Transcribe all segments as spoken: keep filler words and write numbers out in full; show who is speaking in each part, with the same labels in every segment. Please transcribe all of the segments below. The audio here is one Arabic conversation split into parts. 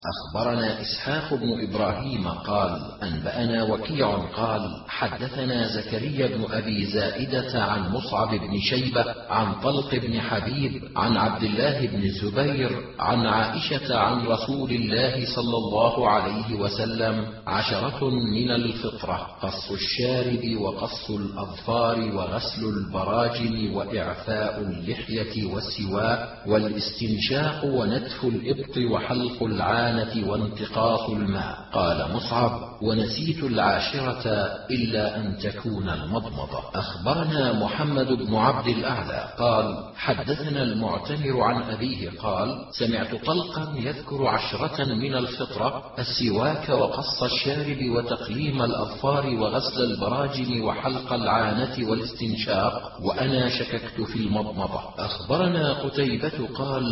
Speaker 1: أخبرنا إسحاق بن إبراهيم قال أنبأنا وكيع قال حدثنا زكريا بن أبي زائدة عن مصعب بن شيبة عن طلق بن حبيب عن عبد الله بن الزبير عن عائشة عن رسول الله صلى الله عليه وسلم: عشرة من الفطرة: قص الشارب وقص الأظفار وغسل البراجم وإعفاء اللحية والسواك والاستنشاق ونتف الإبط وحلق العانة وانتقاص الماء. قال مصعب: ونسيت العاشرة إلا أن تكون المضمضة. أخبرنا محمد بن عبد الأعلى قال حدثنا المعتمر عن أبيه قال سمعت طلقا يذكر عشرة من الفطرة: السواك وقص الشارب وتقليم الأظفار وغسل البراجم وحلق العانة والاستنشاق، وأنا شككت في المضمضة. أخبرنا قتيبة قال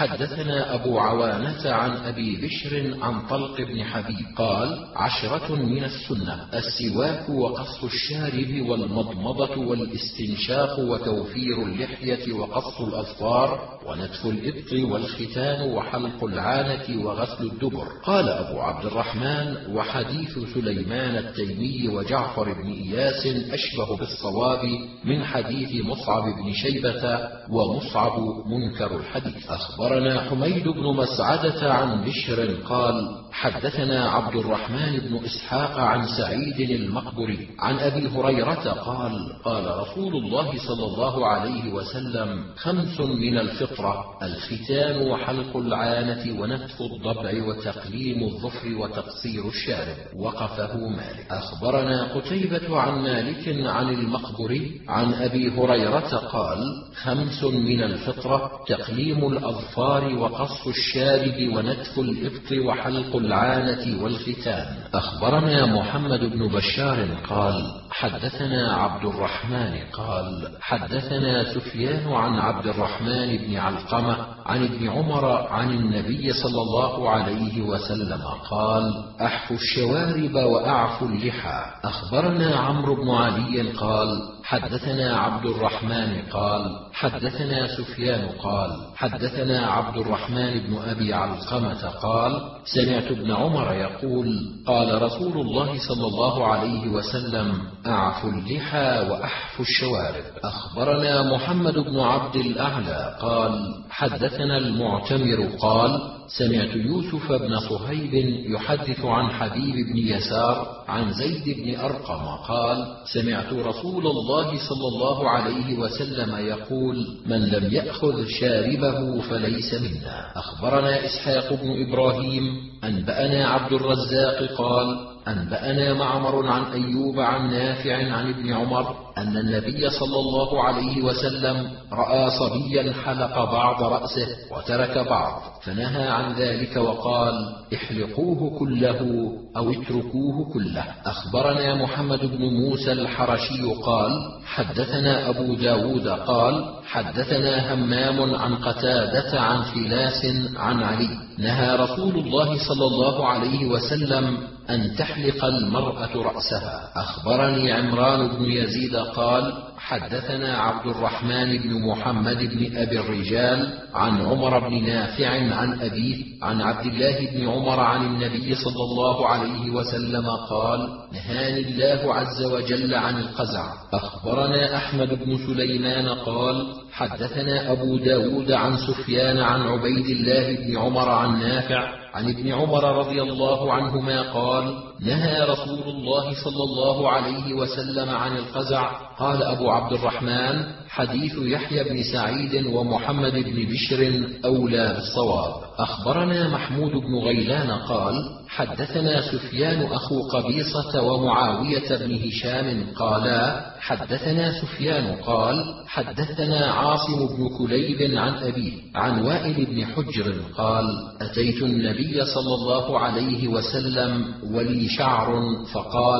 Speaker 1: حدثنا أبو عوانة عن أبي بشر عن طلق بن حبيب قال عشرة من السنة: السواك وقص الشارب والمضمضة والاستنشاق وتوفير اللحية وقص الأظفار ونتف الإبط والختان وحلق العانة وغسل الدبر. قال أبو عبد الرحمن: وحديث سليمان التيمي وجعفر بن إياس أشبه بالصواب من حديث مصعب بن شيبة، ومصعب منكر الحديث. أخبرنا حميد بن مسعدة عن بشر قال حدثنا عبد الرحمن بن إسحاق عن سعيد المقبري عن أبي هريرة قال قال رسول الله صلى الله عليه وسلم: خمس من الفطرة: الختان وحلق العانة ونتف الضبع وتقليم الظفر وتقصير الشارب. وقفه مالك. أخبرنا قتيبة عن مالك عن المقبري عن أبي هريرة قال خمس من الفطرة: تقليم الأظفار وقص الشارب ونتف الإبط وحلق العانة والختان. أخبرنا محمد بن بشار قال حدثنا عبد الرحمن قال حدثنا سفيان عن عبد الرحمن بن علقمة عن ابن عمر عن النبي صلى الله عليه وسلم قال: أحفوا الشوارب وأعفوا اللحى. أخبرنا عمرو بن علي قال حدثنا عبد الرحمن قال حدثنا سفيان قال حدثنا عبد الرحمن بن أبي علقمة قال سمعت ابن عمر يقول: قال رسول الله صلى الله عليه وسلم: أعفوا اللحى وأحفوا الشوارب. أخبرنا محمد بن عبد الأعلى قال حدثنا المعتمر قال سمعت يوسف بن صهيب يحدث عن حبيب بن يسار عن زيد بن أرقم قال سمعت رسول الله صلى الله عليه وسلم يقول: من لم يأخذ شاربه فليس منا. أخبرنا إسحاق بن إبراهيم أنبأنا عبد الرزاق قال أنبأنا معمر عن أيوب عن نافع عن ابن عمر أن النبي صلى الله عليه وسلم رأى صبيا حلق بعض رأسه وترك بعض، فنهى عن ذلك وقال: احلقوه كله أو اتركوه كله. أخبرنا محمد بن موسى الحرشي قال حدثنا أبو داود قال حدثنا همام عن قتادة عن فلاس عن علي: نهى رسول الله صلى الله عليه وسلم أن تحلق المرأة رأسها. أخبرني عمران بن يزيد قال حدثنا عبد الرحمن بن محمد بن أبي الرجال عن عمر بن نافع عن أبيه عن عبد الله بن عمر عن النبي صلى الله عليه وسلم قال: نهاني الله عز وجل عن القزع. أخبرنا أحمد بن سليمان قال حدثنا أبو داود عن سفيان عن عبيد الله بن عمر عن نافع عن ابن عمر رضي الله عنهما قال: نهى رسول الله صلى الله عليه وسلم عن القزع. قال أبو عبد الرحمن: حديث يحيى بن سعيد ومحمد بن بشر أولى بالصواب. أخبرنا محمود بن غيلان قال حدثنا سفيان أخو قبيصة ومعاوية بن هشام قالا حدثنا سفيان قال حدثنا عاصم بن كليب عن أبيه عن وائل بن حجر قال: أتيت النبي صلى الله عليه وسلم ولي شعر فقال: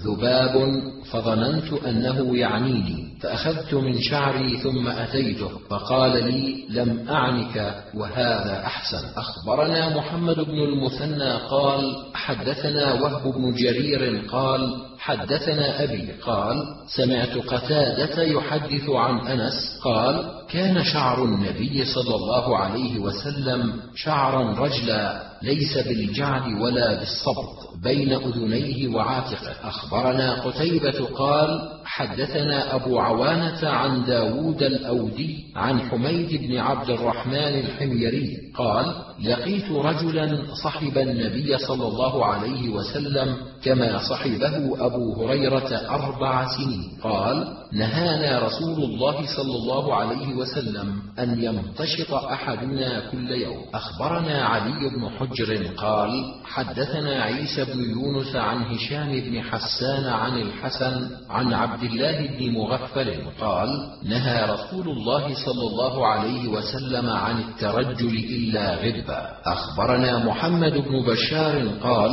Speaker 1: ذباب، فظننت أنه يعنيني، فأخذت من شعري ثم أتيته فقال لي: لم أعنك وهذا أحسن. أخبرنا محمد بن المثنى قال حدثنا وهب بن جرير قال حدثنا أبي قال سمعت قتادة يحدث عن أنس قال كان شعر النبي صلى الله عليه وسلم شعرا رجلا ليس بالجعد ولا بالصبط بين أذنيه وعاتقه. أخبرنا قتيبة قال حدثنا أبو عوانة عن داود الأودي عن حميد بن عبد الرحمن الحميري قال لقيت رجلا صحب النبي صلى الله عليه وسلم كما صحبه أبو هريرة أربع سنين. قال نهانا رسول الله صلى الله عليه وسلم أن يمتشط أحدنا كل يوم. أخبرنا علي بن حجر قال حدثنا عيسى بن يونس عن هشام بن حسان عن الحسن عن عبد الله بن مغفل قال نهى رسول الله صلى الله عليه وسلم عن الترجل إلا غبا. أخبرنا محمد بن بشار قال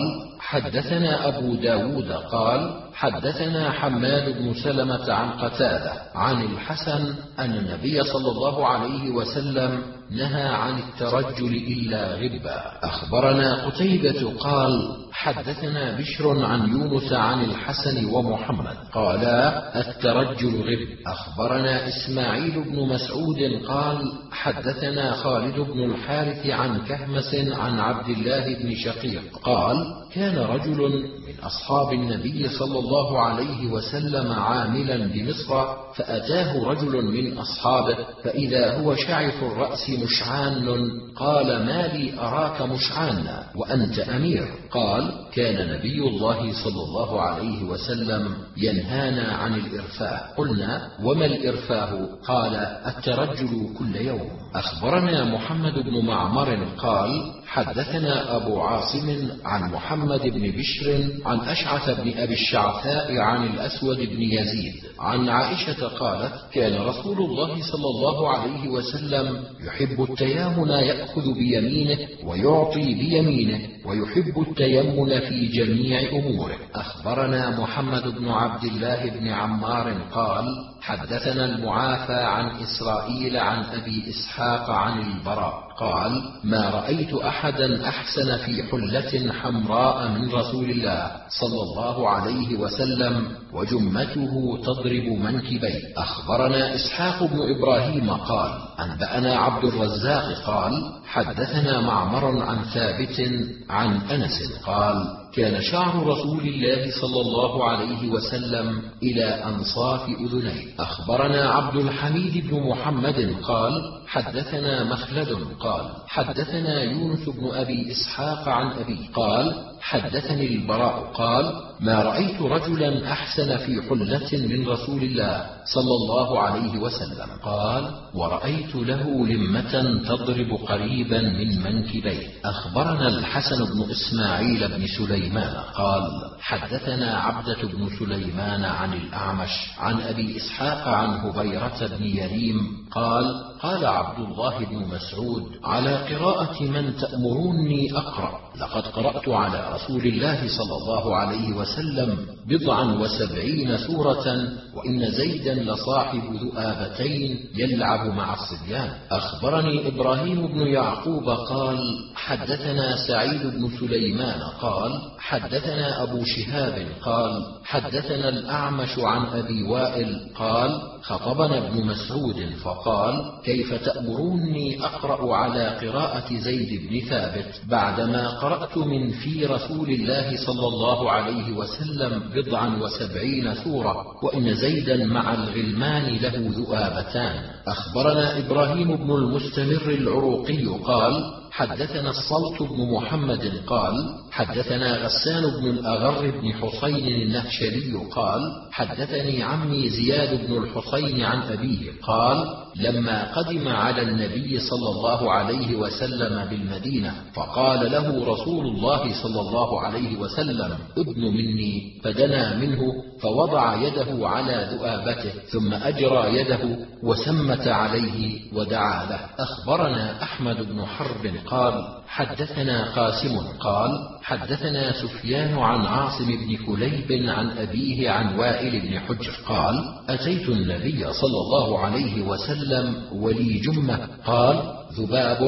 Speaker 1: حدثنا أبو داود قال حدثنا حماد بن سلمة عن قتادة عن الحسن أن النبي صلى الله عليه وسلم نهى عن الترجل إلا غبا. أخبرنا قتيبة قال حدثنا بشر عن يونس عن الحسن ومحمد قالا الترجل غب. أخبرنا إسماعيل بن مسعود قال حدثنا خالد بن الحارث عن كهمس عن عبد الله بن شقيق قال كان رجل من أصحاب النبي صلى الله عليه وسلم عاملا بمصر فأتاه رجل من أصحابه فإذا هو شعث الرأس مشعان قال ما لي أراك مشعانا وأنت أمير؟ قال كان نبي الله صلى الله عليه وسلم ينهانا عن الإرفاه. قلنا وما الإرفاه؟ قال الترجل كل يوم. أخبرنا محمد بن معمر قال حدثنا أبو عاصم عن محمد بن بشر عن أشعث بن أبي الشعثاء عن الأسود بن يزيد عن عائشة قالت كان رسول الله صلى الله عليه وسلم يحب التيامن يأخذ بيمينه ويعطي بيمينه ويحب التيمن في جميع أموره. أخبرنا محمد بن عبد الله بن عمار قال حدثنا المعافى عن إسرائيل عن أبي إسحاق عن البراء قال ما رأيت أحدا أحسن في حلة حمراء من رسول الله صلى الله عليه وسلم وجمته تضرب منكبيه. أخبرنا إسحاق بن إبراهيم قال أنبأنا عبد الرزاق قال حدثنا معمر عن ثابت عن أنس قال كان شعر رسول الله صلى الله عليه وسلم إلى أنصاف أذنيه. أخبرنا عبد الحميد بن محمد قال حدثنا مخلد قال حدثنا يونس بن أبي إسحاق عن أبي قال حدثني البراء قال ما رأيت رجلا أحسن في حلة من رسول الله صلى الله عليه وسلم. قال ورأيت له لمة تضرب قريبا من منكبيه. أخبرنا الحسن بن إسماعيل بن سليمان قال حدثنا عبدة بن سليمان عن الأعمش عن أبي إسحاق عن هبيرة بن يريم قال قال عبد الله بن مسعود على قراءة من تأمروني أقرأ لقد قرأت على رسول الله صلى الله عليه وسلم بضعا وسبعين سورة وإن زيدا لصاحب ذؤابتين يلعب مع الصبيان. أخبرني إبراهيم بن يعقوب قال حدثنا سعيد بن سليمان قال حدثنا أبو شهاب قال حدثنا الأعمش عن أبي وائل قال خطبنا ابن مسعود فقال كيف تأمروني أقرأ على قراءة زيد بن ثابت بعدما قرأت من في رسول الله صلى الله عليه وسلم بضعا وسبعين سورة وإن زيدا مع الغلمان له ذؤابتان. أخبرنا إبراهيم بن المستمر العروقي قال حدثنا الصلت بن محمد قال حدثنا غسان بن الأغر بن حسين النهشلي قال حدثني عمي زياد بن الحسين عن أبيه قال لما قدم على النبي صلى الله عليه وسلم بالمدينة فقال له رسول الله صلى الله عليه وسلم ابن مني فدنا منه فوضع يده على ذؤابته ثم أجرى يده وسمت عليه ودعا له. أخبرنا أحمد بن حرب قال حدثنا قاسم قال حدثنا سفيان عن عاصم بن كليب عن أبيه عن وائل بن حجر قال أتيت النبي صلى الله عليه وسلم ولي جمة قال ذباب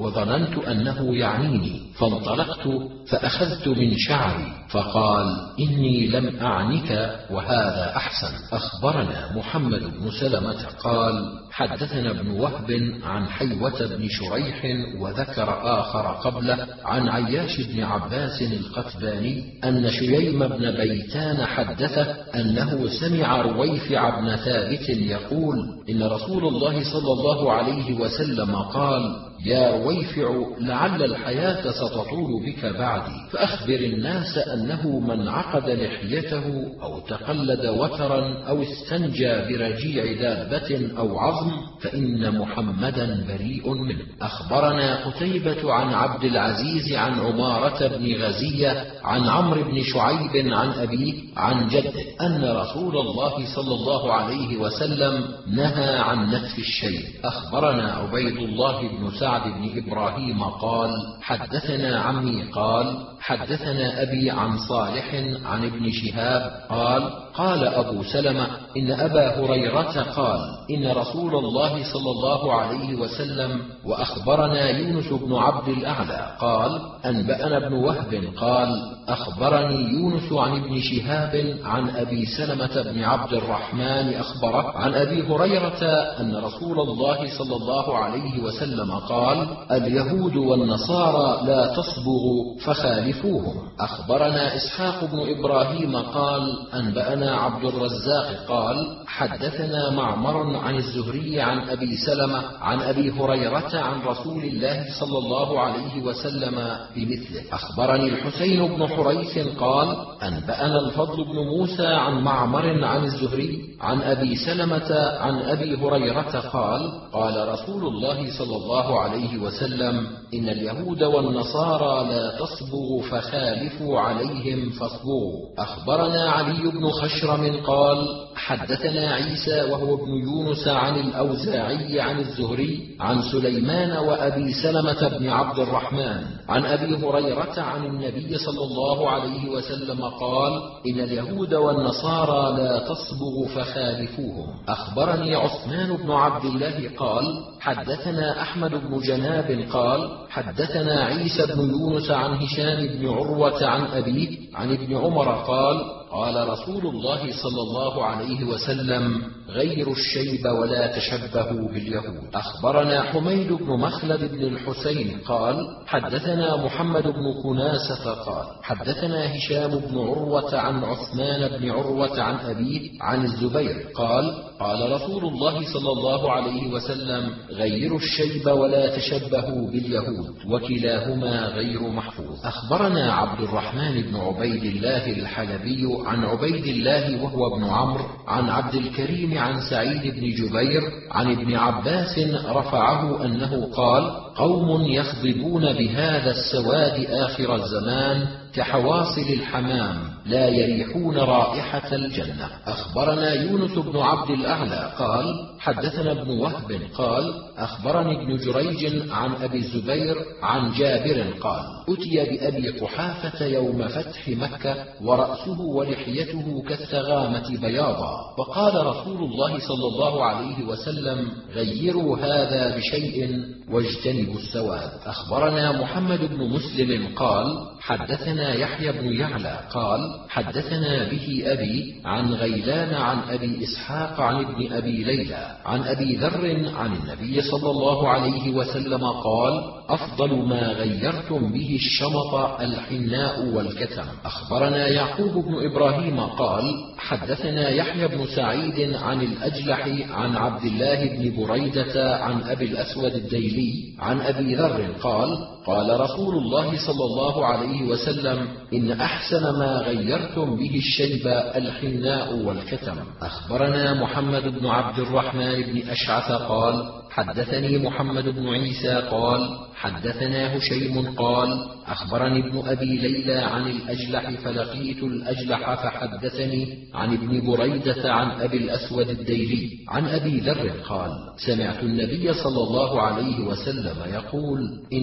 Speaker 1: وظننت أنه يعنيني، فانطلقت فأخذت من شعري فقال: إني لم أعنك وهذا أحسن. أخبرنا محمد بن سلمة قال: حدثنا ابن وهب عن حيوة بن شريح وذكر آخر قبله عن عياش بن عباس القتباني أن شييم بن بيتان حدثه أنه سمع رويفع بن ثابت يقول: إن رسول الله صلى الله عليه وسلم قال: يا رويفع، لعل الحياة ستطول بك بعدي، فأخبر الناس أنه من عقد لحيته أو تقلد وترا أو استنجى برجيع دابة أو عظم فإن محمدا بريء منه. أخبرنا قتيبة عن عبد العزيز عن عمارة بن غزية عن عمرو بن شعيب عن أبيه عن جده أن رسول الله صلى الله عليه وسلم نهى عن نتف الشيب. أخبرنا عبيد الله بن سعد بن إبراهيم قال: حدثنا عمي قال: حدثنا أبي عن صالح عن ابن شهاب قال: قال أبو سلمة: إن أبا هريرة قال: إن رسول الله صلى الله عليه وسلم. وأخبرنا يونس بن عبد الأعلى قال: أنبأنا ابن وهب قال: أخبرني يونس عن ابن شهاب عن أبي سلمة بن عبد الرحمن أخبره عن أبي هريرة أن رسول الله صلى الله عليه وسلم قال: اليهود والنصارى لا تصبغوا فخالفوهم. أخبرنا إسحاق بن إبراهيم قال: أنبأنا عبد الرزاق قال: حدثنا معمر عن الزهري عن أبي سلمة عن أبي هريرة عن رسول الله صلى الله عليه وسلم بمثله. أخبرني الحسين بن حريث قال: أنبأنا الفضل بن موسى عن معمر عن الزهري عن أبي سلمة عن أبي هريرة قال: قال رسول الله صلى الله عليه وسلم: إن اليهود والنصارى لا تصبغوا فخالفوا عليهم فاصبغوا. أخبرنا علي بن خشرم قال: حدثنا عيسى وهو ابن يونس عن الأوزاعي عن الزهري عن سليمان وأبي سلمة بن عبد الرحمن عن أبي هريرة عن النبي صلى الله عليه وسلم قال: إن اليهود والنصارى لا تصبغوا فخالفوهم. أخبرني عثمان بن عبد الله قال: حدثنا أحمد بن جناب قال: حدثنا عيسى بن يونس عن هشام بن عروة عن أبيه عن ابن عمر قال: قال رسول الله صلى الله عليه وسلم: غيروا الشيب ولا تشبهوا باليهود. أخبرنا حميد بن مخلد بن الحسين قال: حدثنا محمد بن كناسة قال: حدثنا هشام بن عروة عن عثمان بن عروة عن أبيه عن الزبير قال: قال رسول الله صلى الله عليه وسلم: غيروا الشيب ولا تشبهوا باليهود، وكلاهما غير محفوظ. أخبرنا عبد الرحمن بن عبيد الله الحلبي عن عبيد الله وهو ابن عمرو عن عبد الكريم عن سعيد بن جبير عن ابن عباس رفعه أنه قال: قوم يخضبون بهذا السواد آخر الزمان كحواصل الحمام لا يريحون رائحة الجنة. أخبرنا يونس بن عبد الأعلى قال: حدثنا ابن وهب قال: أخبرني ابن جريج عن أبي الزبير عن جابر قال: أتي بأبي قحافة يوم فتح مكة ورأسه ولحيته كالثغامة بياضا، وقال رسول الله صلى الله عليه وسلم: غيروا هذا بشيء واجتنبوا السواد. أخبرنا محمد بن مسلم قال: حدثنا يحيى بن يعلى قال: حدثنا به أبي عن غيلان عن أبي إسحاق عن ابن أبي ليلى عن أبي ذر عن النبي صلى الله عليه وسلم قال: أفضل ما غيرتم به الشمط الحناء والكتم. أخبرنا يعقوب بن إبراهيم قال: حدثنا يحيى بن سعيد عن الأجلح عن عبد الله بن بريدة عن أبي الأسود الديلي عن أبي ذر قال: قال رسول الله صلى الله عليه وسلم: إن أحسن ما غيرتم به الشيب الحناء والكتم. أخبرنا محمد بن عبد الرحمن بن أشعث قال: حدثني محمد بن عيسى قال: حدثنا هشيم قال: أخبرني ابن أبي ليلى عن الأجلح فلقيت الأجلح فحدثني عن ابن بريدة عن أبي الأسود الديلي عن أبي ذر قال: سمعت النبي صلى الله عليه وسلم يقول: إن من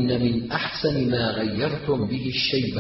Speaker 1: من أحسن ما غيرتم به الشيب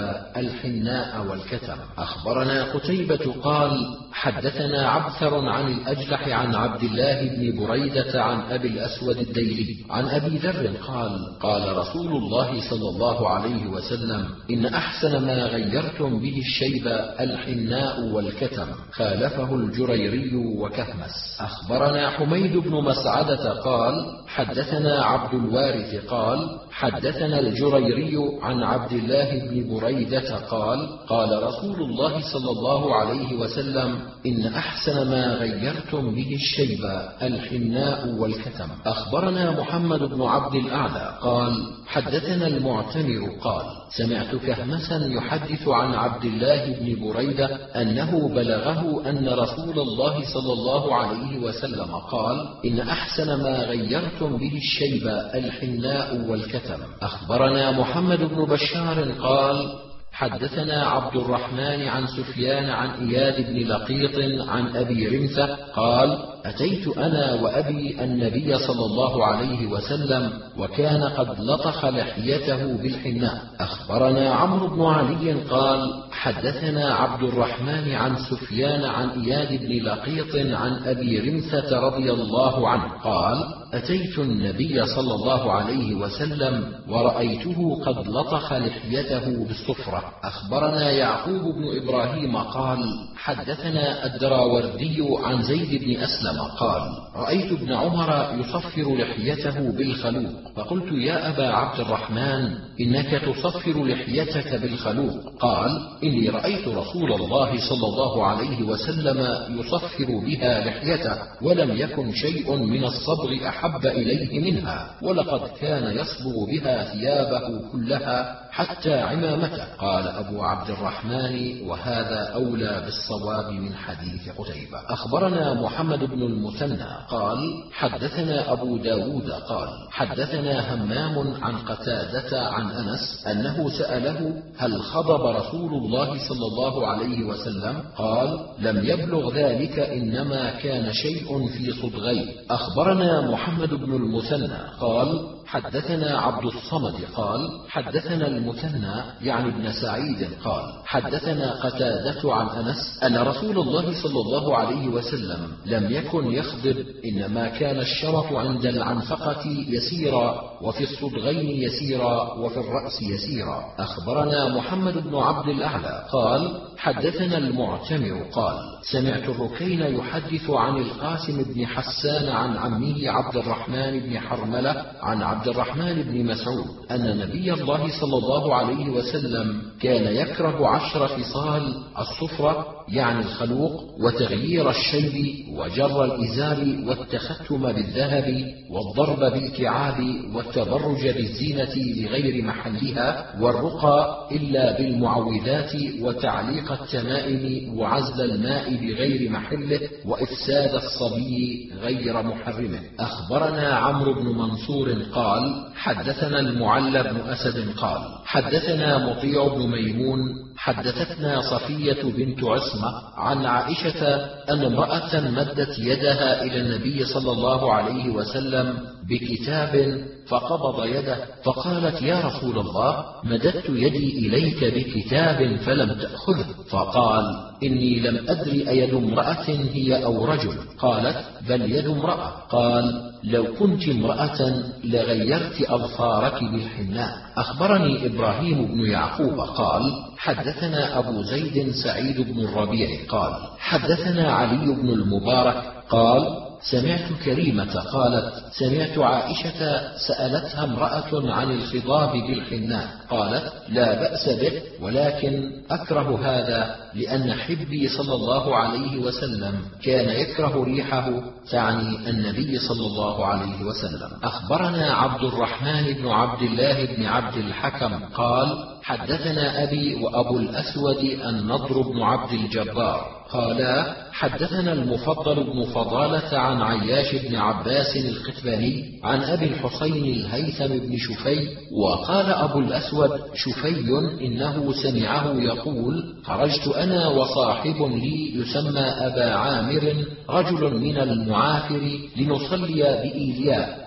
Speaker 1: الحناء والكتم. أخبرنا قتيبة قال حدثنا عبثر عن الأجلح عن عبد الله بن بريدة عن أبي الأسود الديلي عن أبي ذر قال قال رسول الله صلى الله عليه وسلم إن أحسن ما غيرتم به الشيب الحناء والكتم. خالفه الجريري وكهمس. أخبرنا حميد بن مسعدة قال حدثنا عبد الوارث قال حدثنا الجريري عن عبد الله بن بريدة قال قال رسول الله صلى الله عليه وسلم إن أحسن ما غيرتم به الشيب الحناء والكتم. أخبرنا محمد بن عبد الأعلى قال حدثنا المعتمر قال سمعت كهمسا يحدث عن عبد الله بن بريدة أنه بلغه أن رسول الله صلى الله عليه وسلم قال إن أحسن ما غيرتم به الشيب الحناء والكتم. أخبرنا محمد بن بشار قال حدثنا عبد الرحمن عن سفيان عن إياد بن لقيط عن أبي رمثة قال أتيت أنا وأبي النبي صلى الله عليه وسلم وكان قد لطخ لحيته بالحناء. أخبرنا عمرو بن علي قال حدثنا عبد الرحمن عن سفيان عن إياد بن لقيط عن أبي رمثة رضي الله عنه قال أتيت النبي صلى الله عليه وسلم ورأيته قد لطخ لحيته بالصفرة. أخبرنا يعقوب بن إبراهيم قال حدثنا الدراوردي عن زيد بن أسلم قال رأيت ابن عمر يصفر لحيته بالخلوق فقلت يا أبا عبد الرحمن إنك تصفر لحيتك بالخلوق. قال إني رأيت رسول الله صلى الله عليه وسلم يصفر بها لحيته ولم يكن شيء من الصبغ أحب إليه منها ولقد كان يصبغ بها ثيابه كلها حتى عمامته. قال أبو عبد الرحمن وهذا أولى بالصواب من حديث قتيبة. أخبرنا محمد بن المثنى قال حدثنا أبو داود قال حدثنا همام عن قتادة عن أنس أنه سأله هل خضب رسول الله صلى الله عليه وسلم؟ قال لم يبلغ ذلك إنما كان شيء في صدغيه. أخبرنا محمد بن المثنى قال حدثنا عبد الصمد قال حدثنا المثنى يعني ابن سعيد قال حدثنا قتادة عن أنس أن رسول الله صلى الله عليه وسلم لم يكن يخضب إنما كان الشرف عند العنفقة يسيرا وفي الصدغين يسيرا وفي الرأس يسيرا. أخبرنا محمد بن عبد الأعلى قال حدثنا المعتمر قال سمعت الركين يحدث عن القاسم بن حسان عن عمه عبد الرحمن بن حرملة عن عبد الرحمن بن مسعود أن نبي الله صلى الله عليه وسلم كان يكره عشر خصال الصفرة يعني الخلوق وتغيير الشيب وجر الإزار والتختم بالذهب والضرب بالكعاب والتبرج بالزينة لغير محلها والرقى إلا بالمعوذات وتعليق التمائم وعزل الماء بغير محله وإفساد الصبي غير محرمه. أخبرنا عمرو بن منصور قال حدثنا المعلى بن أسد قال حدثنا مطيع بن ميمون حدثتنا صفية بنت عصمة عن عائشة أن امرأة مدت يدها إلى النبي صلى الله عليه وسلم بكتاب فقبض يده فقالت يا رسول الله مددت يدي إليك بكتاب فلم تأخذه. فقال إني لم أدر أيد امرأة هي أو رجل؟ قالت بل يد امرأة. قال لو كنت امرأة لغيرت أظفارك بالحناء. أخبرني إبراهيم بن يعقوب قال حدثنا أبو زيد سعيد بن الربيع قال حدثنا علي بن المبارك قال سمعت كريمة قالت سمعت عائشة سألتها امرأة عن الخضاب بالحناء قالت لا بأس به ولكن أكره هذا لأن حبي صلى الله عليه وسلم كان يكره ريحه تعني النبي صلى الله عليه وسلم. أخبرنا عبد الرحمن بن عبد الله بن عبد الحكم قال حدثنا أبي وأبو الأسود النضر بن عبد الجبار قالا حدثنا المفضل بن فضالة عن عياش بن عباس القتباني عن أبي الحسين الهيثم بن شفي وقال أبو الأسود شفي إنه سمعه يقول خرجت أنا وصاحب لي يسمى أبا عامر رجل من المعافر لنصلي بإيلياء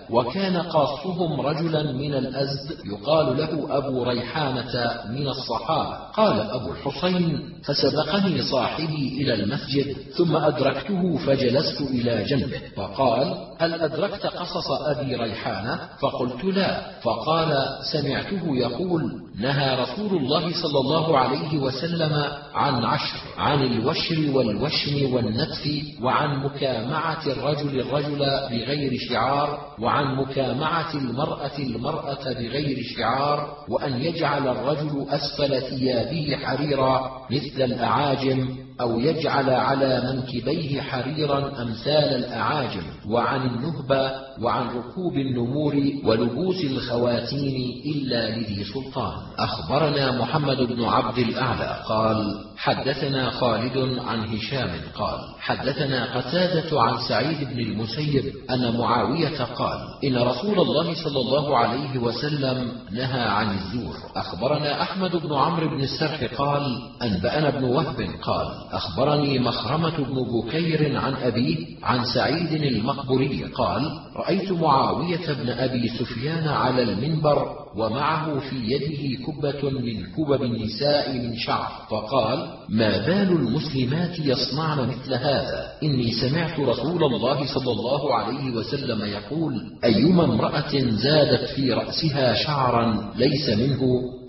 Speaker 1: وكان قاصهم رجلا من الأزد يقال له أبو ريحانة من الصحابة. قال أبو الحسين: فسبقني صاحبي إلى المسجد ثم أدركته فجلست إلى جنبه، فقال: هل أدركت قصص أبي ريحانة؟ فقلت: لا. فقال: سمعته يقول: نهى رسول الله صلى الله عليه وسلم عن عشر: عن الوشر والوشم والنتف، وعن مكامعة الرجل الرجل بغير شعار، وعن مكامعة المرأة المرأة بغير شعار، وأن يجعل الرجل أسفل ثيابه حريرا مثل الأعاجم، أو يجعل على منكبيه حريرا أمثال الأعاجم، وعن النهبة، وعن ركوب النمور ولبوس الخواتيم إلا لذي سلطان. أخبرنا محمد بن عبد الأعلى قال: حدثنا خالد عن هشام قال: حدثنا قتادة عن سعيد بن المسيب أن معاوية قال: إن رسول الله صلى الله عليه وسلم نهى عن الزور. أخبرنا أحمد بن عمرو بن السرح قال: أنبأنا ابن وهب قال: أخبرني مخرمة بن بكير عن أبيه عن سعيد المقبري قال: رأيت معاوية بن أبي سفيان على المنبر ومعه في يده كبة من كبب النساء من شعر، فقال: ما بال المسلمات يصنعن مثل هذا؟ إني سمعت رسول الله صلى الله عليه وسلم يقول: أيما امرأة زادت في رأسها شعرا ليس منه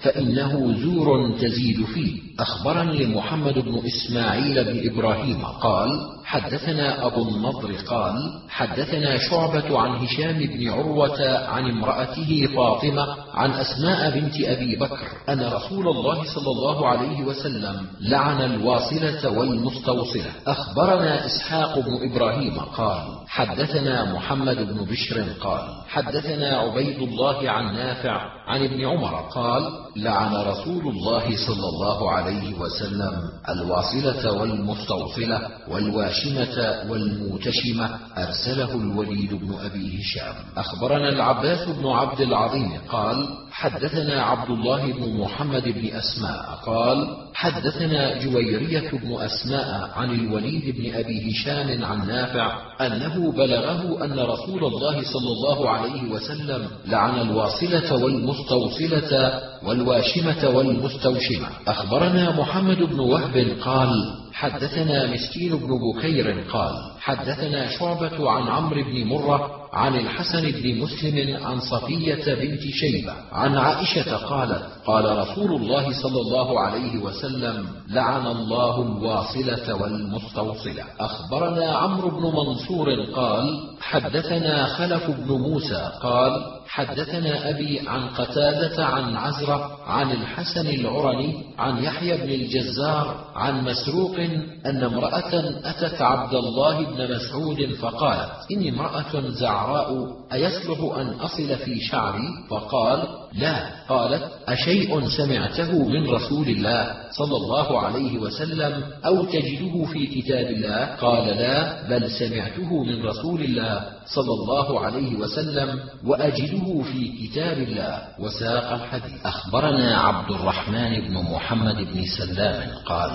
Speaker 1: فإنه زور تزيد فيه. أخبرني محمد بن إسماعيل بن إبراهيم قال: حدثنا أبو النضر قال: حدثنا شعبة عن هشام بن عروة عن امرأته فاطمة عن أسماء بنت أبي بكر أن رسول الله صلى الله عليه وسلم لعن الواصلة والمستوصلة. أخبرنا إسحاق بن إبراهيم قال: حدثنا محمد بن بشر قال: حدثنا عبيد الله عن نافع عن ابن عمر قال: لعن رسول الله صلى الله عليه وسلم الواصلة والمستوصلة والواشمة والموتشمة. أرسله الوليد بن أبي هشام. أخبرنا العباس بن عبد العظيم قال: حدثنا عبد الله بن محمد بن أسماء قال: حدثنا جويرية بن أسماء عن الوليد بن أبي هشام عن نافع أنه بلغه أن رسول الله صلى الله عليه وسلم لعن الواصلة والمستوصلة والواشمة والمستوشمة. أخبرنا محمد بن وهب قال: حدثنا مسكين بن بكير قال: حدثنا شعبة عن عمرو بن مرة عن الحسن بن مسلم عن صفية بنت شيبة عن عائشة قالت: قال رسول الله صلى الله عليه وسلم: لعن الله الواصلة والمستوصلة. أخبرنا عمرو بن منصور قال: حدثنا خلف بن موسى قال: حدثنا أبي عن قتادة عن عزرة عن الحسن العرني عن يحيى بن الجزار عن مسروق أن امرأة أتت عبد الله بن مسعود فقالت: إني امرأة زعراء أيصلح أن أصل في شعري؟ فقال: لا. قالت: أشيء سمعته من رسول الله صلى الله عليه وسلم أو تجده في كتاب الله؟ قال: لا، بل سمعته من رسول الله صلى الله عليه وسلم وأجده في كتاب الله. وساق الحديث. أخبرنا عبد الرحمن بن محمد بن سلام قال: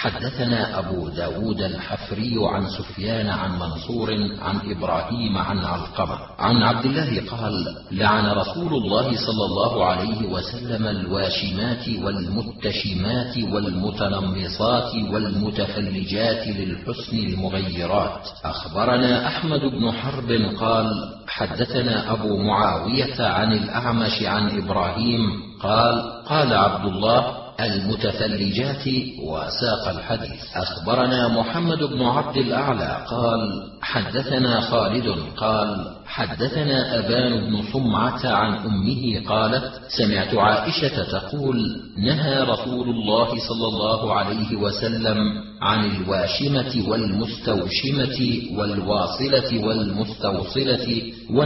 Speaker 1: حدثنا أبو داود الحفري عن سفيان عن منصور عن إبراهيم عن علقمة عن عبد الله قال: لعن رسول الله صلى الله عليه وسلم الواشمات والمتشمات والمتنمصات والمتفلجات للحسن المغيرات. أخبرنا أحمد بن حرب قال: حدثنا أبو معاوية عن الأعمش عن إبراهيم قال: قال عبد الله: المتفلجات. وساق الحديث. أخبرنا محمد بن عبد الأعلى قال: حدثنا خالد قال: حدثنا أبان بن صمعة عن أمه قالت: سمعت عائشة تقول: نهى رسول الله صلى الله عليه وسلم عن الواشمة والمستوشمة والواصلة والمستوصلة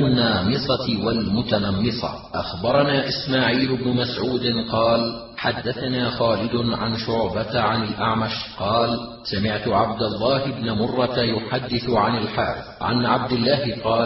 Speaker 1: والنامصة والمتنمصة. أخبرنا إسماعيل بن مسعود قال: حدثنا خالد عن شعبة عن الأعمش قال: سمعت عبد الله بن مرة يحدث عن الحارث عن عبد الله قال: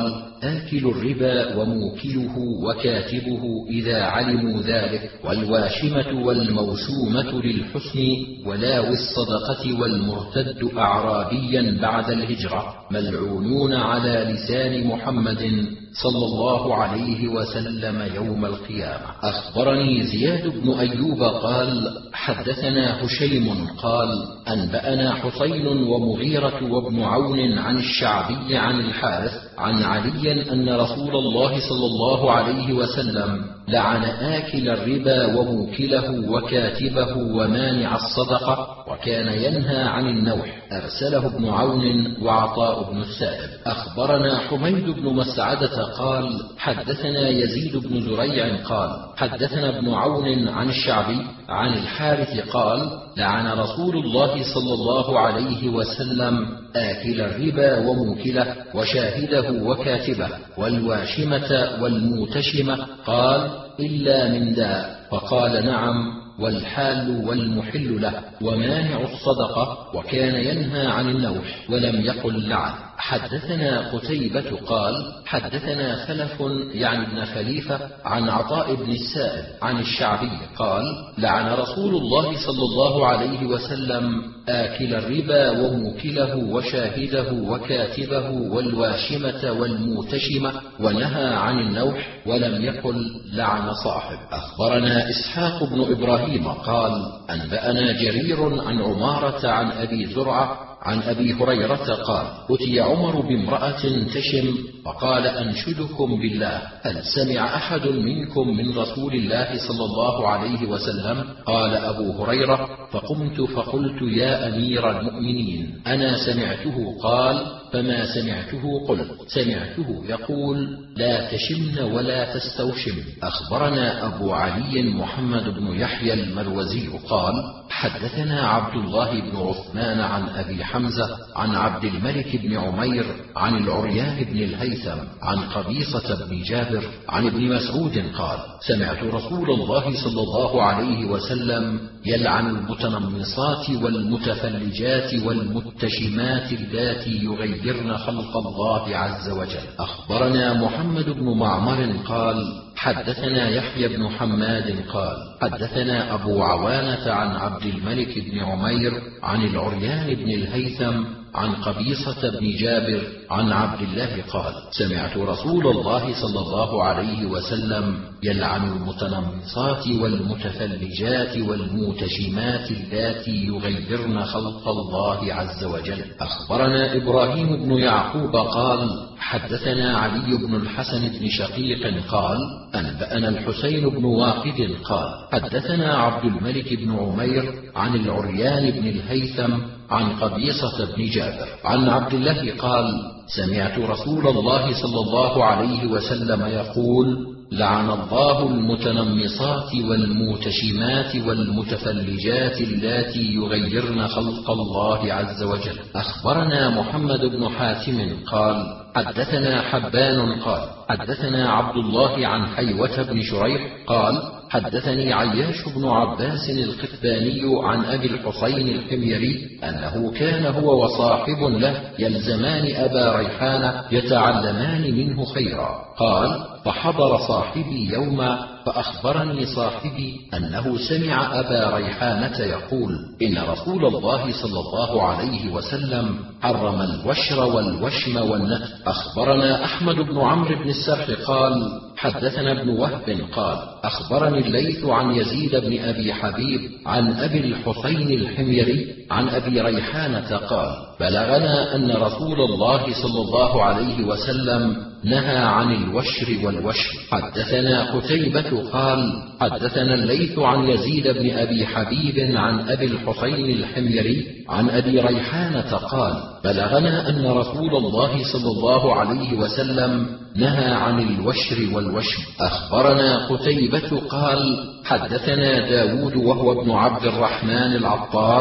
Speaker 1: آكل الربا وموكله وكاتبه إذا علموا ذلك، والواشمة والموشومة للحسن، ولاوي الصدقة والمرتد أعرابيا بعد الهجرة، ملعونون على لسان محمد صلى الله عليه وسلم يوم القيامة. أخبرني زياد بن أيوب قال حدثنا هشيم قال أنبأنا حسين ومغيرة وابن عون عن الشعبي عن الحارث عن علي أن رسول الله صلى الله عليه وسلم لعن آكل الربا وموكله وكاتبه ومانع الصدقة، وكان ينهى عن النوح. أرسله ابن عون وعطاء بن السائب. أخبرنا حميد بن مسعدة قال حدثنا يزيد بن زريع قال حدثنا ابن عون عن الشعبي عن الحارث قال لعن رسول الله صلى الله عليه وسلم آكل الربا وموكله وشاهده وكاتبه والواشمة والموتشمة، قال إلا من داء، فقال نعم، والحال والمحل له، ومانع الصدقة، وكان ينهى عن النوح، ولم يقل لعن. حدثنا قتيبة قال حدثنا خلف يعني ابن خليفة عن عطاء بن السائب عن الشعبي قال لعن رسول الله صلى الله عليه وسلم آكل الربا وموكله وشاهده وكاتبه والواشمة والموتشمة، ونهى عن النوح، ولم يقل لعن صاحب. أخبرنا إسحاق بن إبراهيم قال أنبأنا جرير عن عمارة عن أبي زرعة عن أبي هريرة قال أتي عمر بامرأة تشم فقال أنشدكم بالله هل سمع أحد منكم من رسول الله صلى الله عليه وسلم؟ قال أبو هريرة فقمت فقلت يا أمير المؤمنين أنا سمعته. قال فما سمعته؟ قلت سمعته يقول لا تشمن ولا تستوشم. أخبرنا أبو علي محمد بن يحيى المروزي قال حدثنا عبد الله بن عثمان عن أبي حمزة عن عبد الملك بن عمير عن العريان بن الهيثم عن قبيصة بن جابر عن ابن مسعود قال سمعت رسول الله صلى الله عليه وسلم يلعن المتنمصات والمتفلجات والمتشمات اللاتي يغيرن خلق الله عز وجل. أخبرنا محمد بن معمر قال حدثنا يحيى بن حماد قال حدثنا أبو عوانة عن عبد الملك بن عمير عن العريان بن الهيثم عن قبيصة بن جابر عن عبد الله قال سمعت رسول الله صلى الله عليه وسلم يلعن المتنمصات والمتفلجات والمتشمات اللاتي يغيرن خلق الله عز وجل. أخبرنا إبراهيم بن يعقوب قال حدثنا علي بن الحسن بن شقيق قال أنبأنا الحسين بن واقد قال حدثنا عبد الملك بن عمير عن العريان بن الهيثم عن قبيصة بن جابر عن عبد الله قال سمعت رسول الله صلى الله عليه وسلم يقول لعن الله المتنمصات والمتشمات والمتفلجات اللاتي يغيرن خلق الله عز وجل. أخبرنا محمد بن حاتم قال حدثنا حبان قال حدثنا عبد الله عن حيوة بن شريح قال حدثني عياش بن عباس القتباني عن أبي الحسين الحميري أنه كان هو وصاحب له يلزمان أبا ريحانة يتعلمان منه خيرا. قال فحضر صاحبي يوما فأخبرني صاحبي أنه سمع أبا ريحانة يقول إن رسول الله صلى الله عليه وسلم حرم الوشر والوشم والنتف. أخبرنا أحمد بن عمرو بن السرح قال حدثنا ابن وهب قال أخبرني الليث عن يزيد بن أبي حبيب عن أبي الحسين الحميري عن أبي ريحانة قال بلغنا أن رسول الله صلى الله عليه وسلم نهى عن الوشر والوشم. حدثنا قتيبة قال حدثنا الليث عن يزيد بن أبي حبيب عن أبي الحسين الحميري عن أبي ريحانة قال بلغنا أن رسول الله صلى الله عليه وسلم نهى عن الوشر والوشم. أخبرنا قتيبة قال حدثنا داود وهو ابن عبد الرحمن العطار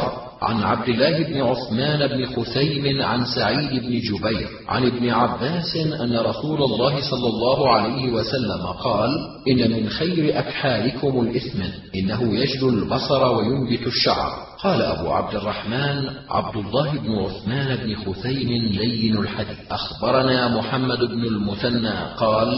Speaker 1: عن عبد الله بن عثمان بن خثيم عن سعيد بن جبير عن ابن عباس أن رسول الله صلى الله عليه وسلم قال: إن من خير أكحالكم الإثمن، إنه يجلو البصر وينبت الشعر. قال أبو عبد الرحمن عبد الله بن عثمان بن خثيم لين الحديث. أخبرنا محمد بن المثنى قال: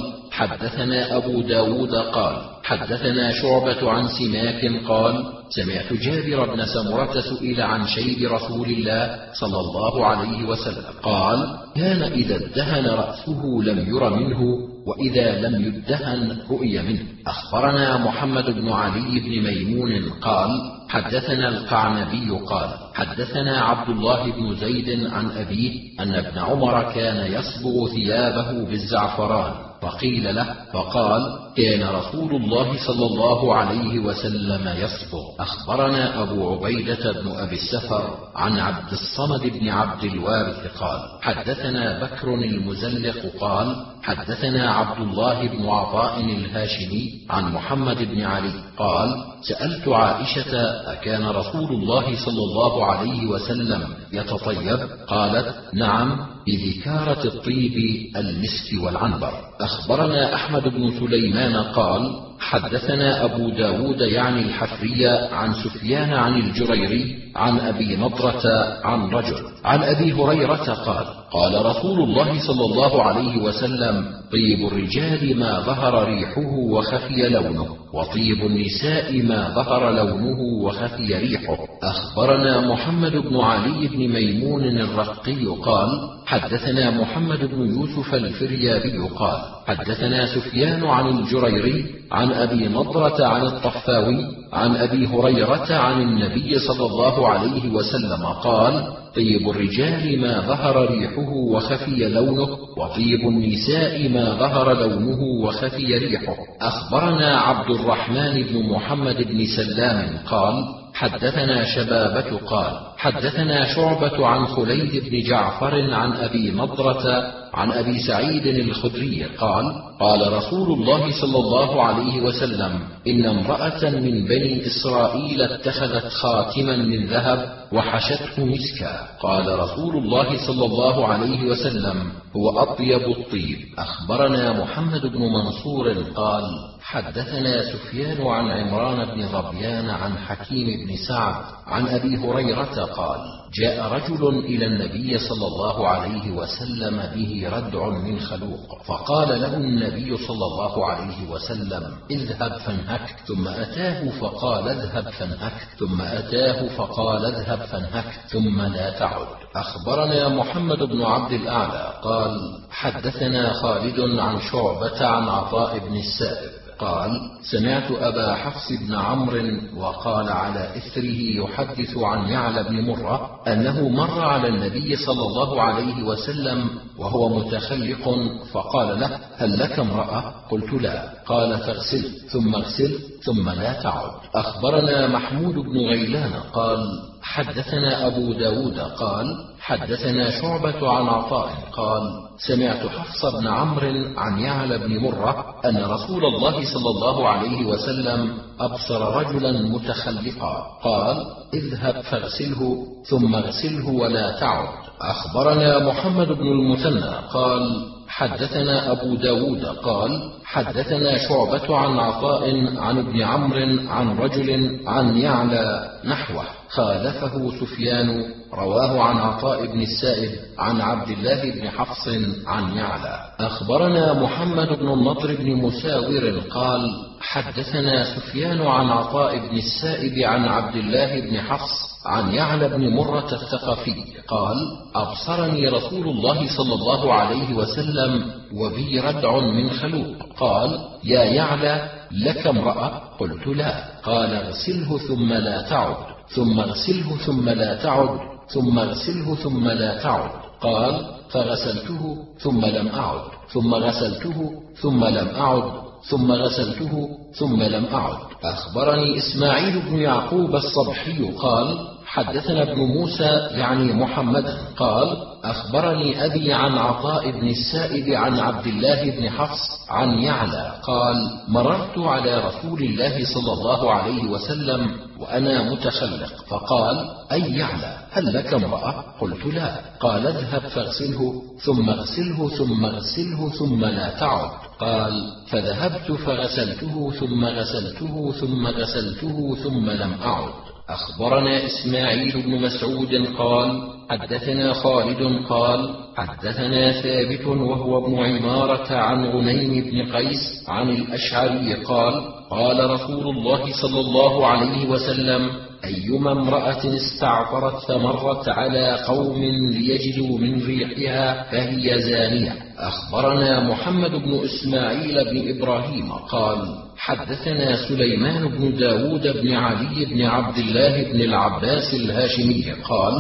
Speaker 1: حدثنا أبو داود قال: حدثنا شعبة عن سماك قال: سمعت جابر بن سمرة سئل عن شيب رسول الله صلى الله عليه وسلم قال: كان إذا ادهن رأسه لم ير منه، وإذا لم يدهن رؤي منه. أخبرنا محمد بن علي بن ميمون قال: حدثنا القعنبي قال: حدثنا عبد الله بن زيد عن أبيه أن ابن عمر كان يصبغ ثيابه بالزعفران، فقيل له فقال: كان رسول الله صلى الله عليه وسلم يصبغ. أخبرنا أبو عبيدة بن أبي السفر عن عبد الصمد بن عبد الوارث قال: حدثنا بكر المزلق قال: حدثنا عبد الله بن عطاء الهاشمي عن محمد بن علي قال: سألت عائشة: أكان رسول الله صلى الله عليه وسلم يتطيب؟ قالت: نعم، بذكارة الطيب المسك والعنبر. أخبرنا أحمد بن سليمان قال: حدثنا أبو داود يعني الحفري عن سفيان عن الجريري عن أبي نضرة عن رجل عن أبي هريرة قال: قال رسول الله صلى الله عليه وسلم: طيب الرجال ما ظهر ريحه وخفي لونه، وطيب النساء ما ظهر لونه وخفي ريحه. أخبرنا محمد بن علي بن ميمون الرقي قال: حدثنا محمد بن يوسف الفريابي قال: حدثنا سفيان عن الجريري عن أبي نضرة عن الطفاوي عن أبي هريرة عن النبي صلى الله عليه وسلم قال: طيب الرجال ما ظهر ريحه وخفي لونه، وطيب النساء ما ظهر لونه وخفي ريحه. أخبرنا عبد الرحمن بن محمد بن سلام قال: حدثنا شبابة قال: حدثنا شعبة عن خليد بن جعفر عن أبي نضرة عن أبي سعيد الخدري قال: قال رسول الله صلى الله عليه وسلم: إن امرأة من بني إسرائيل اتخذت خاتما من ذهب وحشته مسكا. قال رسول الله صلى الله عليه وسلم: هو أطيب الطيب. أخبرنا محمد بن منصور قال: حدثنا سفيان عن عمران بن ظبيان عن حكيم بن سعد عن أبي هريرة قال: جاء رجل إلى النبي صلى الله عليه وسلم به ردع من خلوق، فقال له النبي صلى الله عليه وسلم: اذهب فانهك. ثم أتاه فقال: اذهب فانهك. ثم أتاه فقال: اذهب فانهك. ثم لا تعد. أخبرنا محمد بن عبد الأعلى قال: حدثنا خالد عن شعبة عن عطاء بن السائب قال: سمعت أبا حفص بن عمرو وقال على إثره يحدث عن يعلى بن مرة أنه مر على النبي صلى الله عليه وسلم وهو متخلق، فقال له: هل لك امرأة؟ قلت: لا. قال: فاغسل ثم اغسل ثم لا تعد. أخبرنا محمود بن غيلان قال: حدثنا أبو داود قال: حدثنا شعبة عن عطاء قال: سمعت حفص بن عمرو عن يعلى بن مرة أن رسول الله صلى الله عليه وسلم أبصر رجلا متخلقا، قال: اذهب فاغسله ثم اغسله ولا تعد. أخبرنا محمد بن المثنى قال: حدثنا أبو داود قال: حدثنا شعبة عن عطاء عن ابن عمرو عن رجل عن يعلى نحوه، خالفه سفيان رواه عن عطاء بن السائب عن عبد الله بن حفص عن يعلى. أخبرنا محمد بن النضر بن مساور قال: حدثنا سفيان عن عطاء بن السائب عن عبد الله بن حفص عن يعلى بن مرة الثقفي قال: أبصرني رسول الله صلى الله عليه وسلم وبي ردع من خلوق، قال: يا يعلى، لك امرأة؟ قلت: لا. قال: اغسله ثم لا تعد، ثم اغسله ثم لا تعد، ثم اغسله ثم لا تعد. قال: فغسلته ثم لم أعد، ثم غسلته ثم لم أعد، ثم غسلته ثم لم أعد. أخبرني إسماعيل بن يعقوب الصبحي قال حدثنا ابن موسى يعني محمد قال أخبرني أبي عن عطاء بن السائب عن عبد الله بن حفص عن يعلى قال مررت على رسول الله صلى الله عليه وسلم وأنا متخلق فقال أي يعلى هل لك امرأة؟ قلت لا. قال اذهب فاغسله ثم اغسله ثم اغسله ثم لا تعد. قال فذهبت فغسلته ثم غسلته ثم غسلته ثم لم أعد. أخبرنا إسماعيل بن مسعود قال حدثنا خالد قال حدثنا ثابت وهو ابن عمارة عن غنيم بن قيس عن الأشعري قال قال رسول الله صلى الله عليه وسلم أيما امرأة استعطرت فمرت على قوم ليجدوا من ريحها فهي زانية. أخبرنا محمد بن إسماعيل بن إبراهيم قال حدثنا سليمان بن داود بن علي بن عبد الله بن العباس الهاشمي قال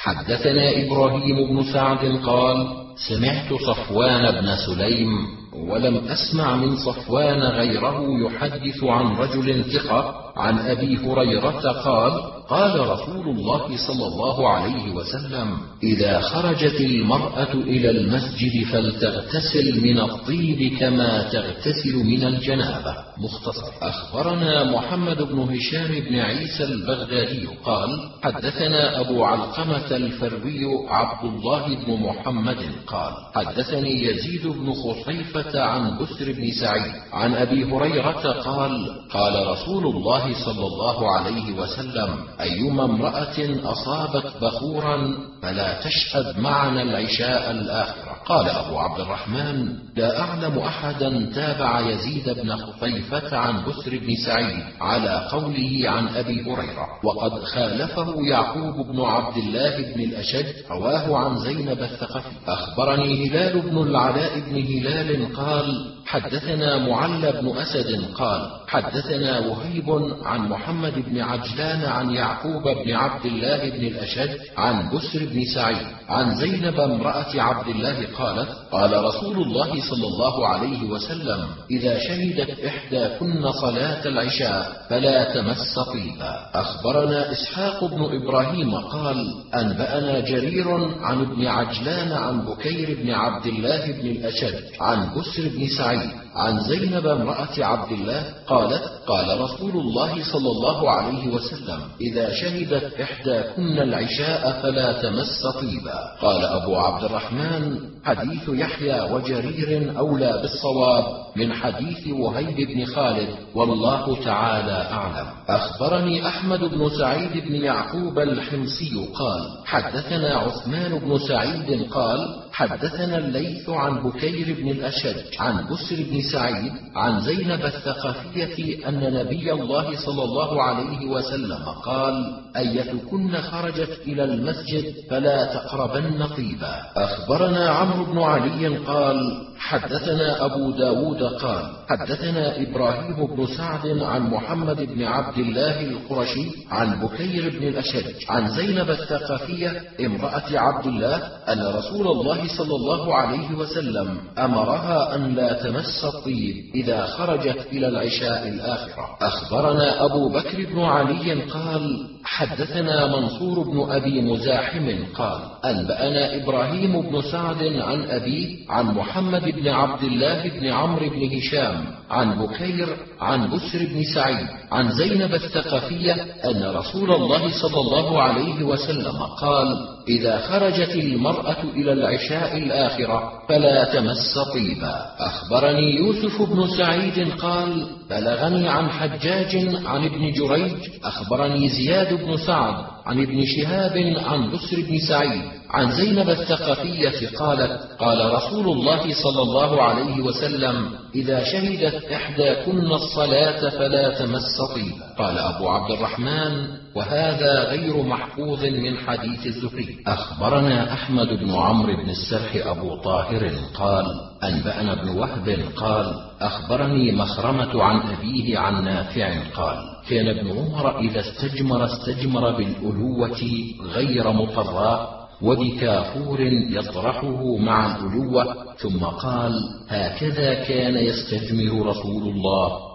Speaker 1: حدثنا إبراهيم بن سعد قال سمعت صفوان بن سليم ولم أسمع من صفوان غيره يحدث عن رجل ثقة عن أبي هريرة قال قال رسول الله صلى الله عليه وسلم إذا خرجت المرأة إلى المسجد فلتغتسل من الطيب كما تغتسل من الجنابة. مختصر. أخبرنا محمد بن هشام بن عيسى البغدادي قال حدثنا أبو علقمة الفروي عبد الله بن محمد قال حدثني يزيد بن خصيفة عن بسر بن سعيد عن أبي هريرة قال قال رسول الله صلى الله عليه وسلم أيما امرأة أصابت بخورا فلا تشهد معنا العشاء الآخرة. قال أبو عبد الرحمن لا أعلم أحدا تابع يزيد بن خصيفة عن بسر بن سعيد على قوله عن أبي هريرة، وقد خالفه يعقوب بن عبد الله بن الأشج رواه عن زينب الثقفي. أخبرني هلال بن العلاء بن هلال قال حدثنا معل بن أسد قال حدثنا وهيب عن محمد بن عجلان عن يعقوب بن عبد الله بن الأشج عن بسر بن سعيد عن زينب امرأة عبد الله قالت قال رسول الله صلى الله عليه وسلم إذا شهدت إحداكن صلاة العشاء فلا تمس طيبا. أخبرنا إسحاق بن إبراهيم قال أنبأنا جرير عن ابن عجلان عن بكير بن عبد الله بن الأشج عن بسر بن سعيد عن زينب امرأة عبد الله قالت قال رسول الله صلى الله عليه وسلم إذا شهدت إحداكن العشاء فلا تمس طيبا. قال أبو عبد الرحمن حديث يحيى وجرير أولى بالصواب من حديث وهيب بن خالد والله تعالى أعلم. أخبرني أحمد بن سعيد بن يعقوب الحمصي قال حدثنا عثمان بن سعيد قال حدثنا الليث عن بكير بن الأشج عن بسر بن سعيد عن زينب الثقفية أن نبي الله صلى الله عليه وسلم قال أيتكن خرجت إلى المسجد فلا تقربن طيبا. أخبرنا عمرو بن علي قال حدثنا أبو داود قال حدثنا إبراهيم بن سعد عن محمد بن عبد الله القرشي عن بكير بن الأشج عن زينب الثقفية امرأة عبد الله أن رسول الله صلى الله عليه وسلم أمرها أن لا تمس الطيب إذا خرجت إلى العشاء الآخرة. أخبرنا أبو بكر بن علي قال حدثنا منصور بن أبي مزاحم قال أنبأنا إبراهيم بن سعد عن أبي عن محمد بن عبد الله بن عمرو بن هشام عن بكير عن بسر بن سعيد عن زينب الثقفية أن رسول الله صلى الله عليه وسلم قال إذا خرجت المرأة إلى العشاء الآخرة فلا تمس طيبا. أخبرني يوسف بن سعيد قال بلغني عن حجاج عن ابن جريج أخبرني زياد بن سعد عن ابن شهاب عن بسر بن سعيد عن زينب الثقفية قالت قال رسول الله صلى الله عليه وسلم إذا شهدت إحداكن الصلاة فلا تمس طيبا. قال أبو عبد الرحمن وهذا غير محفوظ من حديث الزهري. أخبرنا أحمد بن عمرو بن السرح أبو طاهر قال أنبأنا ابن وهب قال أخبرني مخرمة عن أبيه عن نافع قال كان ابن عمر إذا استجمر استجمر بالألوة غير مطراء وبكافور يطرحه مع الألوة ثم قال هكذا كان يستجمر رسول الله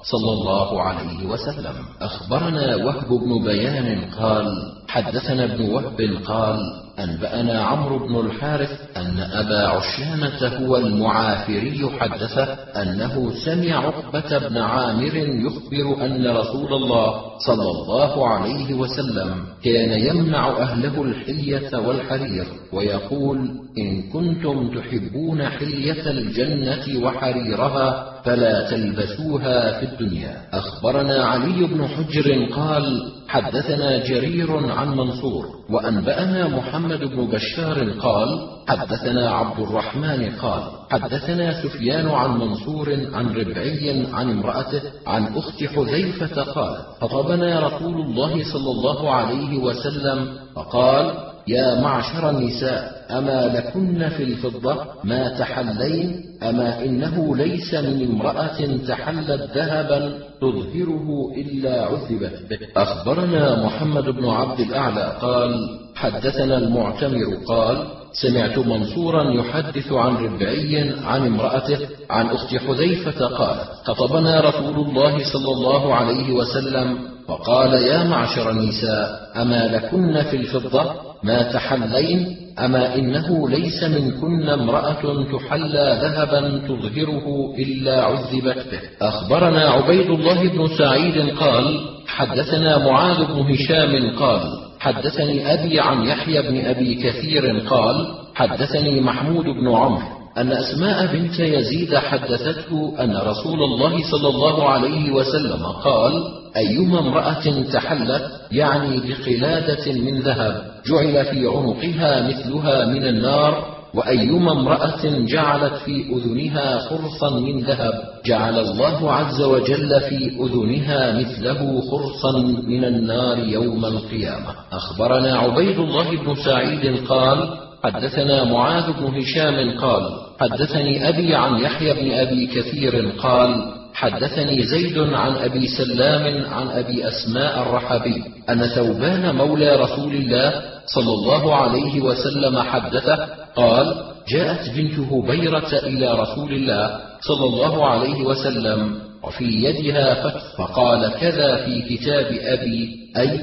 Speaker 1: صلى الله عليه وسلم. أخبرنا وهب بن بيان قال حدثنا ابن وهب قال أنبأنا عمرو بن الحارث أن أبا عشامة هو المعافري حدثه أنه سمع عقبة بن عامر يخبر أن رسول الله صلى الله عليه وسلم كان يمنع أهله الحلية والحرير ويقول إن كنتم تحبون حلية الجنة وحريرها فلا تلبسوها في الدنيا. أخبرنا علي بن حجر قال حدثنا جرير عن منصور وأنبأنا محمد بن بشار قال حدثنا عبد الرحمن قال حدثنا سفيان عن منصور عن ربعي عن امرأته عن أخت حذيفة قال خطبنا رسول الله صلى الله عليه وسلم فقال يا معشر النساء أما لكن في الفضة ما تحلين أما إنه ليس من امرأة تحلت ذهبا تظهره إلا عذبت به. أخبرنا محمد بن عبد الأعلى قال حدثنا المعتمر قال سمعت منصورا يحدث عن ربعي عن امرأته عن أخت حذيفة قالت خطبنا رسول الله صلى الله عليه وسلم فقال يا معشر النساء أما لكن في الفضة ما تحلين أما إنه ليس منكن امرأة تحلى ذهبا تظهره إلا عذبت به. أخبرنا عبيد الله بن سعيد قال حدثنا معاذ بن هشام قال حدثني أبي عن يحيى بن أبي كثير قال حدثني محمود بن عمرو أن أسماء بنت يزيد حدثته أن رسول الله صلى الله عليه وسلم قال أيما امرأة تحلت يعني بقلادة من ذهب جعل في عنقها مثلها من النار وأيما امرأة جعلت في أذنها خرصا من ذهب جعل الله عز وجل في أذنها مثله خرصا من النار يوم القيامة. أخبرنا عبيد الله بن سعيد قال حدثنا معاذ بن هشام قال حدثني أبي عن يحيى بن أبي كثير قال حدثني زيد عن أبي سلام عن أبي أسماء الرحبي أن ثوبان مولى رسول الله صلى الله عليه وسلم حدثه قال جاءت بنت هبيرة إلى رسول الله صلى الله عليه وسلم وفي يدها فتح فقال كذا في كتاب أبي أي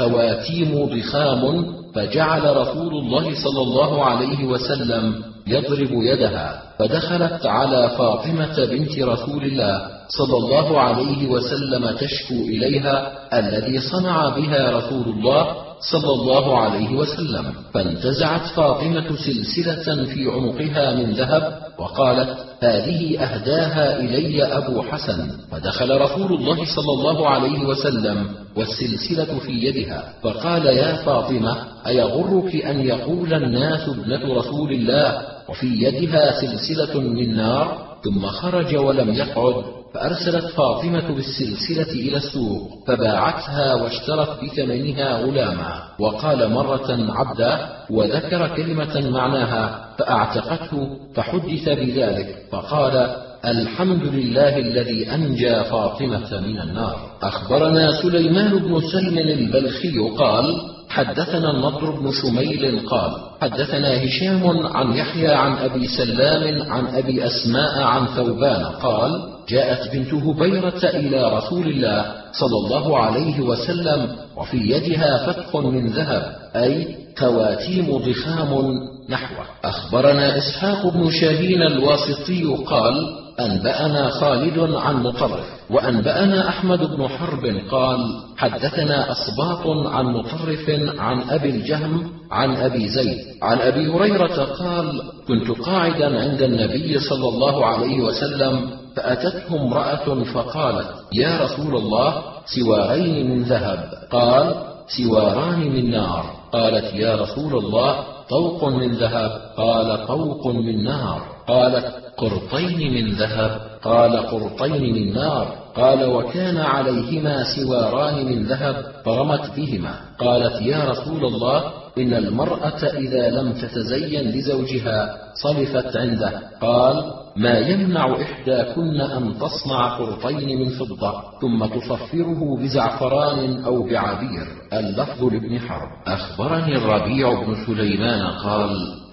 Speaker 1: خواتيم ضخام فجعل رسول الله صلى الله عليه وسلم يضرب يدها فدخلت على فاطمة بنت رسول الله صلى الله عليه وسلم تشكو إليها الذي صنع بها رسول الله صلى الله عليه وسلم فانتزعت فاطمة سلسلة في عنقها من ذهب وقالت هذه أهداها إلي أبو حسن فدخل رسول الله صلى الله عليه وسلم والسلسلة في يدها فقال يا فاطمة أيغرك أن يقول الناس ابنة رسول الله وفي يدها سلسلة من نار ثم خرج ولم يقعد فأرسلت فاطمة بالسلسلة إلى السوق فباعتها واشترت بثمنها غلاما وقال مرة عبدا وذكر كلمة معناها فأعتقته فحدث بذلك فقال الحمد لله الذي أنجى فاطمة من النار. أخبرنا سليمان بن سلم البلخي قال حدثنا النضر بن شميل قال حدثنا هشام عن يحيى عن أبي سلام عن أبي أسماء عن ثوبان قال جاءت بنت هبيرة إلى رسول الله صلى الله عليه وسلم وفي يدها فتح من ذهب أي خواتيم ضخام نحوه. أخبرنا إسحاق بن شاهين الواسطي قال أنبأنا خالد عن مطرف وأنبأنا أحمد بن حرب قال حدثنا أصباط عن مطرف عن أبي الجهم عن أبي زيد عن أبي هريرة قال كنت قاعدا عند النبي صلى الله عليه وسلم فأتته امرأة فقالت يا رسول الله سوارين من ذهب قال سواران من نار قالت يا رسول الله طوق من ذهب قال طوق من نار قالت قرطين من ذهب قال قرطين من نار قال وكان عليهما سواران من ذهب فرمت بهما قالت يا رسول الله إن المرأة إذا لم تتزين لزوجها صلفت عنده قال ما يمنع إحداكن أن تصنع قرطين من فضة ثم تصفره بزعفران أو بعبير. اللفظ لابن حرب. أخبرني الربيع بن سليمان قال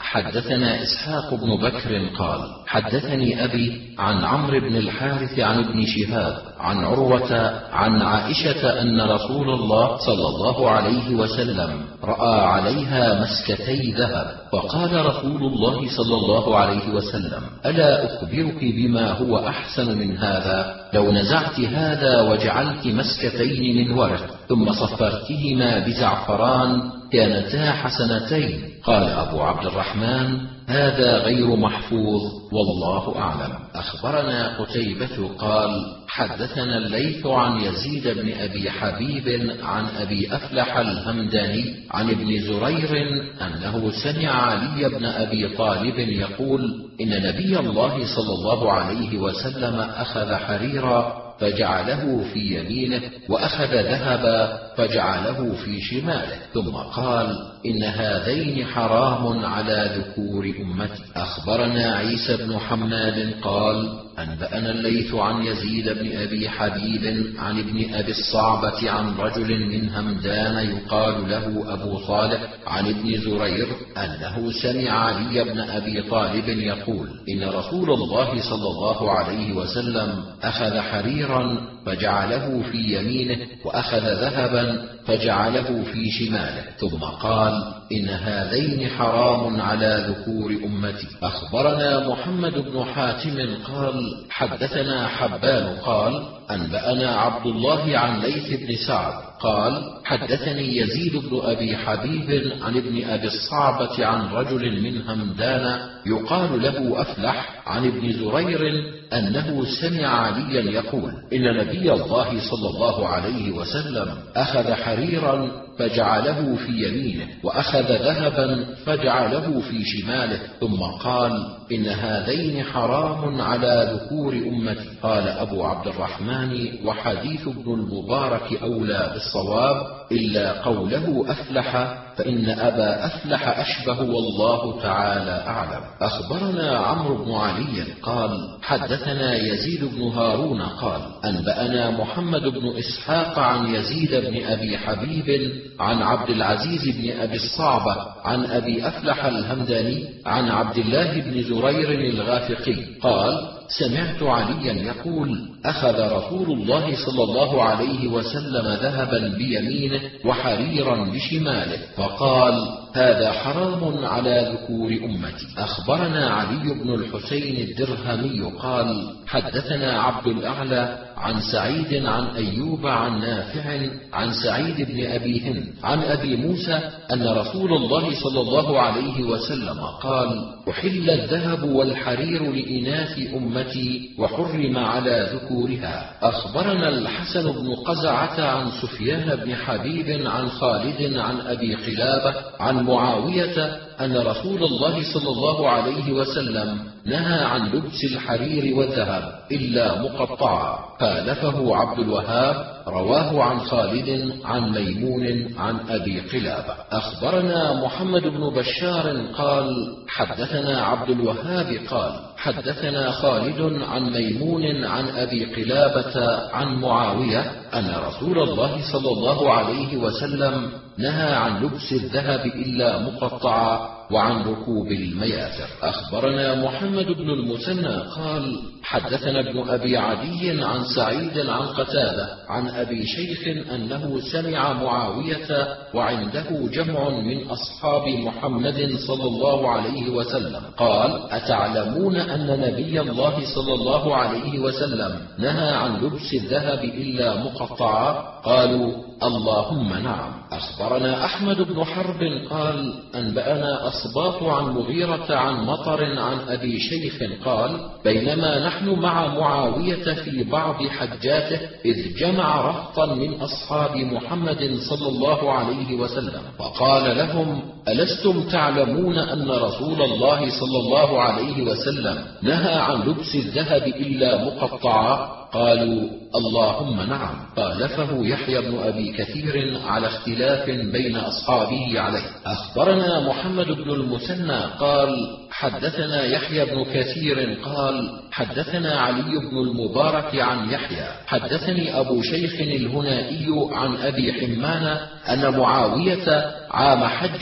Speaker 1: حدثنا إسحاق بن بكر قال حدثني أبي عن عمرو بن الحارث عن ابن شهاب عن عروة عن عائشة أن رسول الله صلى الله عليه وسلم رأى عليها مسكتي ذهب، فقال رسول الله صلى الله عليه وسلم: ألا أخبرك بما هو أحسن من هذا؟ لو نزعت هذا وجعلت مسكتين من ورق ثم صفرتهما بزعفران كانتا حسنتين. قال أبو عبد الرحمن: هذا غير محفوظ والله أعلم. أخبرنا قتيبة قال حدثنا الليث عن يزيد بن أبي حبيب عن أبي أفلح الهمداني عن ابن زرير أنه سمع علي بن أبي طالب يقول: إن نبي الله صلى الله عليه وسلم أخذ حريرا فجعله في يمينه وأخذ ذهبا فجعله في شماله، ثم قال: إن هذين حرام على ذكور أمتي. أخبرنا عيسى بن حماد قال أنبأنا الليث عن يزيد بن أبي حبيب عن ابن أبي الصعبة عن رجل من همدان يقال له أبو صالح عن ابن زرير أنه سمع علي بن أبي طالب يقول: إن رسول الله صلى الله عليه وسلم أخذ حريرا فجعله في يمينه وأخذ ذهبا فجعله في شماله، ثم قال: إن هذين حرام على ذكور أمتي. أخبرنا محمد بن حاتم قال حدثنا حبان قال أنبأنا عبد الله عن ليث بن سعد قال حدثني يزيد بن أبي حبيب عن ابن أبي الصعبة عن رجل من همدان يقال له أفلح عن ابن زرير أنه سمع عليا يقول: إن نبي الله صلى الله عليه وسلم أخذ حريرا فجعله في يمينه وأخذ ذهبا فجعله في شماله، ثم قال: إن هذين حرام على ذكور أمتي. قال أبو عبد الرحمن: وحديث ابن المبارك أولى بالصواب إلا قوله أفلح، فإن أبا أفلح أشبه والله تعالى أعلم. أخبرنا عمرو بن علي قال حدثنا يزيد بن هارون قال أنبأنا محمد بن إسحاق عن يزيد بن أبي حبيب عن عبد العزيز بن أبي الصعبة عن أبي أفلح الهمداني عن عبد الله بن زرير الغافقي قال: سمعت عليا يقول: أخذ رسول الله صلى الله عليه وسلم ذهبا بيمينه وحريرا بشماله، فقال: هذا حرام على ذكور أمتي. أخبرنا علي بن الحسين الدرهمي قال حدثنا عبد الأعلى عن سعيد عن أيوب عن نافع عن سعيد بن أبي هند عن أبي موسى أن رسول الله صلى الله عليه وسلم قال: أحل الذهب والحرير لإناث أمتي وحرم على ذكورها. أخبرنا الحسن بن قزعة عن سفيان بن حبيب عن خالد عن أبي قلابة عن معاوية أن رسول الله صلى الله عليه وسلم نهى عن لبس الحرير والذهب إلا مقطعا. خالفه عبد الوهاب رواه عن خالد عن ميمون عن أبي قلابة. أخبرنا محمد بن بشار قال حدثنا عبد الوهاب قال حدثنا خالد عن ميمون عن أبي قلابة عن معاوية أن رسول الله صلى الله عليه وسلم نهى عن لبس الذهب إلا مقطعا وعن ركوب المياسر. أخبرنا محمد بن المثنى قال حدثنا ابن أبي عدي عن سعيد عن قتادة عن أبي شيخ أنه سمع معاوية وعنده جمع من أصحاب محمد صلى الله عليه وسلم قال: أتعلمون أن نبي الله صلى الله عليه وسلم نهى عن لبس الذهب إلا مقطعا؟ قالوا: اللهم نعم. أخبرنا أحمد بن حرب قال أنبأنا أصباط عن مغيرة عن مطر عن أبي شيخ قال: بينما نحن مع معاوية في بعض حجاته إذ جمع رهطا من أصحاب محمد صلى الله عليه وسلم فقال لهم: ألستم تعلمون أن رسول الله صلى الله عليه وسلم نهى عن لبس الذهب إلا مقطعا؟ قالوا: اللهم نعم. خالفه يحيى بن أبي كثير على اختلاف بين أصحابه عليه. أخبرنا محمد بن المثنى قال حدثنا يحيى بن كثير قال حدثنا علي بن المبارك عن يحيى حدثني أبو شيخ الهنائي عن أبي حمان أن معاوية عام حج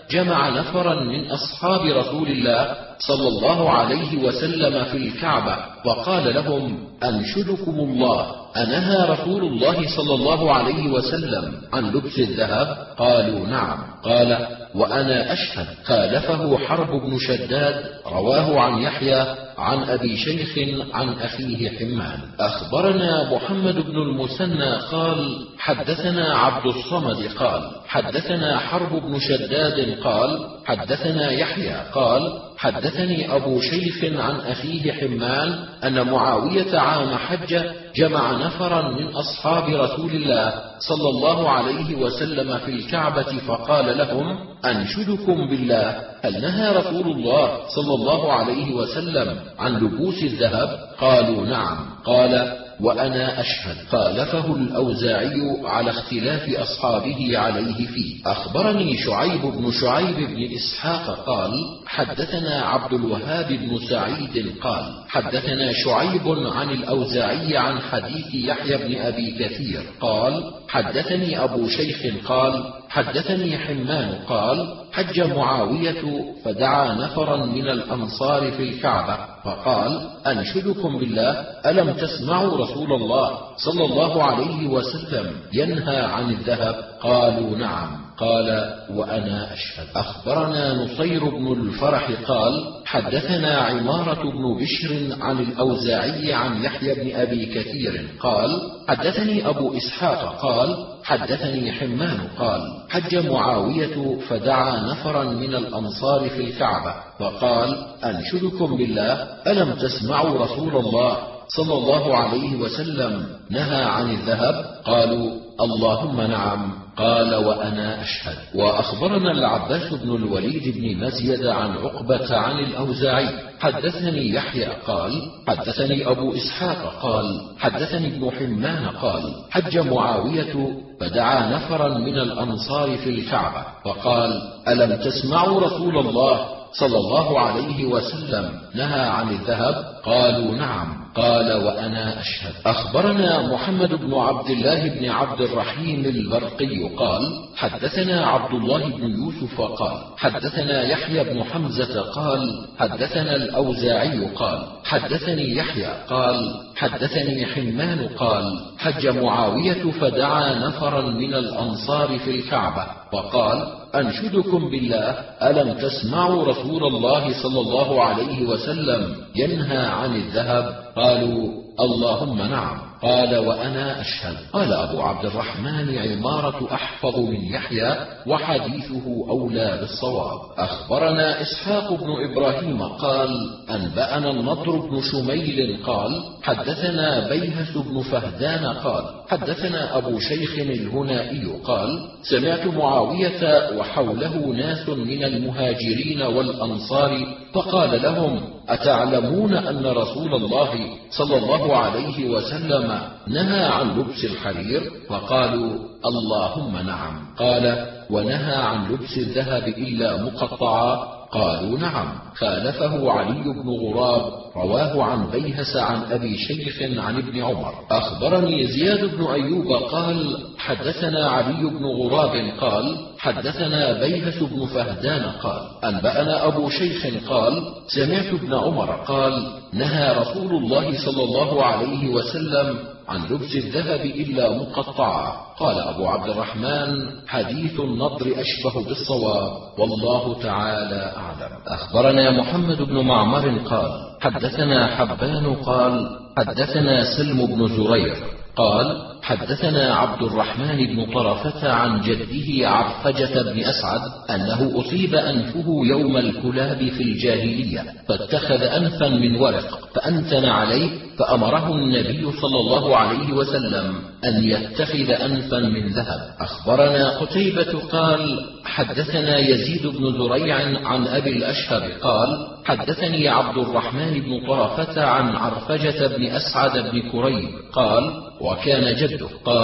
Speaker 1: جمع نفرا من أصحاب رسول الله صلى الله عليه وسلم في الكعبة وقال لهم: أنشدكم الله، أنهى رسول الله صلى الله عليه وسلم عن لبس الذهب؟ قالوا: نعم. قال: وأنا أشهد. خالفه حرب بن شداد، رواه عن يحيى عن أبي شيخ عن أخيه حمان. أخبرنا محمد بن المثنى قال: حدثنا عبد الصمد قال: حدثنا حرب بن شداد قال: حدثنا يحيى قال: حدثني أبو شيخ عن أخيه حمان أن معاوية عام حجة جمع نفرا من أصحاب رسول الله صلى الله عليه وسلم في الكعبة فقال لهم: أنشدكم بالله، هل نهى رسول الله صلى الله عليه وسلم عن لبوس الذهب؟ قالوا: نعم. قال: وأنا أشهد. خالفه الأوزاعي على اختلاف أصحابه عليه فيه. أخبرني شعيب بن شعيب بن إسحاق قال: حدثنا عبد الوهاب بن سعيد قال: حدثنا شعيب عن الأوزاعي عن حديث يحيى بن أبي كثير قال: حدثني أبو شيخ قال: حدثني حمان قال: حج معاوية فدعا نفرا من الأنصار في الكعبة فقال: أنشدكم بالله، ألم تسمعوا رسول الله صلى الله عليه وسلم ينهى عن الذهب؟ قالوا: نعم. قال: وأنا أشهد. أخبرنا نصير بن الفرح قال: حدثنا عمارة بن بشر عن الأوزاعي عن يحيى بن أبي كثير قال: حدثني أبو إسحاق قال: حدثني حمان قال: حج معاوية فدعا نفرا من الأنصار في الكعبة فقال: أنشدكم بالله، ألم تسمعوا رسول الله صلى الله عليه وسلم نهى عن الذهب؟ قالوا: اللهم نعم. قال: وأنا أشهد. وأخبرنا العباس بن الوليد بن مزيد عن عقبة عن الأوزاعي: حدثني يحيى قال: حدثني أبو إسحاق قال: حدثني ابن حمان قال: حج معاوية فدعا نفرا من الأنصار في الكعبة فقال: ألم تسمعوا رسول الله صلى الله عليه وسلم نهى عن الذهب؟ قالوا: نعم. قال: وأنا أشهد. أخبرنا محمد بن عبد الله بن عبد الرحيم البرقي قال: حدثنا عبد الله بن يوسف قال: حدثنا يحيى بن حمزة قال: حدثنا الأوزاعي قال: حدثني يحيى قال: حدثني حمان قال: حج معاوية فدعا نفرا من الأنصار في الكعبة فقال: أنشدكم بالله، ألم تسمعوا رسول الله صلى الله عليه وسلم ينهى عن الذهب؟ قالوا: اللهم نعم. قال: وأنا أشهد. قال أبو عبد الرحمن: عمارة أحفظ من يحيى وحديثه أولى بالصواب. أخبرنا إسحاق بن إبراهيم قال: أنبأنا النضر بن شميل قال: حدثنا بيهس بن فهدان قال: حدثنا أبو شيخ الهنائي قال: سمعت معاوية وحوله ناس من المهاجرين والأنصار فقال لهم: أتعلمون أن رسول الله صلى الله عليه وسلم نهى عن لبس الحرير؟ فقالوا: اللهم نعم. قال: ونهى عن لبس الذهب إلا مقطعا؟ قالوا: نعم. خالفه علي بن غراب، رواه عن بيهس عن أبي شيخ عن ابن عمر. أخبرني زياد بن أيوب قال: حدثنا علي بن غراب قال: حدثنا بيهس بن فهدان قال: أنبأنا أبو شيخ قال: سمعت ابن عمر قال: نهى رسول الله صلى الله عليه وسلم عن لبس الذهب إلا مقطعا. قال أبو عبد الرحمن: حديث النضر أشبه بالصواب، والله تعالى أعلم. أخبرنا محمد بن معمر قال: حدثنا حبان قال: حدثنا سلم بن زرير قال: حدثنا عبد الرحمن بن طرفة عن جده عرفجة بن أسعد أنه أصيب أنفه يوم الكلاب في الجاهلية فاتخذ أنفا من ورق فأنتن عليه فأمره النبي صلى الله عليه وسلم أن يتخذ أنفا من ذهب. أخبرنا قتيبة قال: حدثنا يزيد بن زريع عن أبي الأشهر قال: حدثني عبد الرحمن بن طرفة عن عرفجة بن أسعد بن كريب قال: وكان جده قال: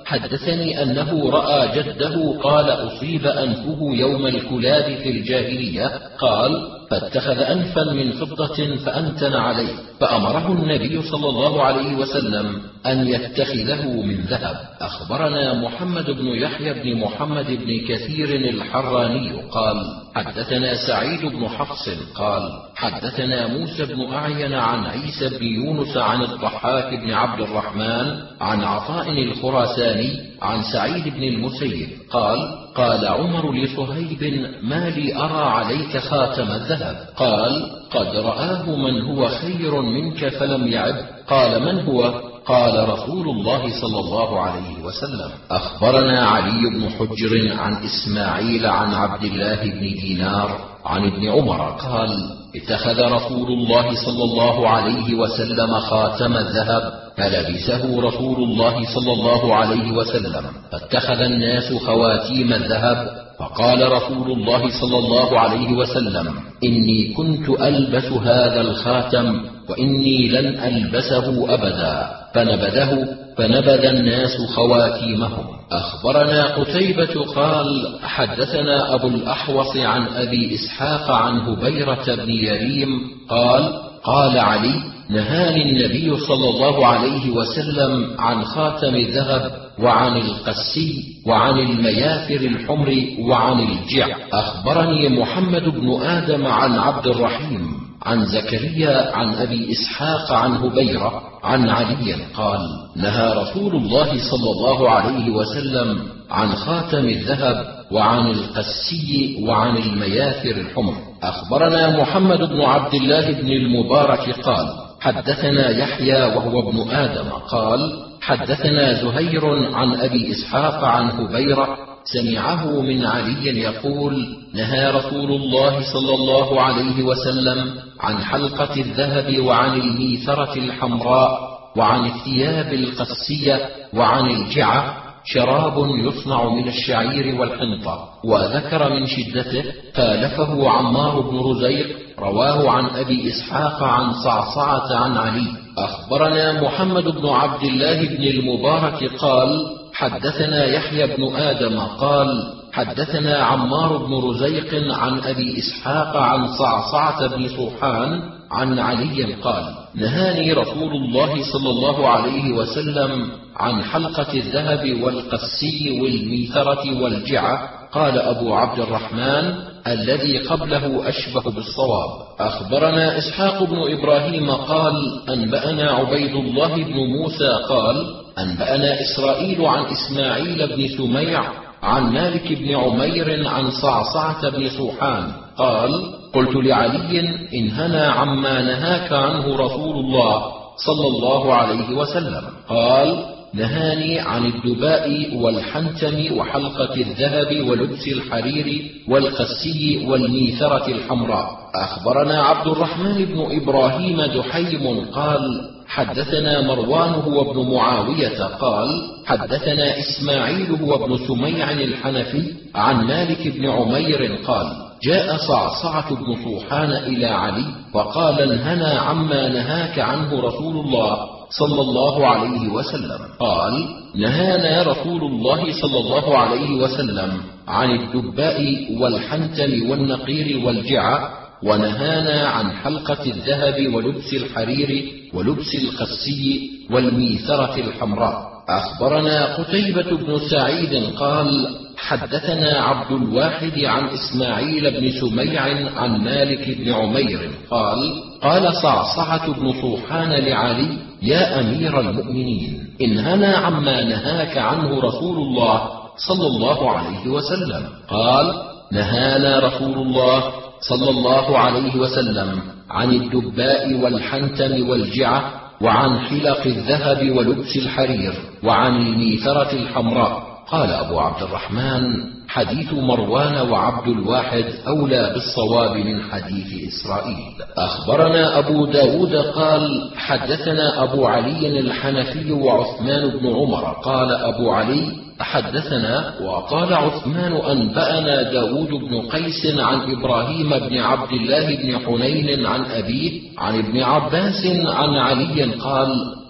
Speaker 1: حدثني أنه رأى جده قال أصيب أنفه يوم الكلاب في الجاهلية، قال فاتخذ أنفا من فضة فأنتن عليه، فأمره النبي صلى الله عليه وسلم أن يتخذه من ذهب. أخبرنا محمد بن يحيى بن محمد بن كثير الحراني قال حدثنا سعيد بن حفص قال حدثنا موسى بن أعين عن عيسى بن يونس عن الضحاك بن عبد الرحمن عن عطاء الخراساني عن سعيد بن المسيب قال قال عمر لصهيب ما لي أرى عليك خاتم الذهب؟ قال قد رآه من هو خير منك فلم يعب. قال من هو؟ قال رسول الله صلى الله عليه وسلم. أخبرنا علي بن حجر عن إسماعيل عن عبد الله بن دينار عن ابن عمر قال اتخذ رسول الله صلى الله عليه وسلم خاتم الذهب فلبسه رسول الله صلى الله عليه وسلم، فاتخذ الناس خواتيم الذهب، فقال رسول الله صلى الله عليه وسلم إني كنت ألبس هذا الخاتم وإني لن ألبسه أبدا، فنبذه فنبذ الناس خواتيمهم. أخبرنا قتيبة قال حدثنا أبو الأحوص عن أبي إسحاق عن هبيرة بن يريم قال قال علي نهاني النبي صلى الله عليه وسلم عن خاتم الذهب وعن القسي وعن المياثر الحمر وعن الجع. أخبرني محمد بن آدم عن عبد الرحيم عن زكريا عن أبي إسحاق عن هبيرة عن علي قال نهى رسول الله صلى الله عليه وسلم عن خاتم الذهب وعن القسي وعن المياثر الحمر. أخبرنا محمد بن عبد الله بن المبارك قال حدثنا يحيى وهو ابن آدم قال حدثنا زهير عن أبي إسحاق عن هبيرة سمعه من علي يقول نهى رسول الله صلى الله عليه وسلم عن حلقة الذهب وعن الميثرة الحمراء وعن الثياب القسية وعن الجعة، شراب يصنع من الشعير والحنطة. وذكر من شدته خالفه عمار بن رزيق رواه عن أبي إسحاق عن صعصعة عن علي. أخبرنا محمد بن عبد الله بن المبارك قال حدثنا يحيى بن آدم قال حدثنا عمار بن رزيق عن أبي إسحاق عن صعصعة بن صوحان عن علي قال نهاني رسول الله صلى الله عليه وسلم عن حلقة الذهب والقسي والميثرة والجعة. قال أبو عبد الرحمن الذي قبله أشبه بالصواب. أخبرنا إسحاق بن إبراهيم قال أنبأنا عبيد الله بن موسى قال أنبأنا إسرائيل عن إسماعيل بن سميع عن مالك بن عمير عن صعصعة بن صوحان قال قلت لعلي انهنا عما نهاك عنه رسول الله صلى الله عليه وسلم. قال نهاني عن الدباء والحنتم وحلقة الذهب ولبس الحرير والقسي والميثرة الحمراء. أخبرنا عبد الرحمن بن إبراهيم دحيم قال حدثنا مروان هو ابن معاوية قال حدثنا إسماعيل هو ابن سميع الحنفي عن مالك بن عمير قال جاء صعصعة بن صوحان إلى علي وقال انهنا عما نهاك عنه رسول الله صلى الله عليه وسلم. قال نهانا رسول الله صلى الله عليه وسلم عن الدباء والحنتم والنقير والجعة، ونهانا عن حلقة الذهب ولبس الحرير ولبس القسي والميثرة الحمراء. أخبرنا قتيبة بن سعيد قال حدثنا عبد الواحد عن إسماعيل بن سميع عن مالك بن عمير قال قال صعصعة بن صوحان لعلي يا أمير المؤمنين انهنا عما نهاك عنه رسول الله صلى الله عليه وسلم. قال نهانا رسول الله صلى الله عليه وسلم عن الدباء والحنتم والجعة وعن حلق الذهب ولبس الحرير وعن الميثرة الحمراء. قال أبو عبد الرحمن حديث مروان وعبد الواحد أولى بالصواب من حديث إسرائيل. أخبرنا أبو داود قال حدثنا أبو علي الحنفي وعثمان بن عمر. قال أبو علي حدثنا وقال عثمان أنبأنا داود بن قيس عن إبراهيم بن عبد الله بن حنين عن أبيه عن ابن عباس عن علي قال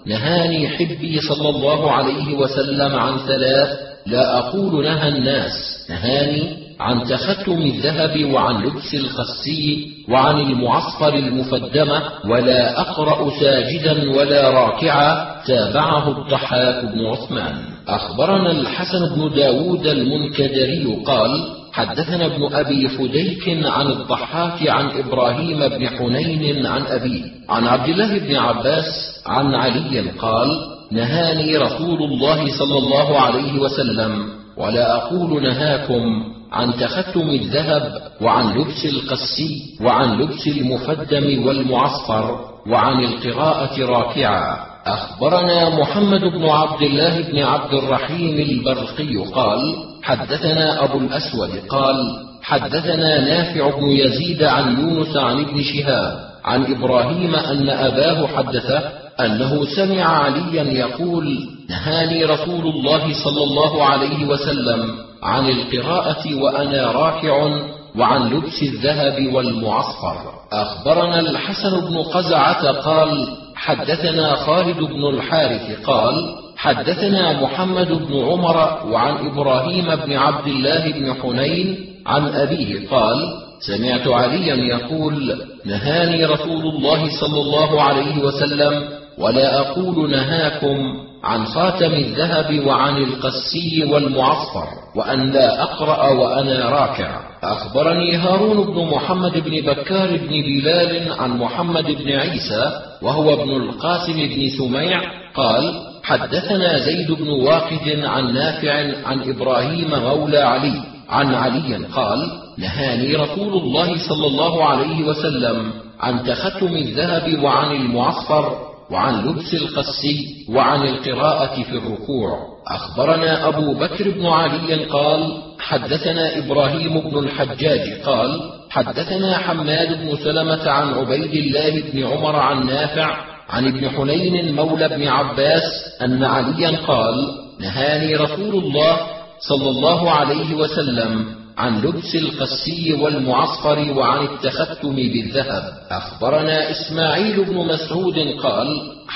Speaker 1: نهاني حبي صلى الله عليه وسلم عن ثلاث لا أقول نهى الناس. نهاني عن تختم الذهب وعن لبس الخسي وعن المعصفر المفدمة، ولا أقرأ ساجدا ولا راكعا. تابعه الضحاك بن عثمان. أخبرنا الحسن بن داود المنكدري قال حدثنا ابن أبي فديك عن الضحاك عن إبراهيم بن حنين عن أبيه عن عبد الله بن عباس عن علي قال نهاني رسول الله صلى الله عليه وسلم، ولا أقول نهاكم، عن تختم الذهب وعن لبس القسي وعن لبس المفدم والمعصفر وعن القراءة راكعا. أخبرنا محمد بن عبد الله بن عبد الرحيم البرقي قال حدثنا أبو الأسود قال حدثنا نافع بن يزيد عن يونس عن ابن شهاب عن إبراهيم أن أباه حدثه أنه سمع عليا يقول نهاني رسول الله صلى الله عليه وسلم عن القراءة وأنا راكع وعن لبس الذهب والمعصفر. أخبرنا الحسن بن قزعة قال حدثنا خالد بن الحارث قال حدثنا محمد بن عمر وعن إبراهيم بن عبد الله بن حنين عن أبيه قال سمعت عليا يقول نهاني رسول الله صلى الله عليه وسلم، ولا أقول نهاكم، عن خاتم الذهب وعن القسي والمعصفر، وأن لا أقرأ وأنا راكع. أخبرني هارون بن محمد بن بكار بن بلال عن محمد بن عيسى وهو ابن القاسم بن سميع قال حدثنا زيد بن واقد عن نافع عن إبراهيم مولى علي عن علي قال نهاني رسول الله صلى الله عليه وسلم عن تختم الذهب وعن المعصفر وعن لبس القسي وعن القراءة في الركوع. أخبرنا أبو بكر بن علي قال حدثنا إبراهيم بن الحجاج قال حدثنا حماد بن سلمة عن عبيد الله بن عمر عن نافع عن ابن حنين مولى بن عباس أن عليا قال نهاني رسول الله صلى الله عليه وسلم عن لبس القسي والمعصفر وعن التختم بالذهب. أخبرنا إسماعيل بن مسعود قال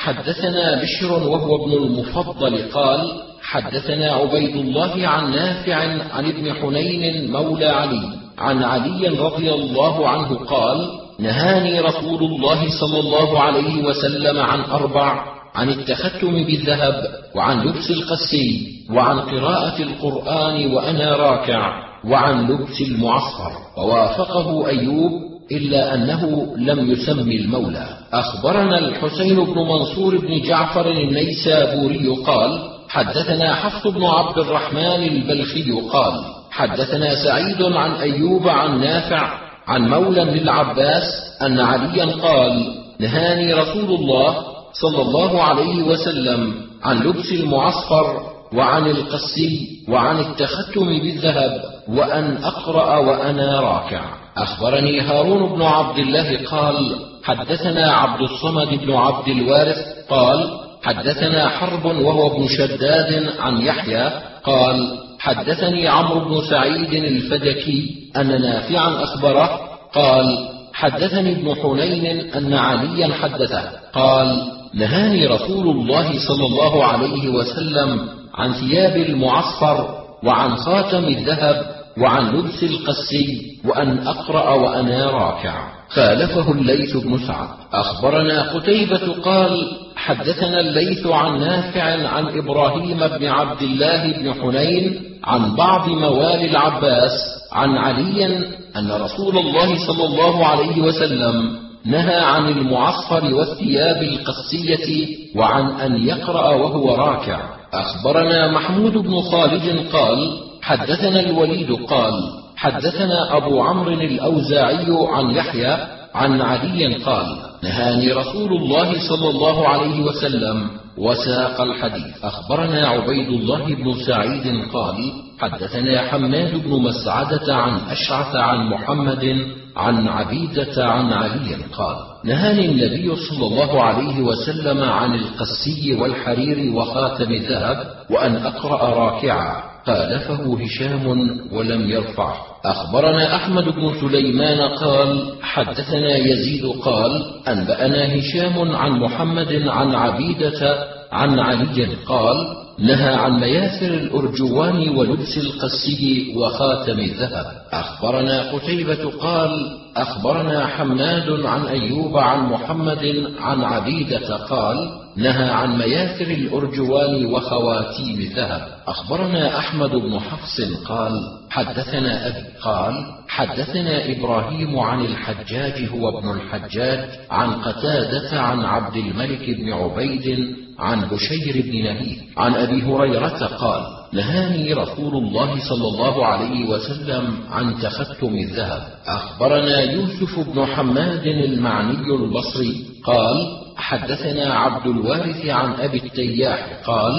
Speaker 1: حدثنا بشر وهو ابن المفضل قال حدثنا عبيد الله عن نافع عن ابن حنين مولى علي عن علي رضي الله عنه قال نهاني رسول الله صلى الله عليه وسلم عن أربع: عن التختم بالذهب، وعن لبس القسي، وعن قراءة القرآن وأنا راكع، وعن لبس المعصفر. ووافقه أيوب إلا أنه لم يسمي المولى. أخبرنا الحسين بن منصور بن جعفر النيسابوري قال حدثنا حفص بن عبد الرحمن البلخي قال حدثنا سعيد عن أيوب عن نافع عن مولى للعباس أن عليا قال نهاني رسول الله صلى الله عليه وسلم عن لبس المعصفر وعن القسي وعن التختم بالذهب وأن أقرأ وأنا راكع. أخبرني هارون بن عبد الله قال حدثنا عبد الصمد بن عبد الوارث قال حدثنا حرب وهو ابن شداد عن يحيى قال حدثني عمرو بن سعيد الفدكي أن نافعا أخبره قال حدثني ابن حنين أن عليا حدثه قال نهاني رسول الله صلى الله عليه وسلم عن ثياب المعصفر وعن خاتم الذهب وعن لبس القسي وأن أقرأ وأنا راكع. خالفه الليث بن سعد. أخبرنا قتيبة قال حدثنا الليث عن نافع عن إبراهيم بن عبد الله بن حنين عن بعض موالي العباس عن علي أن رسول الله صلى الله عليه وسلم نهى عن المعصفر والثياب القسية وعن أن يقرأ وهو راكع. أخبرنا محمود بن خالد قال حدثنا الوليد قال حدثنا أبو عمرو الأوزاعي عن يحيى عن علي قال نهاني رسول الله صلى الله عليه وسلم وساق الحديث. أخبرنا عبيد الله بن سعيد قال حدثنا حماد بن مسعدة عن أشعث عن محمد عن عبيدة عن علي قال نهاني النبي صلى الله عليه وسلم عن القسي والحرير وخاتم الذهب وأن أقرأ راكعا. خالفه هشام ولم يرفعه. أخبرنا أحمد بن سليمان قال حدثنا يزيد قال أنبأنا هشام عن محمد عن عبيدة عن علي قال نهى عن مياثر الأرجوان ولبس القسي وخاتم الذهب. أخبرنا قتيبة قال أخبرنا حماد عن أيوب عن محمد عن عبيدة قال نهى عن مياثر الأرجوان وخواتيم الذهب. أخبرنا أحمد بن حفص قال حدثنا أبي قال حدثنا إبراهيم عن الحجاج هو ابن الحجاج عن قتادة عن عبد الملك بن عبيد عن بشير بن نهيد عن أبي هريرة قال نهاني رسول الله صلى الله عليه وسلم عن تختم الذهب. أخبرنا يوسف بن حماد المعني البصري قال حدثنا عبد الوارث عن أبي التياح قال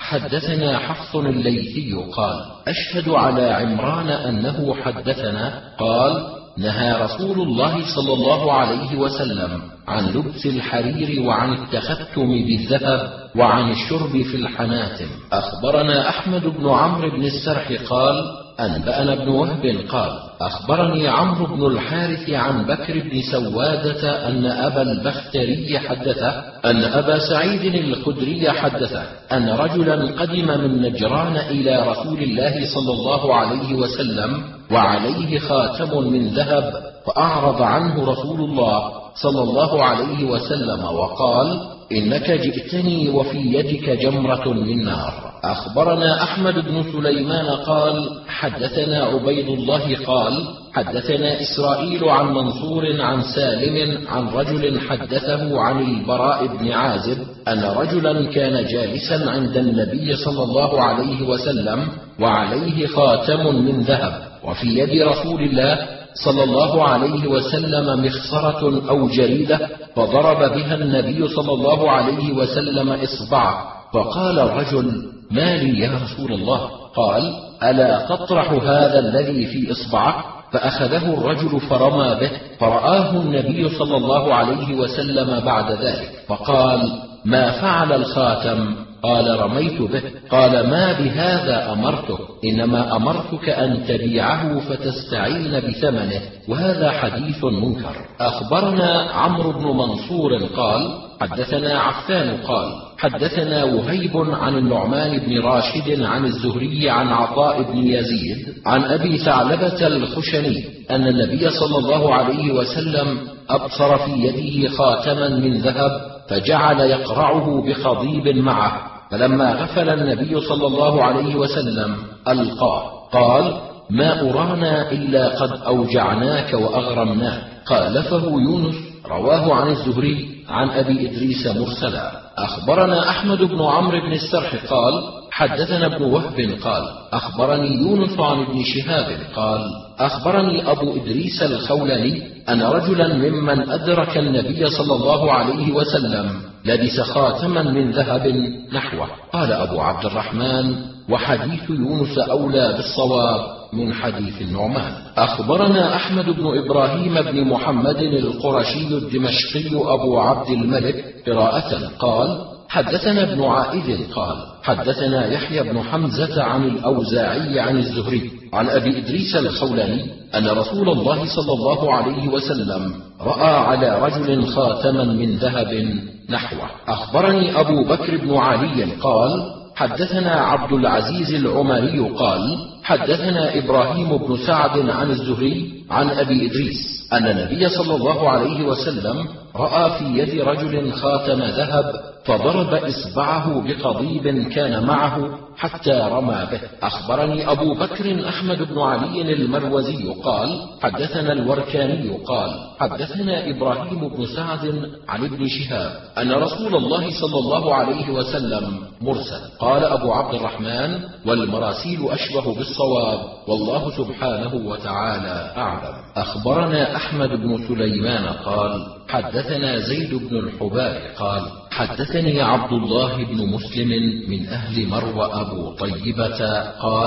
Speaker 1: حدثنا حفص الليثي قال أشهد على عمران أنه حدثنا قال نهى رسول الله صلى الله عليه وسلم عن لبس الحرير وعن التختم بالذهب وعن الشرب في الحناتم. أخبرنا أحمد بن عمرو بن السرح قال أنبأنا ابن وهب قال أخبرني عمرو بن الحارث عن بكر بن سوادة أن أبا البختري حدثه أن أبا سعيد الخدري حدثه أن رجلا قدم من نجران إلى رسول الله صلى الله عليه وسلم وعليه خاتم من ذهب فأعرض عنه رسول الله صلى الله عليه وسلم وقال إنك جئتني وفي يدك جمرة من نار. أخبرنا أحمد بن سليمان قال حدثنا عبيد الله قال حدثنا إسرائيل عن منصور عن سالم عن رجل حدثه عن البراء بن عازب أن رجلا كان جالسا عند النبي صلى الله عليه وسلم وعليه خاتم من ذهب وفي يد رسول الله صلى الله عليه وسلم مخصرة أو جريدة فضرب بها النبي صلى الله عليه وسلم إصبعه فقال الرجل ما لي يا رسول الله؟ قال ألا تطرح هذا الذي في إصبعك؟ فأخذه الرجل فرمى به فرآه النبي صلى الله عليه وسلم بعد ذلك فقال ما فعل الخاتم؟ قال رميت به. قال ما بهذا أمرتك إنما أمرتك أن تبيعه فتستعين بثمنه وهذا حديث منكر. أخبرنا عمرو بن منصور قال حدثنا عفان قال حدثنا وهيب عن النعمان بن راشد عن الزهري عن عطاء بن يزيد عن أبي ثعلبة الخشني أن النبي صلى الله عليه وسلم أبصر في يده خاتما من ذهب فجعل يقرعه بخضيب معه فلما غفل النبي صلى الله عليه وسلم ألقاه قال ما أرانا إلا قد أوجعناك وأغرمناك. خالفه يونس رواه عن الزهري عن أبي إدريس مرسلا. أخبرنا أحمد بن عمرو بن السرح قال حدثنا ابن وهب قال أخبرني يونس عن ابن شهاب قال أخبرني أبو إدريس الخولاني أن رجلا ممن أدرك النبي صلى الله عليه وسلم لبس خاتما من ذهب نحوه. قال أبو عبد الرحمن وحديث يونس أولى بالصواب من حديث النعمان. أخبرنا أحمد بن إبراهيم بن محمد القرشي الدمشقي أبو عبد الملك قراءة قال حدثنا ابن عائذ قال حدثنا يحيى بن حمزة عن الأوزاعي عن الزهري عن أبي إدريس الخولاني أن رسول الله صلى الله عليه وسلم رأى على رجل خاتما من ذهب نحوه. أخبرني أبو بكر بن علي قال حدثنا عبد العزيز العمري قال حدثنا إبراهيم بن سعد عن الزهري عن أبي إدريس أن النبي صلى الله عليه وسلم رأى في يد رجل خاتم ذهب فضرب إصبعه بقضيب كان معه حتى رمى به. أخبرني أبو بكر أحمد بن علي المروزي قال حدثنا الوركاني قال حدثنا إبراهيم بن سعد عن ابن شهاب أن رسول الله صلى الله عليه وسلم مرسل. قال أبو عبد الرحمن والمراسيل أشبه بالصواب والله سبحانه وتعالى أعلم. أخبرنا أحمد بن سليمان قال حدثنا زيد بن الحباب قال حدثني عبد الله بن مسلم من أهل مروى أبو طيبة قال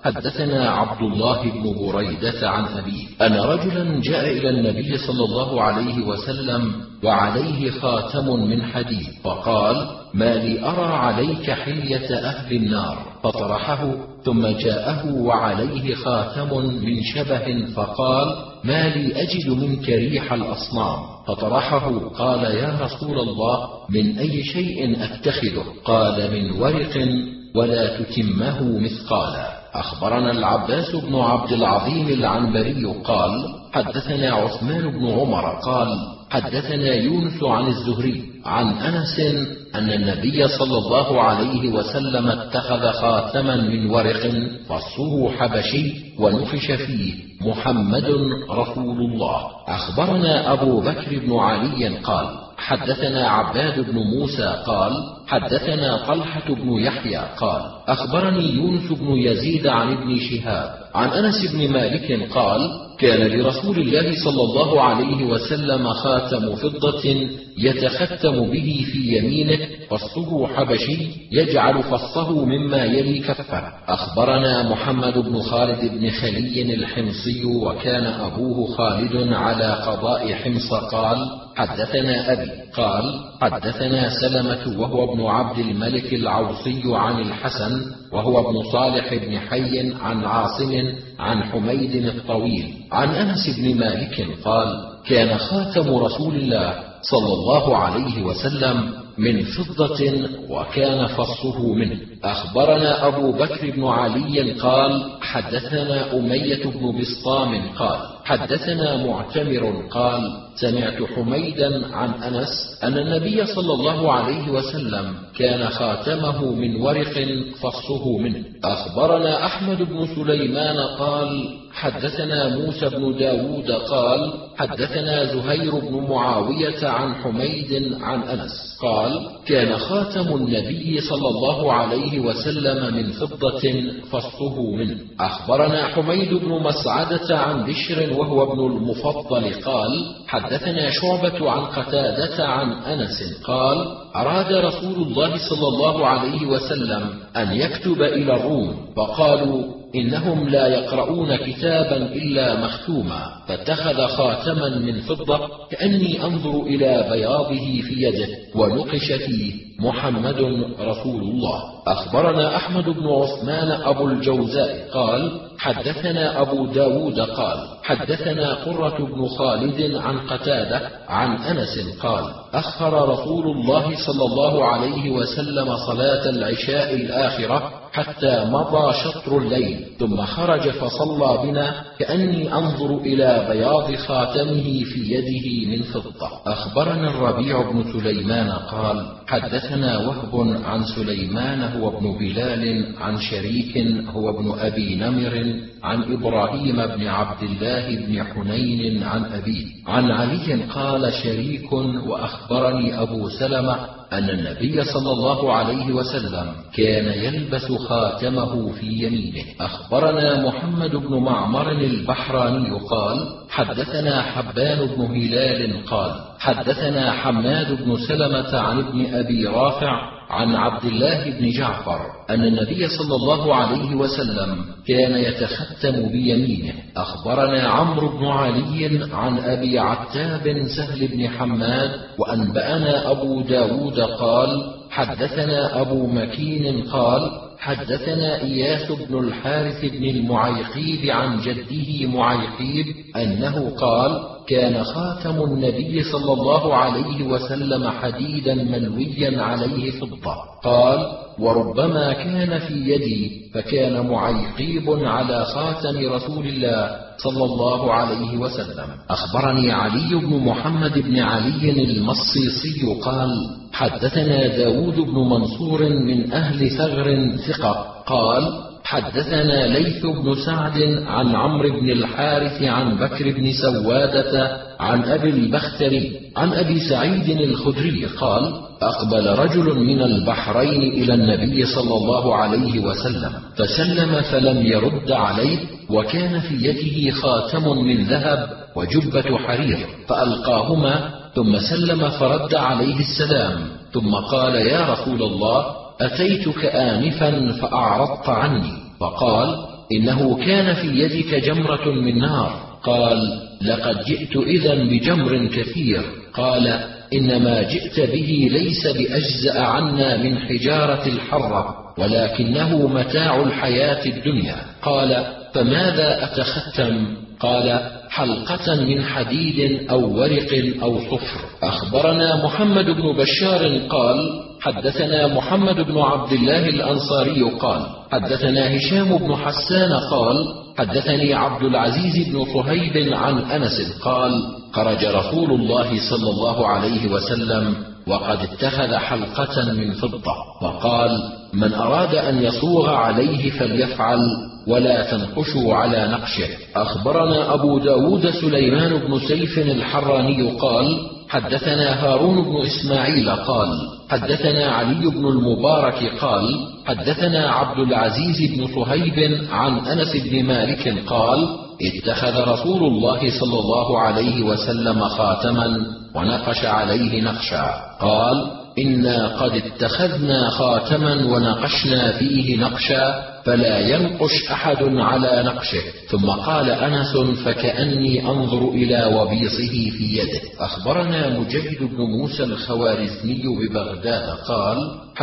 Speaker 1: حدثنا عبد الله بن بريدة عن أبيه أن رجلا جاء إلى النبي صلى الله عليه وسلم وعليه خاتم من حديد، فقال: ما لي أرى عليك حلية أهل النار، فطرحه، ثم جاءه وعليه خاتم من شبه، فقال: ما لي أجد منك ريح الأصنام، فطرحه، قال: يا رسول الله، من أي شيء أتخذه؟ قال: من ورق، ولا تتمه مثقالا. أخبرنا العباس بن عبد العظيم العنبري قال: حدثنا عثمان بن عمر قال: حدثنا يونس عن الزهري عن أنس أن النبي صلى الله عليه وسلم اتخذ خاتما من ورق فصه حبشي ونقش فيه: محمد رسول الله. أخبرنا أبو بكر بن علي قال: حدثنا عباد بن موسى قال: حدثنا طلحة بن يحيى قال: أخبرني يونس بن يزيد عن ابن شهاب عن أنس بن مالك قال: كان لرسول الله صلى الله عليه وسلم خاتم فضة يتختم به في يمينه، فصه حبشي يجعل فصه مما يلي كفه. أخبرنا محمد بن خالد بن خلي الحمصي وكان أبوه خالد على قضاء حمص قال: حدثنا أبي قال: حدثنا سلمة وهو ابن عبد الملك العوصي عن الحسن وهو ابن صالح بن حي عن عاصم عن حميد الطويل عن أنس بن مالك قال: كان خاتم رسول الله صلى الله عليه وسلم من فضة وكان فصه منه. أخبرنا أبو بكر بن علي قال: حدثنا أمية بن بسطام قال: حدثنا معتمر قال: سمعت حميدا عن أنس أن النبي صلى الله عليه وسلم كان خاتمه من ورق فصه منه. أخبرنا أحمد بن سليمان قال: حدثنا موسى بن داود قال: حدثنا زهير بن معاوية عن حميد عن أنس قال: كان خاتم النبي صلى الله عليه وسلم من فضة فصه منه. أخبرنا حميد بن مسعدة عن بشر وهو ابن المفضل قال: حدثنا شعبة عن قتادة عن أنس قال: أراد رسول الله صلى الله عليه وسلم أن يكتب إلى الروم، فقالوا: إنهم لا يقرؤون كتابا إلا مختوما، فاتخذ خاتما من فضة كأني أنظر إلى بياضه في يده ونقش فيه: محمد رسول الله. أخبرنا أحمد بن عثمان أبو الجوزاء قال: حدثنا أبو داود قال: حدثنا قرة بن خالد عن قتادة عن أنس قال: أخر رسول الله صلى الله عليه وسلم صلاة العشاء الآخرة حتى مضى شطر الليل، ثم خرج فصلى بنا كأني أنظر إلى بياض خاتمه في يده من فضة. أخبرنا الربيع بن سليمان قال: حدثنا وهب عن سليمان هو ابن بلال عن شريك هو ابن أبي نمر عن إبراهيم بن عبد الله بن حنين عن أبيه عن علي قال: شريك وأخبرني أبو سلمة أن النبي صلى الله عليه وسلم كان يلبس خاتمه في يمينه. أخبرنا محمد بن معمر البحراني قال: حدثنا حبان بن هلال قال: حدثنا حماد بن سلمة عن ابن أبي رافع عن عبد الله بن جعفر أن النبي صلى الله عليه وسلم كان يتختم بيمينه. أخبرنا عمرو بن علي عن أبي عتاب سهل بن حماد وأنبأنا أبو داود قال: حدثنا أبو مكين قال: حدثنا إياس بن الحارث بن المعيقيب عن جده معيقيب أنه قال: كان خاتم النبي صلى الله عليه وسلم حديدا ملويا عليه فضة. قال: وربما كان في يدي، فكان معيقيب على خاتم رسول الله صلى الله عليه وسلم. أخبرني علي بن محمد بن علي المصيصي قال: حدثنا داود بن منصور من أهل ثغر ثقة قال: حدثنا ليث بن سعد عن عمرو بن الحارث عن بكر بن سوادة عن أبي البختري عن أبي سعيد الخدري قال: أقبل رجل من البحرين إلى النبي صلى الله عليه وسلم فسلم فلم يرد عليه، وكان في يده خاتم من ذهب وجبة حرير، فألقاهما ثم سلم فرد عليه السلام، ثم قال: يا رسول الله، أتيتك آنفا فأعرضت عني، فقال: إنه كان في يدك جمرة من نار. قال: لقد جئت إذن بجمر كثير. قال: إنما جئت به ليس بأجزأ عنا من حجارة الحرة، ولكنه متاع الحياة الدنيا. قال: فماذا أتختم؟ قال: حلقة من حديد أو ورق أو صفر. أخبرنا محمد بن بشار قال: حدثنا محمد بن عبد الله الأنصاري قال: حدثنا هشام بن حسان قال: حدثني عبد العزيز بن صهيب عن أنس قال: خرج رسول الله صلى الله عليه وسلم وقد اتخذ حلقة من فضة، وقال: من أراد أن يصوغ عليه فليفعل، ولا تنقشوا على نقشه. أخبرنا أبو داود سليمان بن سيف الحراني قال: حدثنا هارون بن إسماعيل قال: حدثنا علي بن المبارك قال: حدثنا عبد العزيز بن صهيب عن أنس بن مالك قال: اتخذ رسول الله صلى الله عليه وسلم خاتما ونقش عليه نقشا. قال: إنا قد اتخذنا خاتما ونقشنا فيه نقشا، فلا ينقش أحد على نقشه. ثم قال أنس: فكأني أنظر إلى وبيصه في يده. أخبرنا مجيد بن موسى الخوارزمي ببغداد قال: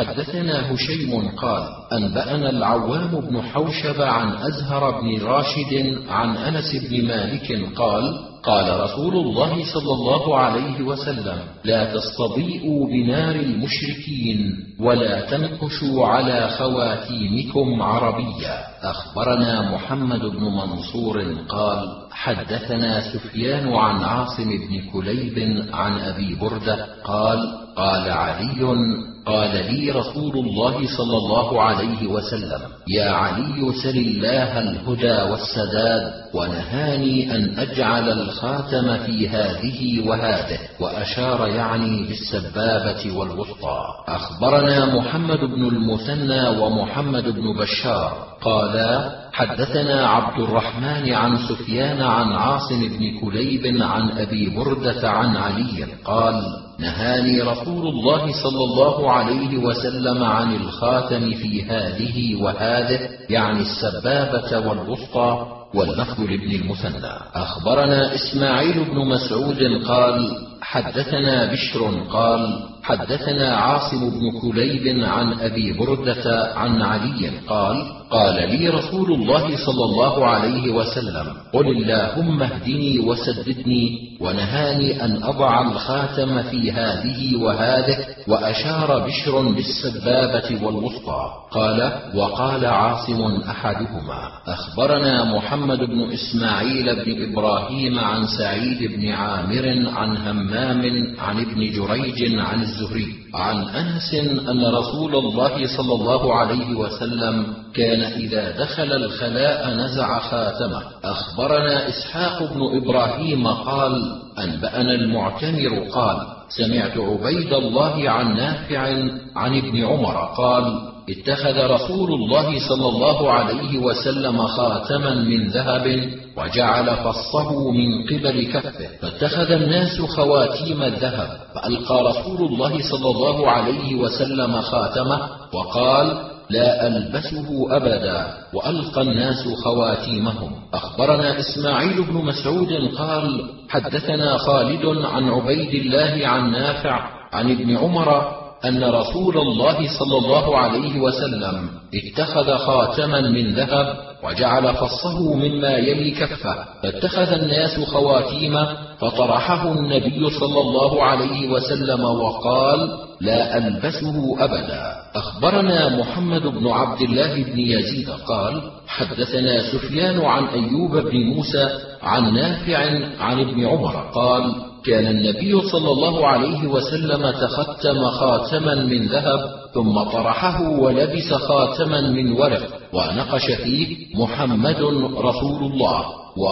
Speaker 1: حدثنا هشيم قال: أنبأنا العوام بن حوشب عن أزهر بن راشد عن أنس بن مالك قال: قال رسول الله صلى الله عليه وسلم: لا تستضيئوا بنار المشركين، ولا تنقشوا على خواتيمكم عربيا. أخبرنا محمد بن منصور قال: حدثنا سفيان عن عاصم بن كليب عن أبي بردة قال: قال علي: قال لي رسول الله صلى الله عليه وسلم: يا علي سل الله الهدى والسداد، ونهاني أن أجعل الخاتم في هذه وهذه، وأشار يعني بالسبابة والوسطى. أخبرنا محمد بن المثنى ومحمد بن بشار قالا: حدثنا عبد الرحمن عن سفيان عن عاصم بن كليب عن أبي بردة عن علي قال: نهاني رسول الله صلى الله عليه وسلم عن الخاتم في هذه وهذه، يعني السبابة والوسطى. واللفظ لابن المثنى. أخبرنا إسماعيل بن مسعود قال: حدثنا بشر قال: حدثنا عاصم بن كليب عن أبي بردة عن علي قال: قال لي رسول الله صلى الله عليه وسلم: قل اللهم اهدني وسددني، ونهاني أن أضع الخاتم في هذه وهذه، وأشار بشر بالسبابة والوسطى. قال: وقال عاصم أحدهما. أخبرنا محمد بن إسماعيل بن إبراهيم عن سعيد بن عامر عن همام عن ابن جريج عن الزهري عن أنس أن رسول الله صلى الله عليه وسلم كان إذا دخل الخلاء نزع خاتمه. أخبرنا إسحاق بن إبراهيم قال: أنبأنا المعتمر قال: سمعت عبيد الله عن نافع عن ابن عمر قال: اتخذ رسول الله صلى الله عليه وسلم خاتما من ذهب وجعل فصه من قبل كفه، فاتخذ الناس خواتيم الذهب، فألقى رسول الله صلى الله عليه وسلم خاتمه وقال: لا ألبسه أبدا، وألقى الناس خواتيمهم. أخبرنا إسماعيل بن مسعود قال: حدثنا خالد عن عبيد الله عن نافع عن ابن عمر أن رسول الله صلى الله عليه وسلم اتخذ خاتما من ذهب وجعل فصه مما يلي كفه، فاتخذ الناس خواتيمه، فطرحه النبي صلى الله عليه وسلم وقال: لا ألبسه أبدا. أخبرنا محمد بن عبد الله بن يزيد قال: حدثنا سفيان عن أيوب بن موسى عن نافع عن ابن عمر قال: كان النبي صلى الله عليه وسلم تختم خاتما من ذهب ثم طرحه ولبس خاتما من ورق ونقش فيه: محمد رسول الله،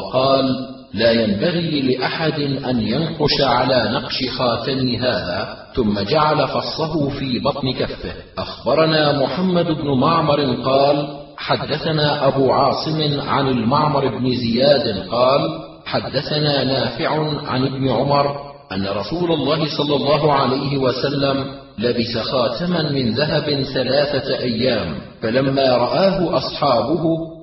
Speaker 1: وقال: لا ينبغي لأحد أن ينقش على نقش خاتم هذا، ثم جعل فصه في بطن كفه. أخبرنا محمد بن معمر قال: حدثنا أبو عاصم عن المعمر بن زياد قال: حدثنا نافع عن ابن عمر أن رسول الله صلى الله عليه وسلم لبس خاتما من ذهب ثلاثة أيام، فلما رآه أصحابه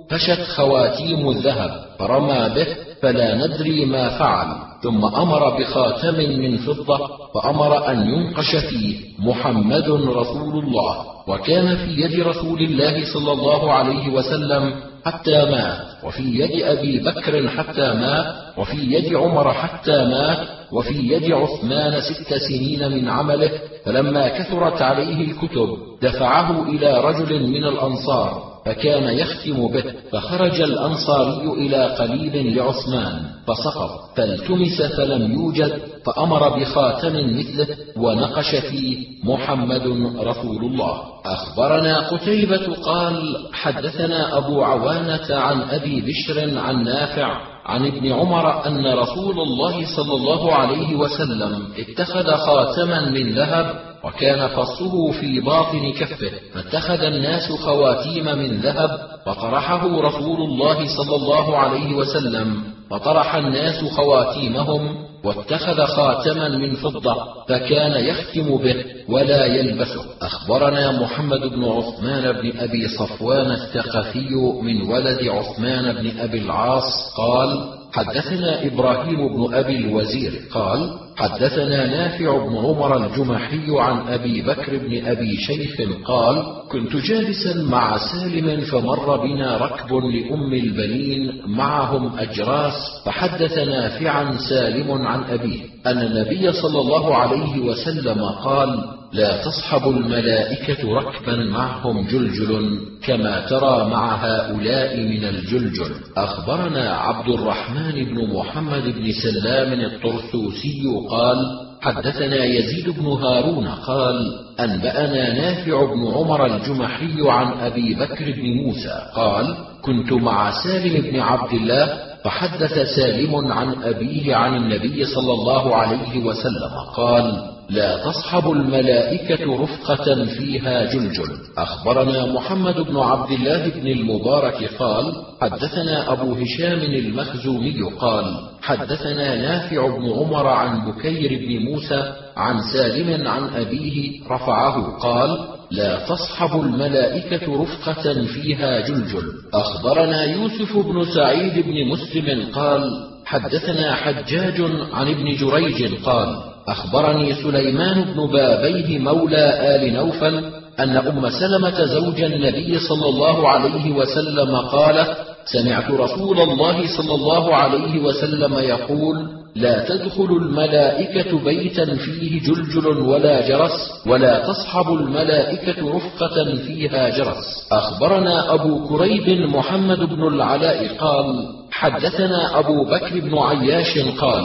Speaker 1: فشت خواتيم الذهب فرمى به فلا ندري ما فعل، ثم أمر بخاتم من فضة فأمر أن ينقش فيه محمد رسول الله، وكان في يد رسول الله صلى الله عليه وسلم حتى مات، وفي يد أبي بكر حتى مات، وفي يد عمر حتى مات، وفي يد عثمان ست سنين من عمله، فلما كثرت عليه الكتب دفعه إلى رجل من الأنصار فكان يختم به، فخرج الأنصاري إلى قليل لعثمان فسقط فالتمس فلم يوجد، فأمر بخاتم مثله ونقش فيه محمد رسول الله. أخبرنا قتيبة قال حدثنا أبو عوانة عن أبي بشر عن نافع عن ابن عمر أن رسول الله صلى الله عليه وسلم اتخذ خاتما من ذهب وكان فصه في باطن كفه، فاتخذ الناس خواتيم من ذهب فطرحه رسول الله صلى الله عليه وسلم، فطرح الناس خواتيمهم واتخذ خاتما من فضة فكان يختم به ولا يلبسه. أخبرنا محمد بن عثمان بن أبي صفوان الثقفي من ولد عثمان بن أبي العاص قال حدثنا إبراهيم بن أبي الوزير قال حدثنا نافع بن عمر الجمحي عن أبي بكر بن أبي شيخ قال كنت جالسا مع سالم فمر بنا ركب لأم البنين معهم أجراس، فحدث نافعا سالم عن أبيه أن النبي صلى الله عليه وسلم قال لا تصحب الملائكة ركبا معهم جلجل كما ترى مع هؤلاء من الجلجل. أخبرنا عبد الرحمن بن محمد بن سلام الطرسوسي قال حدثنا يزيد بن هارون قال أنبأنا نافع بن عمر الجمحي عن أبي بكر بن موسى قال كنت مع سالم بن عبد الله فحدث سالم عن أبيه عن النبي صلى الله عليه وسلم قال لا تصحب الملائكة رفقة فيها جلجل. أخبرنا محمد بن عبد الله بن المبارك قال حدثنا أبو هشام المخزومي قال حدثنا نافع بن عمر عن بكير بن موسى عن سالم عن أبيه رفعه قال لا تصحب الملائكة رفقة فيها جلجل. أخبرنا يوسف بن سعيد بن مسلم قال حدثنا حجاج عن ابن جريج قال أخبرني سليمان بن بابيه مولى آل نوفل أن أم سلمة زوج النبي صلى الله عليه وسلم قال سمعت رسول الله صلى الله عليه وسلم يقول لا تدخل الملائكة بيتا فيه جلجل ولا جرس ولا تصحب الملائكة رفقة فيها جرس. أخبرنا أبو كريب محمد بن العلاء قال حدثنا أبو بكر بن عياش قال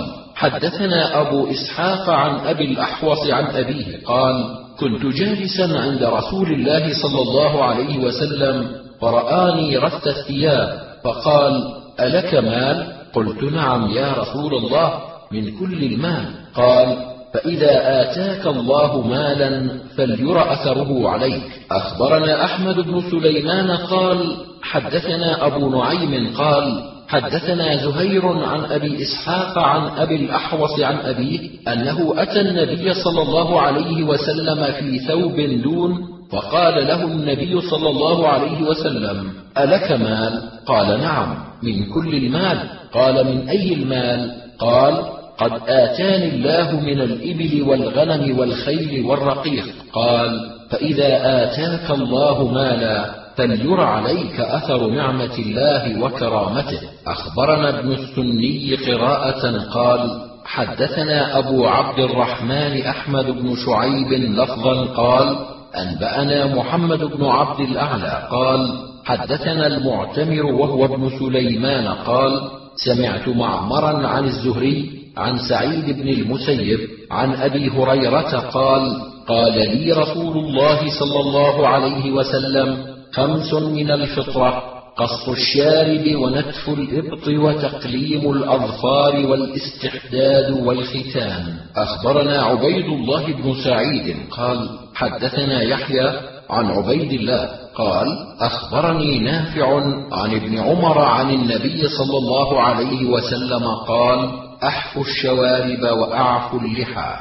Speaker 1: حدثنا أبو إسحاق عن أبي الأحوص عن أبيه قال كنت جالسا عند رسول الله صلى الله عليه وسلم فرآني رث الثياب فقال ألك مال؟ قلت نعم يا رسول الله من كل المال. قال فإذا آتاك الله مالا فلير أثره عليك. أخبرنا أحمد بن سليمان قال حدثنا أبو نعيم قال حدثنا زهير عن أبي إسحاق عن أبي الأحوص عن أبيه أنه أتى النبي صلى الله عليه وسلم في ثوب دون فقال له النبي صلى الله عليه وسلم ألك مال؟ قال نعم من كل المال. قال من أي المال؟ قال قد آتاني الله من الإبل والغنم والخيل والرقيق. قال فإذا آتاك الله مالا فلير عليك أثر نعمة الله وكرامته. أخبرنا ابن السني قراءة قال حدثنا أبو عبد الرحمن أحمد بن شعيب لفظا قال أنبأنا محمد بن عبد الأعلى قال حدثنا المعتمر وهو ابن سليمان قال سمعت معمرا عن الزهري عن سعيد بن المسيب عن أبي هريرة قال قال لي رسول الله صلى الله عليه وسلم خمس من الفطرة قص الشارب ونتف الإبط وتقليم الأظفار والاستحداد والختان. أخبرنا عبيد الله بن سعيد قال حدثنا يحيى عن عبيد الله قال أخبرني نافع عن ابن عمر عن النبي صلى الله عليه وسلم قال أحفوا الشوارب وأعفوا اللحى.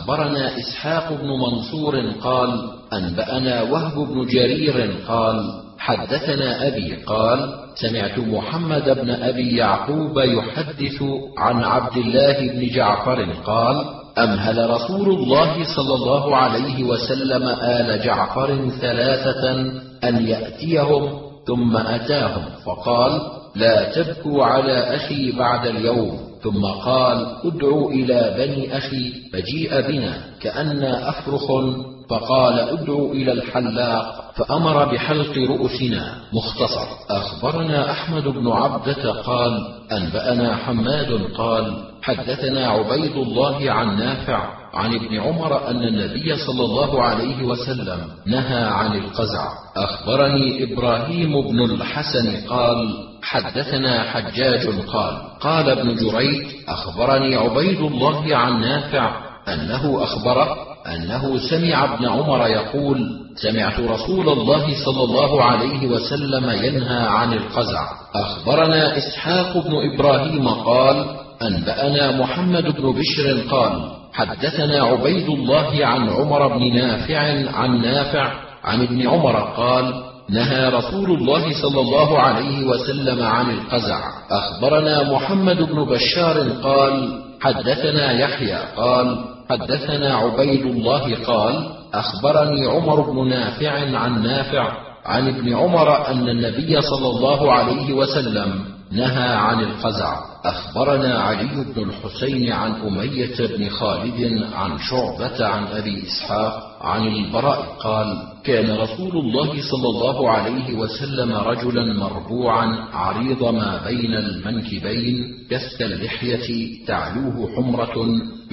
Speaker 1: أخبرنا إسحاق بن منصور قال أنبأنا وهب بن جرير قال حدثنا أبي قال سمعت محمد بن أبي يعقوب يحدث عن عبد الله بن جعفر قال أمهل رسول الله صلى الله عليه وسلم آل جعفر ثلاثة أن يأتيهم، ثم أتاهم فقال لا تبكوا على أخي بعد اليوم، ثم قال ادعوا إلى بني أخي، فجيء بنا كأننا أفرخ، فقال ادعوا إلى الحلاق، فأمر بحلق رؤوسنا. مختصر. أخبرنا أحمد بن عبدة قال أنبأنا حماد قال حدثنا عبيد الله عن نافع عن ابن عمر أن النبي صلى الله عليه وسلم نهى عن القزع. أخبرني إبراهيم بن الحسن قال حدثنا حجاج قال قال ابن جريج أخبرني عبيد الله عن نافع أنه أخبره أنه سمع ابن عمر يقول سمعت رسول الله صلى الله عليه وسلم ينهى عن القزع. أخبرنا إسحاق بن إبراهيم قال أنبأنا محمد بن بشر قال حدثنا عبيد الله عن عمر بن نافع عن نافع عن ابن عمر قال نهى رسول الله صلى الله عليه وسلم عن القزع. أخبرنا محمد بن بشار قال حدثنا يحيى قال حدثنا عبيد الله قال أخبرني عمر بن نافع عن نافع عن ابن عمر أن النبي صلى الله عليه وسلم نهى عن القزع. أخبرنا علي بن الحسين عن أمية بن خالد عن شعبة عن أبي إسحاق عن البراء قال كان رسول الله صلى الله عليه وسلم رجلا مربوعا عريض ما بين المنكبين كث اللحية تعلوه حمرة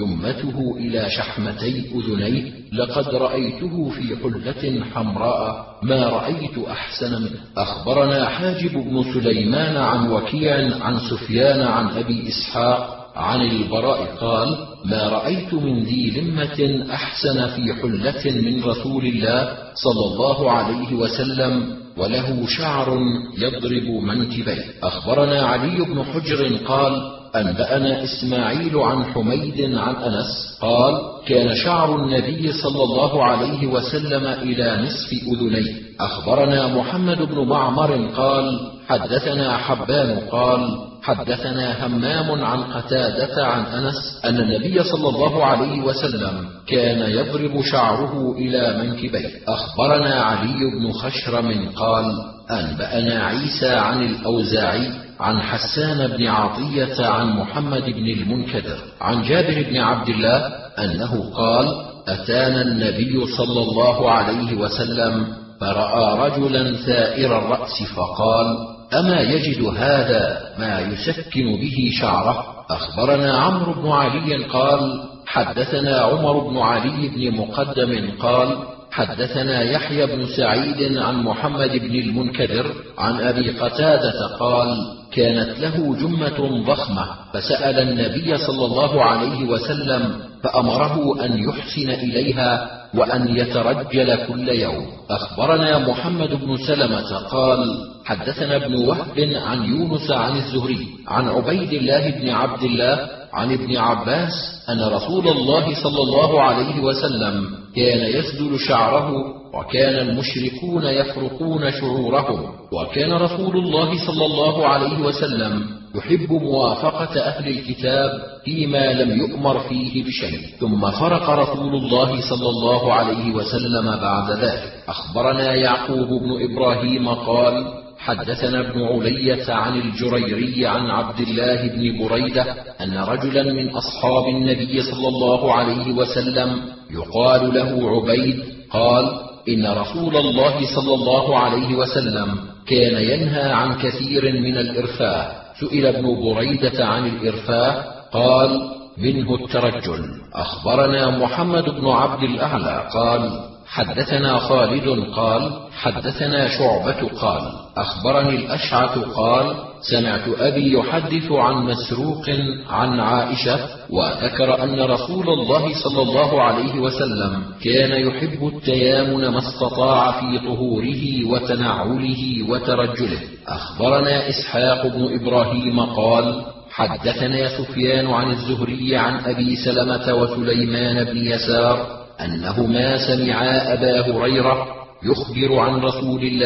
Speaker 1: جمته إلى شحمتي أذنيه، لقد رأيته في حلة حمراء ما رأيت أحسن منه. أخبرنا حاجب بن سليمان عن وكيع عن سفيان عن أبي إسحاق عن البراء قال ما رأيت من ذي لمة أحسن في حلة من رسول الله صلى الله عليه وسلم وله شعر يضرب منكبيه. أخبرنا علي بن حجر قال أنبأنا إسماعيل عن حميد عن أنس قال كان شعر النبي صلى الله عليه وسلم إلى نصف أذنيه. أخبرنا محمد بن معمر قال حدثنا حبان قال حدثنا همام عن قتادة عن أنس أن النبي صلى الله عليه وسلم كان يضرب شعره إلى منكبيه. أخبرنا علي بن خشرم قال أنبأنا عيسى عن الأوزاعي عن حسان بن عطية عن محمد بن المنكدر عن جابر بن عبد الله أنه قال أتانا النبي صلى الله عليه وسلم فرأى رجلا ثائر الرأس فقال أما يجد هذا ما يسكن به شعره. أخبرنا عمرو بن علي قال حدثنا عمر بن علي بن مقدم قال حدثنا يحيى بن سعيد عن محمد بن المنكدر عن أبي قتادة قال كانت له جمة ضخمة فسأل النبي صلى الله عليه وسلم فأمره أن يحسن إليها وأن يترجل كل يوم. أخبرنا محمد بن سلمة قال حدثنا ابن وهب عن يونس عن الزهري عن عبيد الله بن عبد الله عن ابن عباس أن رسول الله صلى الله عليه وسلم كان يسدل شعره وكان المشركون يفرقون شعورهم، وكان رسول الله صلى الله عليه وسلم يحب موافقة أهل الكتاب فيما لم يؤمر فيه بشيء. ثم فرق رسول الله صلى الله عليه وسلم بعد ذلك. أخبرنا يعقوب بن إبراهيم قال حدثنا ابن علية عن الجريري عن عبد الله بن بريدة أن رجلا من أصحاب النبي صلى الله عليه وسلم يقال له عبيد قال إن رسول الله صلى الله عليه وسلم كان ينهى عن كثير من الإرفاء. سئل ابن بريدة عن الإرفاء قال منه الترجل. أخبرنا محمد بن عبد الأعلى قال حدثنا خالد قال حدثنا شعبة قال أخبرني الأشعث قال سمعت أبي يحدث عن مسروق عن عائشة وذكر أن رسول الله صلى الله عليه وسلم كان يحب التيامن ما استطاع في طهوره وتنعله وترجله. أخبرنا إسحاق بن إبراهيم قال حدثنا سفيان عن الزهري عن أبي سلمة وسليمان بن يسار أنهما سمعا أبا هريرة يخبر عن رسول الله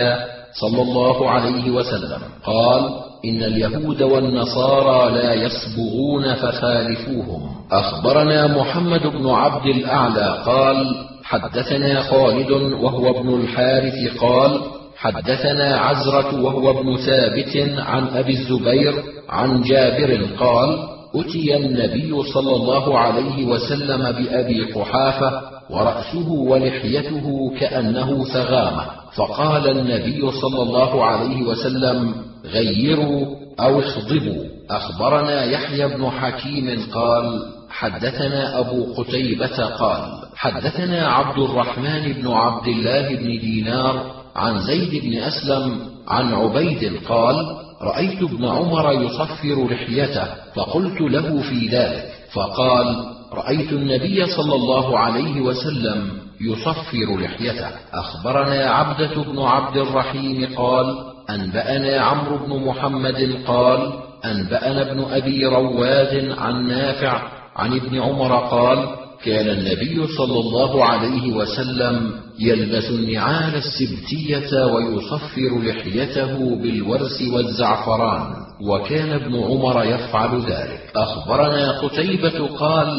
Speaker 1: صلى الله عليه وسلم قال: إن اليهود والنصارى لا يصبغون فخالفوهم. أخبرنا محمد بن عبد الأعلى قال: حدثنا خالد وهو ابن الحارث قال: حدثنا عزرة وهو ابن ثابت عن أبي الزبير عن جابر قال: أتي النبي صلى الله عليه وسلم بأبي قحافة ورأسه ولحيته كأنه ثغامة، فقال النبي صلى الله عليه وسلم: غيروا أو اخضبوا. أخبرنا يحيى بن حكيم قال: حدثنا أبو قتيبة قال: حدثنا عبد الرحمن بن عبد الله بن دينار عن زيد بن أسلم عن عبيد قال: رأيت ابن عمر يصفر لحيته، فقلت له في ذلك، فقال: رأيت النبي صلى الله عليه وسلم يصفر لحيته. أخبرنا عبدة بن عبد الرحيم قال: أنبأنا عمرو بن محمد قال: أنبأنا ابن أبي رواد عن نافع عن ابن عمر قال: كان النبي صلى الله عليه وسلم يلبس النعال السبتية ويصفر لحيته بالورس والزعفران، وكان ابن عمر يفعل ذلك. أخبرنا قتيبة قال: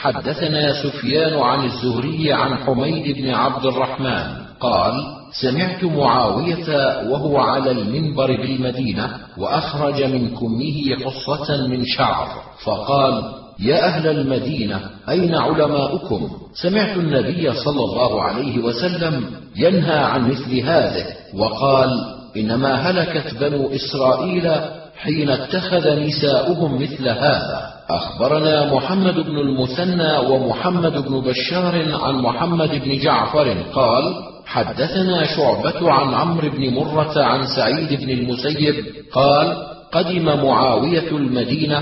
Speaker 1: حدثنا سفيان عن الزهري عن حميد بن عبد الرحمن قال: سمعت معاوية وهو على المنبر بالمدينة وأخرج من كمه قصة من شعر، فقال: يا أهل المدينة، أين علماؤكم؟ سمعت النبي صلى الله عليه وسلم ينهى عن مثل هذه، وقال: إنما هلكت بنو إسرائيل حين اتخذ نساؤهم مثل هذا. أخبرنا محمد بن المثنى ومحمد بن بشار عن محمد بن جعفر قال: حدثنا شعبة عن عمرو بن مرة عن سعيد بن المسيب قال: قدم معاوية المدينة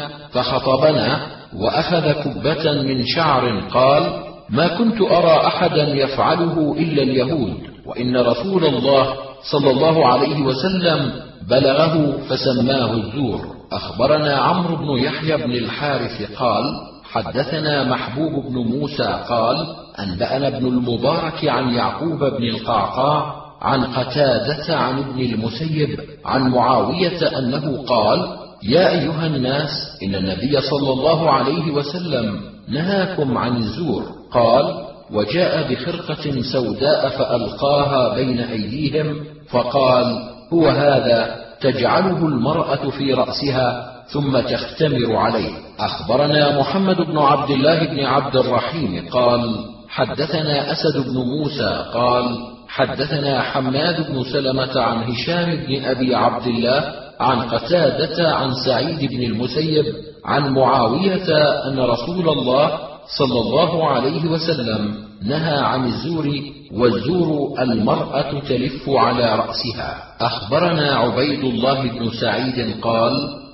Speaker 1: فخطبنا وأخذ كبة من شعر، قال: ما كنت أرى أحدا يفعله إلا اليهود، وإن رسول الله صلى الله عليه وسلم بلغه فسماه الزور. أخبرنا عمرو بن يحيى بن الحارث قال: حدثنا محبوب بن موسى قال: أنبأنا ابن المبارك عن يعقوب بن القعقاع عن قتادة عن ابن المسيب عن معاوية أنه قال: يا أيها الناس، إن النبي صلى الله عليه وسلم نهاكم عن الزور. قال: وجاء بخرقة سوداء فألقاها بين أيديهم، فقال: هو هذا تجعله المرأة في رأسها ثم تختمر عليه. أخبرنا محمد بن عبد الله بن عبد الرحيم قال: حدثنا أسد بن موسى قال: حدثنا حماد بن سلمة عن هشام بن أبي عبد الله عن قتادة عن سعيد بن المسيب عن معاوية أن رسول الله صلى الله عليه وسلم نهى عن الزور، والزور المرأة تلف على رأسها. أخبرنا عبيد الله بن سعيد قال: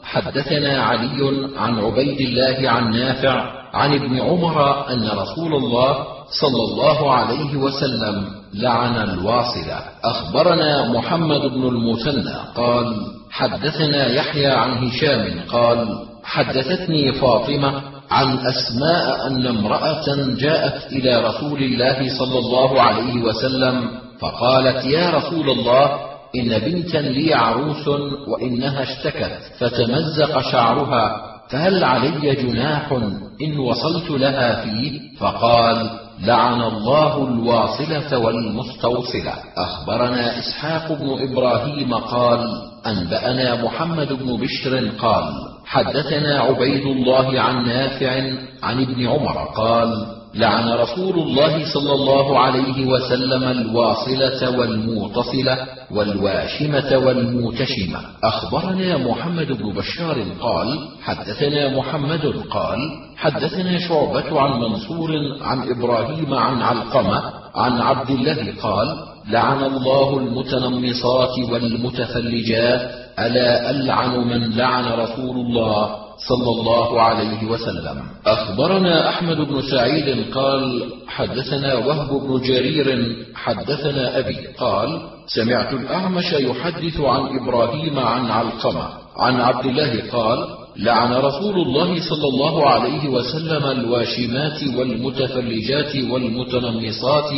Speaker 1: حدثنا علي عن عبيد الله عن نافع عن ابن عمر أن رسول الله صلى الله عليه وسلم لعن الواصلة. أخبرنا محمد بن المثنى قال: حدثنا يحيى عن هشام قال: حدثتني فاطمة عن أسماء أن امرأة جاءت إلى رسول الله صلى الله عليه وسلم فقالت: يا رسول الله، إن بنتا لي عروس وإنها اشتكت فتمزق شعرها، فهل علي جناح إن وصلت لها فيه؟ فقال: لعن الله الواصلة والمستوصلة. أخبرنا إسحاق بن إبراهيم قال: أنبأنا محمد بن بشر قال: حدثنا عبيد الله عن نافع عن ابن عمر قال: لعن رسول الله صلى الله عليه وسلم الواصلة والموتصلة والواشمة والموتشمة. أخبرنا محمد بن بشار قال: حدثنا محمد قال: حدثنا شعبة عن منصور عن إبراهيم عن علقمة عن عبد الله قال: لعن الله المتنمصات والمتفلجات، ألا ألعن من لعن رسول الله صلى الله عليه وسلم. أخبرنا أحمد بن سعيد قال: حدثنا وهب بن جرير حدثنا أبي قال: سمعت الأعمش يحدث عن إبراهيم عن علقمة عن عبد الله قال: لعن رسول الله صلى الله عليه وسلم الواشمات والمتفلجات والمتنمصات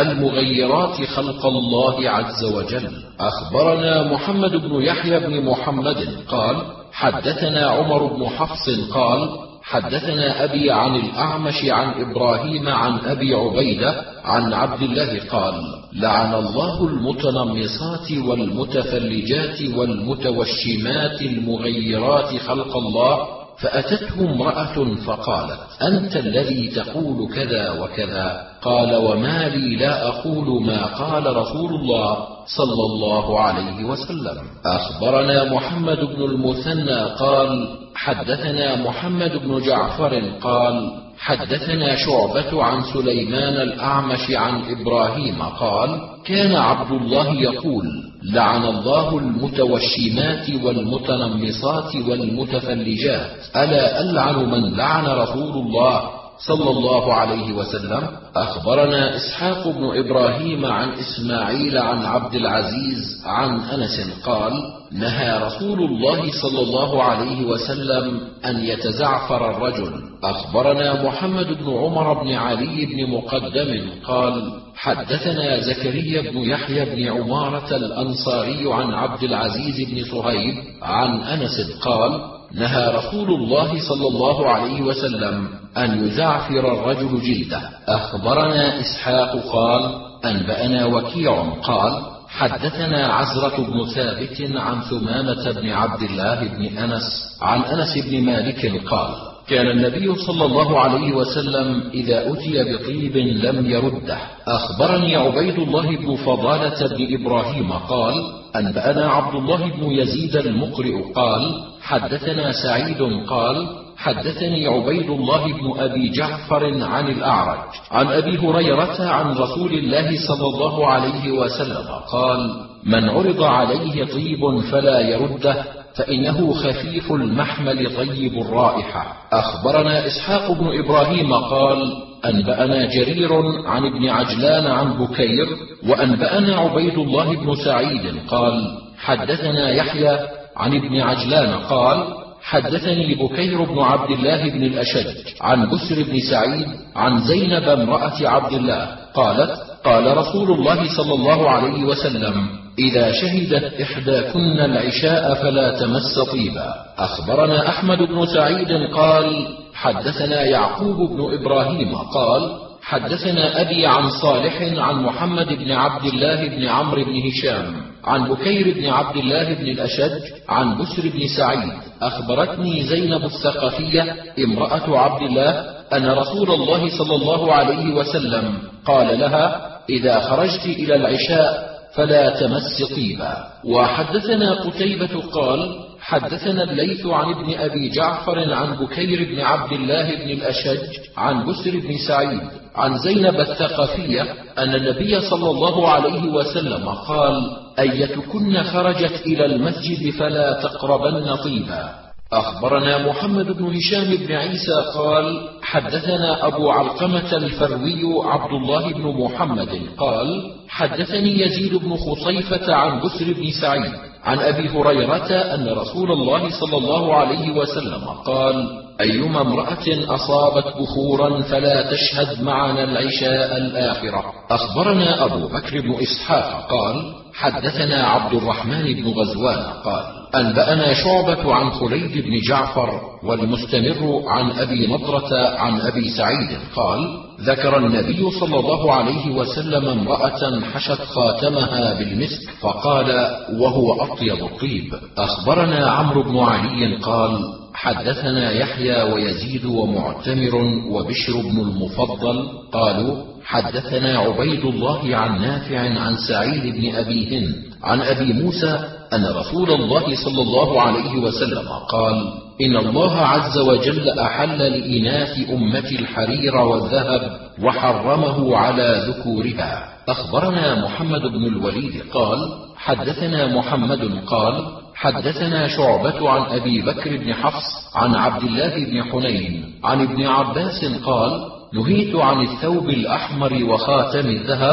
Speaker 1: المغيرات خلق الله عز وجل. أخبرنا محمد بن يحيى بن محمد قال حدثنا عمر بن حفص قال حدثنا أبي عن الأعمش عن إبراهيم عن أبي عبيدة عن عبد الله قال لعن الله المتنمصات والمتفلجات والمتوشمات المغيرات خلق الله. فأتته امرأة فقالت أنت الذي تقول كذا وكذا؟ قال وما لي لا أقول ما قال رسول الله صلى الله عليه وسلم. أخبرنا محمد بن المثنى قال حدثنا محمد بن جعفر قال حدثنا شعبة عن سليمان الأعمش عن إبراهيم قال كان عبد الله يقول لعن الله المتوشمات والمتنمصات والمتفلجات. ألا ألعن من لعن رسول الله صلى الله عليه وسلم؟ أخبرنا إسحاق بن إبراهيم عن إسماعيل عن عبد العزيز عن أنس قال نهى رسول الله صلى الله عليه وسلم أن يتزعفر الرجل. أخبرنا محمد بن عمر بن علي بن مقدم قال حدثنا زكريا بن يحيى بن عمارة الأنصاري عن عبد العزيز بن صهيب عن أنس قال نهى رسول الله صلى الله عليه وسلم أن يزعفر الرجل جلده. أخبرنا إسحاق قال أنبأنا وكيع قال حدثنا عزرة بن ثابت عن ثمامة بن عبد الله بن أنس عن أنس بن مالك قال كان النبي صلى الله عليه وسلم إذا أتي بطيب لم يرده. أخبرني عبيد الله بن فضالة بن إبراهيم قال أنبأنا عبد الله بن يزيد المقرئ قال حدثنا سعيد قال حدثني عبيد الله بن أبي جعفر عن الأعرج عن أبي هريرة عن رسول الله صلى الله عليه وسلم قال من عرض عليه طيب فلا يرده فإنه خفيف المحمل طيب الرائحة. أخبرنا إسحاق بن إبراهيم قال أنبأنا جرير عن ابن عجلان عن بكير وأنبأنا عبيد الله بن سعيد قال حدثنا يحيى عن ابن عجلان قال حدثني بكير بن عبد الله بن الأشج عن بسر بن سعيد عن زينب امرأة عبد الله قالت قال رسول الله صلى الله عليه وسلم إذا شهدت إحداكن العشاء فلا تمس طيبا. أخبرنا أحمد بن سعيد قال حدثنا يعقوب بن إبراهيم قال حدثنا أبي عن صالح عن محمد بن عبد الله بن عمرو بن هشام عن بكير بن عبد الله بن الأشج عن بسر بن سعيد أخبرتني زينب الثقفية امرأة عبد الله أن رسول الله صلى الله عليه وسلم قال لها إذا خرجت إلى العشاء فلا تمس طيبا. وحدثنا قتيبة قال حدثنا الليث عن ابن أبي جعفر عن بكير بن عبد الله بن الأشج عن بسر بن سعيد عن زينب الثقفية أن النبي صلى الله عليه وسلم قال أيتكن خرجت إلى المسجد فلا تقربن طيبا. أخبرنا محمد بن هشام بن عيسى قال حدثنا أبو علقمة الفروي عبد الله بن محمد قال حدثني يزيد بن خصيفة عن بسر بن سعيد عن أبي هريرة أن رسول الله صلى الله عليه وسلم قال أيما امرأة أصابت بخورا فلا تشهد معنا العشاء الآخرة. أخبرنا أبو بكر بن إسحاق قال حدثنا عبد الرحمن بن غزوان قال أنبأنا شعبة عن خليد بن جعفر والمستمر عن أبي نضرة عن أبي سعيد قال ذكر النبي صلى الله عليه وسلم امرأة حشت خاتمها بالمسك فقال وهو أطيب الطيب. أخبرنا عمرو بن علي قال حدثنا يحيى ويزيد ومعتمر وبشر بن المفضل قالوا حدثنا عبيد الله عن نافع عن سعيد بن أبي هند عن أبي موسى أن رسول الله صلى الله عليه وسلم قال إن الله عز وجل أحل لإناث أمة الحرير والذهب وحرمه على ذكورها. أخبرنا محمد بن الوليد قال حدثنا محمد قال حدثنا شعبة عن أبي بكر بن حفص عن عبد الله بن حنين عن ابن عباس قال نهيت عن الثوب الأحمر وخاتم الذهب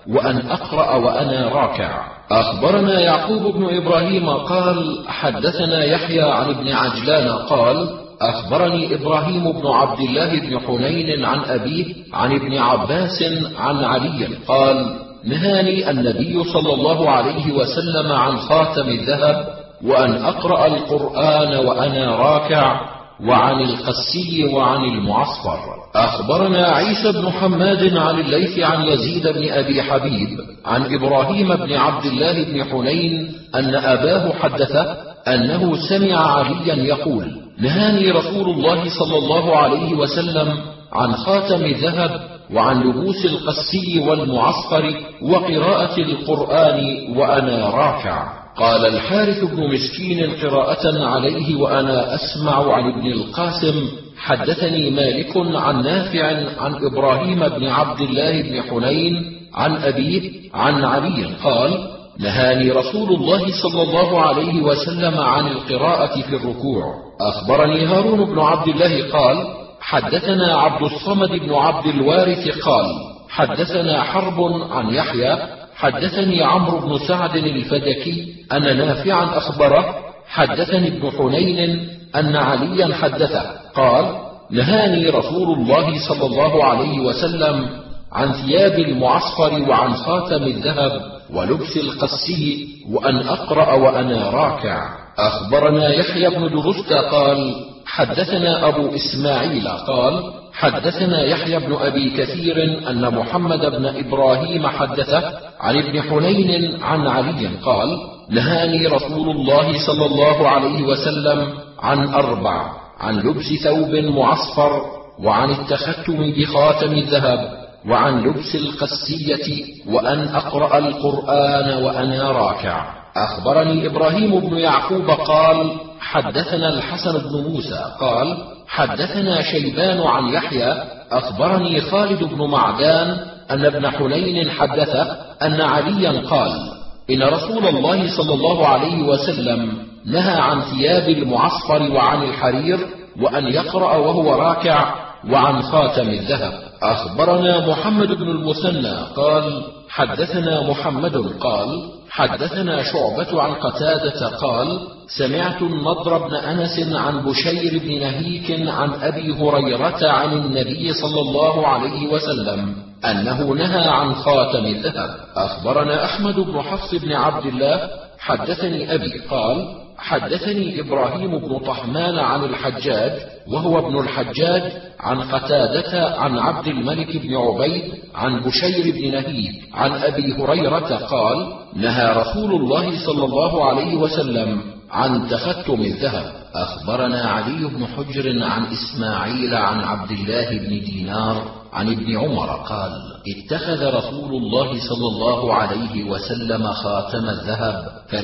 Speaker 1: وأن أقرأ وأنا راكع. أخبرنا يعقوب بن إبراهيم قال حدثنا يحيى عن ابن عجلان قال أخبرني إبراهيم بن عبد الله بن حنين عن أبيه عن ابن عباس عن علي قال نهاني النبي صلى الله عليه وسلم عن خاتم الذهب وأن أقرأ القرآن وأنا راكع وعن القسي وعن المعصفر. أخبرنا عيسى بن حماد عن الليث عن يزيد بن أبي حبيب عن إبراهيم بن عبد الله بن حنين أن أباه حدثه أنه سمع عليا يقول نهاني رسول الله صلى الله عليه وسلم عن خاتم الذهب وعن لبوس القسي والمعصفر وقراءة القرآن وأنا راكع. قال الحارث بن مسكين قراءة عليه وأنا أسمع عن ابن القاسم حدثني مالك عن نافع عن إبراهيم بن عبد الله بن حنين عن أبيه عن علي قال نهاني رسول الله صلى الله عليه وسلم عن القراءة في الركوع. أخبرني هارون بن عبد الله قال حدثنا عبد الصمد بن عبد الوارث قال حدثنا حرب عن يحيى حدثني عمرو بن سعد الفدكي أن نافعا أخبره حدثني ابن حنين أن عليا حدثه قال نهاني رسول الله صلى الله عليه وسلم عن ثياب المعصفر وعن خاتم الذهب ولبس القسي وأن أقرأ وأنا راكع. أخبرنا يحيى بن درست قال حدثنا أبو إسماعيل قال حدثنا يحيى بن أبي كثير أن محمد بن إبراهيم حدثه عن ابن حنين عن علي قال نهاني رسول الله صلى الله عليه وسلم عن أربع عن لبس ثوب معصفر وعن التختم بخاتم الذهب وعن لبس القسية وأن أقرأ القرآن وأنا راكع. أخبرني إبراهيم بن يعقوب قال حدثنا الحسن بن موسى قال حدثنا شيبان عن يحيى أخبرني خالد بن معدان أن ابن حنين حدثه أن عليا قال إن رسول الله صلى الله عليه وسلم نهى عن ثياب المعصفر وعن الحرير وأن يقرأ وهو راكع وعن خاتم الذهب. أخبرنا محمد بن المثنى قال حدثنا محمد قال حدثنا شعبة عن قتادة قال سمعت النضر بن أنس عن بشير بن نهيك عن أبي هريرة عن النبي صلى الله عليه وسلم أنه نهى عن خاتم الذهب. أخبرنا أحمد بن حفص بن عبد الله حدثني أبي قال حدثني إبراهيم بن طحمان عن الحجاج وهو ابن الحجاج عن قتادة عن عبد الملك بن عبيد عن بشير بن نهيك عن أبي هريرة قال نهى رسول الله صلى الله عليه وسلم عن تختم الذهب. أخبرنا علي بن حجر عن إسماعيل عن عبد الله بن دينار عن ابن عمر قال اتخذ رسول الله صلى الله عليه وسلم خاتم الذهب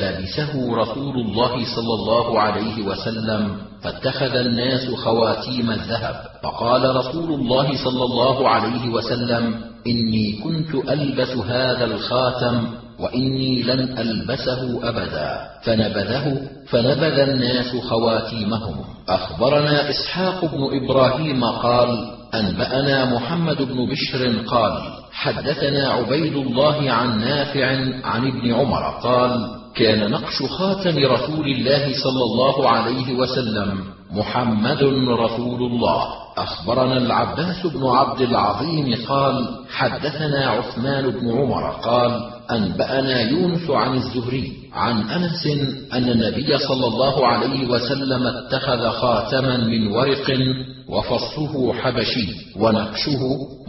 Speaker 1: فلبسه رسول الله صلى الله عليه وسلم فاتخذ الناس خواتيم الذهب فقال رسول الله صلى الله عليه وسلم إني كنت ألبس هذا الخاتم وإني لن ألبسه أبدا فنبذه فنبذ الناس خواتيمهم. أخبرنا إسحاق بن إبراهيم قال أنبأنا محمد بن بشر قال حدثنا عبيد الله عن نافع عن ابن عمر قال كان نقش خاتم رسول الله صلى الله عليه وسلم محمد رسول الله. أخبرنا العباس بن عبد العظيم قال حدثنا عثمان بن عمر قال أنبأنا يونس عن الزهري عن أنس أن النبي صلى الله عليه وسلم اتخذ خاتما من ورق وفصه حبشي ونقشه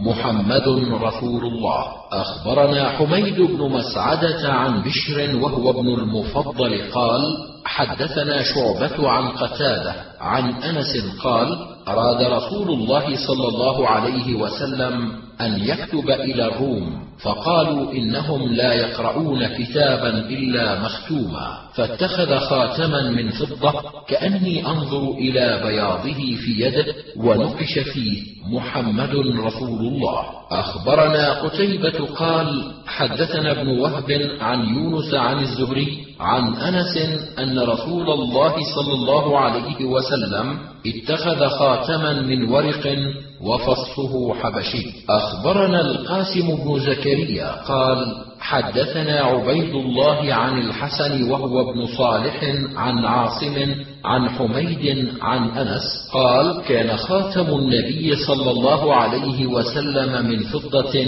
Speaker 1: محمد رسول الله. أخبرنا حميد بن مسعدة عن بشر وهو ابن المفضل قال حدثنا شعبة عن قتادة عن أنس قال أراد رسول الله صلى الله عليه وسلم أن يكتب إلى الروم فقالوا إنهم لا يقرؤون كتابا إلا مختوما فاتخذ خاتما من فضة كأني أنظر إلى بياضه في يده ونقش فيه محمد رسول الله. أخبرنا قتيبة قال حدثنا ابن وهب عن يونس عن الزهري عن أنس أن رسول الله صلى الله عليه وسلم اتخذ خاتما من ورق وفصه حبشي. أخبرنا القاسم بن زكريا قال حدثنا عبيد الله عن الحسن وهو ابن صالح عن عاصم عن حميد عن أنس قال كان خاتم النبي صلى الله عليه وسلم من فضة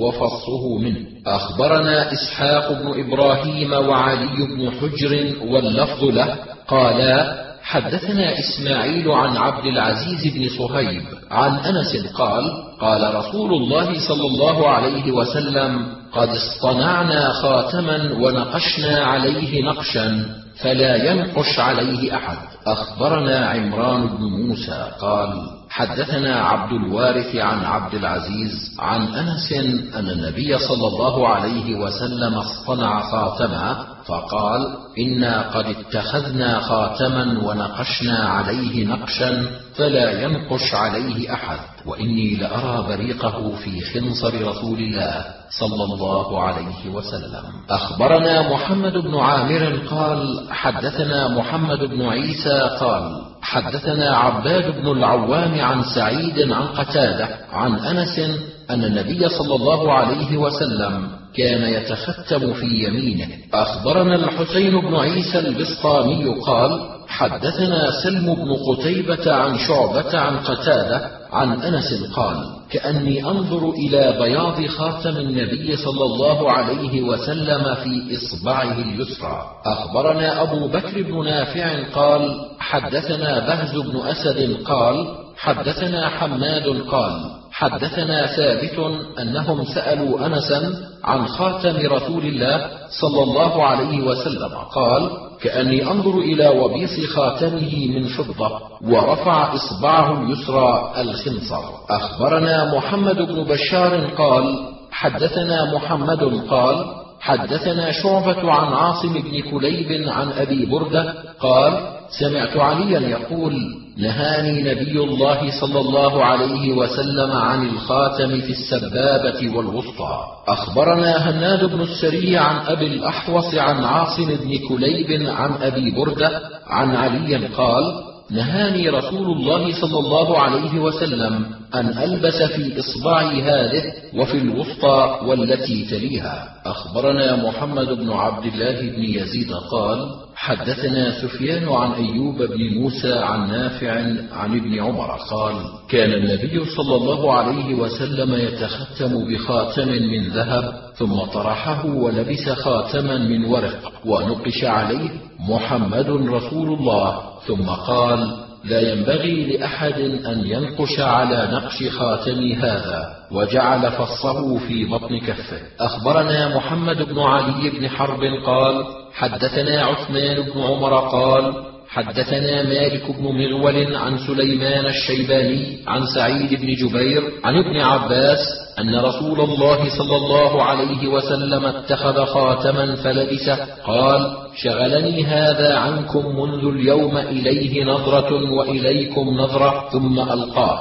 Speaker 1: وفصه منه. أخبرنا إسحاق بن إبراهيم وعلي بن حجر واللفظ له قالا حدثنا إسماعيل عن عبد العزيز بن صهيب عن أنس قال قال رسول الله صلى الله عليه وسلم قد اصطنعنا خاتما ونقشنا عليه نقشا فلا ينقش عليه أحد. أخبرنا عمران بن موسى قال حدثنا عبد الوارث عن عبد العزيز عن أنس أن النبي صلى الله عليه وسلم اصطنع خاتما فقال إنا قد اتخذنا خاتما ونقشنا عليه نقشا فلا ينقش عليه أحد وإني لأرى بريقه في خنصر رسول الله صلى الله عليه وسلم. أخبرنا محمد بن عامر قال حدثنا محمد بن عيسى قال حدثنا عباد بن العوام عن سعيد عن قتادة عن أنس أن النبي صلى الله عليه وسلم كان يتختم في يمينه. أخبرنا الحسين بن عيسى البسطامي قال حدثنا سلم بن قتيبة عن شعبة عن قتادة عن أنس قال كأني أنظر إلى بياض خاتم النبي صلى الله عليه وسلم في إصبعه اليسرى. أخبرنا أبو بكر بن نافع قال حدثنا بهز بن أسد قال حدثنا حماد قال حدثنا ثابت أنهم سألوا أنسا عن خاتم رسول الله صلى الله عليه وسلم قال كأني أنظر إلى وبيص خاتمه من فضة ورفع إصبعه اليسرى الخنصر. أخبرنا محمد بن بشار قال حدثنا محمد قال حدثنا شعبة عن عاصم بن كليب عن أبي بردة قال سمعت عليا يقول نهاني نبي الله صلى الله عليه وسلم عن الخاتم في السبابة والوسطى. أخبرنا هناد بن السري عن أبي الأحوص عن عاصم بن كليب عن أبي بردة عن علي قال نهاني رسول الله صلى الله عليه وسلم أن ألبس في إصبعي هذه وفي الوسطى والتي تليها. أخبرنا محمد بن عبد الله بن يزيد قال حدثنا سفيان عن أيوب بن موسى عن نافع عن ابن عمر قال كان النبي صلى الله عليه وسلم يتختم بخاتم من ذهب ثم طرحه ولبس خاتما من ورق ونقش عليه محمد رسول الله ثم قال لا ينبغي لأحد أن ينقش على نقش خاتمي هذا وجعل فصه في بطن كفه. أخبرنا محمد بن علي بن حرب قال حدثنا عثمان بن عمر قال حدثنا مالك بن مغول عن سليمان الشيباني عن سعيد بن جبير عن ابن عباس أن رسول الله صلى الله عليه وسلم اتخذ خاتما فلبسه قال شغلني هذا عنكم منذ اليوم إليه نظرة وإليكم نظرة ثم ألقاه.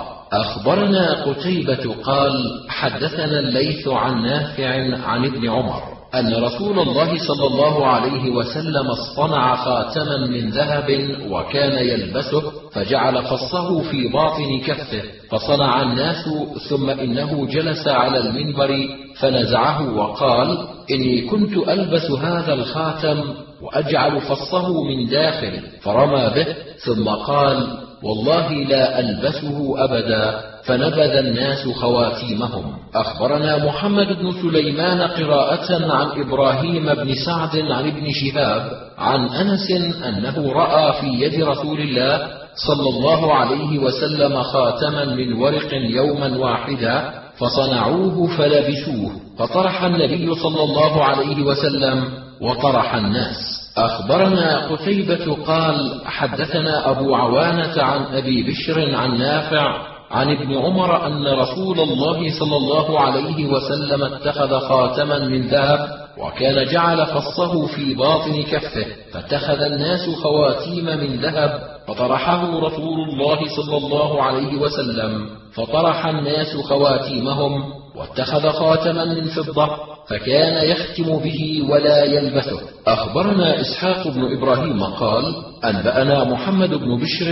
Speaker 1: أخبرنا قتيبة قال حدثنا الليث عن نافع عن ابن عمر أن رسول الله صلى الله عليه وسلم اصطنع خاتما من ذهب وكان يلبسه فجعل فصه في باطن كفه فصنع الناس ثم إنه جلس على المنبر فنزعه وقال إني كنت ألبس هذا الخاتم وأجعل فصه من داخل فرمى به ثم قال والله لا ألبسه أبدا فنبذ الناس خواتيمهم. أخبرنا محمد بن سليمان قراءة عن إبراهيم بن سعد عن ابن شهاب عن أنس أنه رأى في يد رسول الله صلى الله عليه وسلم خاتما من ورق يوما واحدا فصنعوه فلبسوه فطرح النبي صلى الله عليه وسلم وطرح الناس. أخبرنا قتيبة قال حدثنا أبو عوانة عن أبي بشر عن نافع عن ابن عمر أن رسول الله صلى الله عليه وسلم اتخذ خاتما من ذهب وكان جعل فصه في باطن كفه فاتخذ الناس خواتيم من ذهب فطرحه رسول الله صلى الله عليه وسلم فطرح الناس خواتيمهم واتخذ خاتما من فضة فكان يختم به ولا يلبثه. أخبرنا إسحاق بن إبراهيم قال أنبأنا محمد بن بشر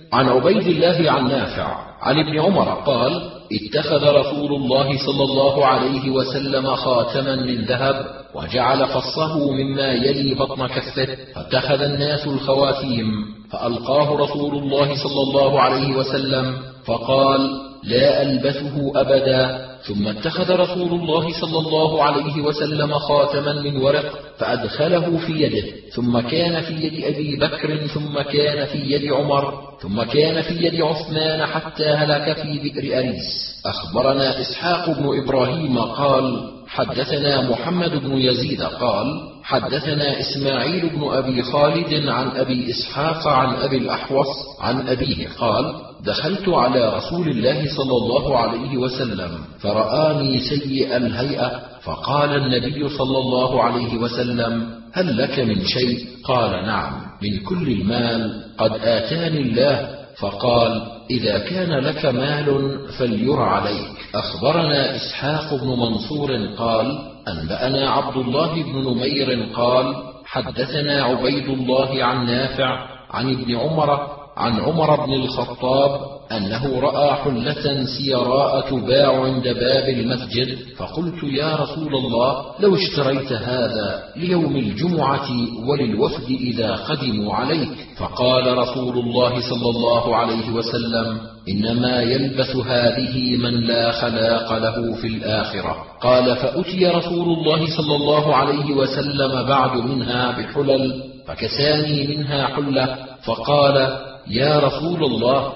Speaker 1: عن عبيد الله عن نافع عن ابن عمر قال: اتخذ رسول الله صلى الله عليه وسلم خاتما من ذهب وجعل فصه مما يلي بطن كفه، فاتخذ الناس الخواتيم، فألقاه رسول الله صلى الله عليه وسلم فقال: لا ألبسه أبدا. ثم اتخذ رسول الله صلى الله عليه وسلم خاتما من ورق فأدخله في يده، ثم كان في يد أبي بكر، ثم كان في يد عمر، ثم كان في يد عثمان، حتى هلك في بئر أريس. أخبرنا إسحاق بن إبراهيم قال: حدثنا محمد بن يزيد قال: حدثنا إسماعيل بن أبي خالد عن أبي إسحاق عن أبي الأحوص عن أبيه قال: دخلت على رسول الله صلى الله عليه وسلم فرآني سيء الهيئة، فقال النبي صلى الله عليه وسلم: هل لك من شيء؟ قال: نعم، من كل المال قد آتاني الله. فقال: إذا كان لك مال فلير عليك. أخبرنا إسحاق بن منصور قال: أنبأنا عبد الله بن نمير قال: حدثنا عبيد الله عن نافع عن ابن عمر عن عمر بن الخطاب أنه رأى حلة سيراء تباع عند باب المسجد، فقلت: يا رسول الله، لو اشتريت هذا ليوم الجمعة وللوفد إذا قدموا عليك. فقال رسول الله صلى الله عليه وسلم: إنما يلبس هذه من لا خلاق له في الآخرة. قال: فأتي رسول الله صلى الله عليه وسلم بعد منها بحلل، فكساني منها حلة، فقال: يا رسول الله،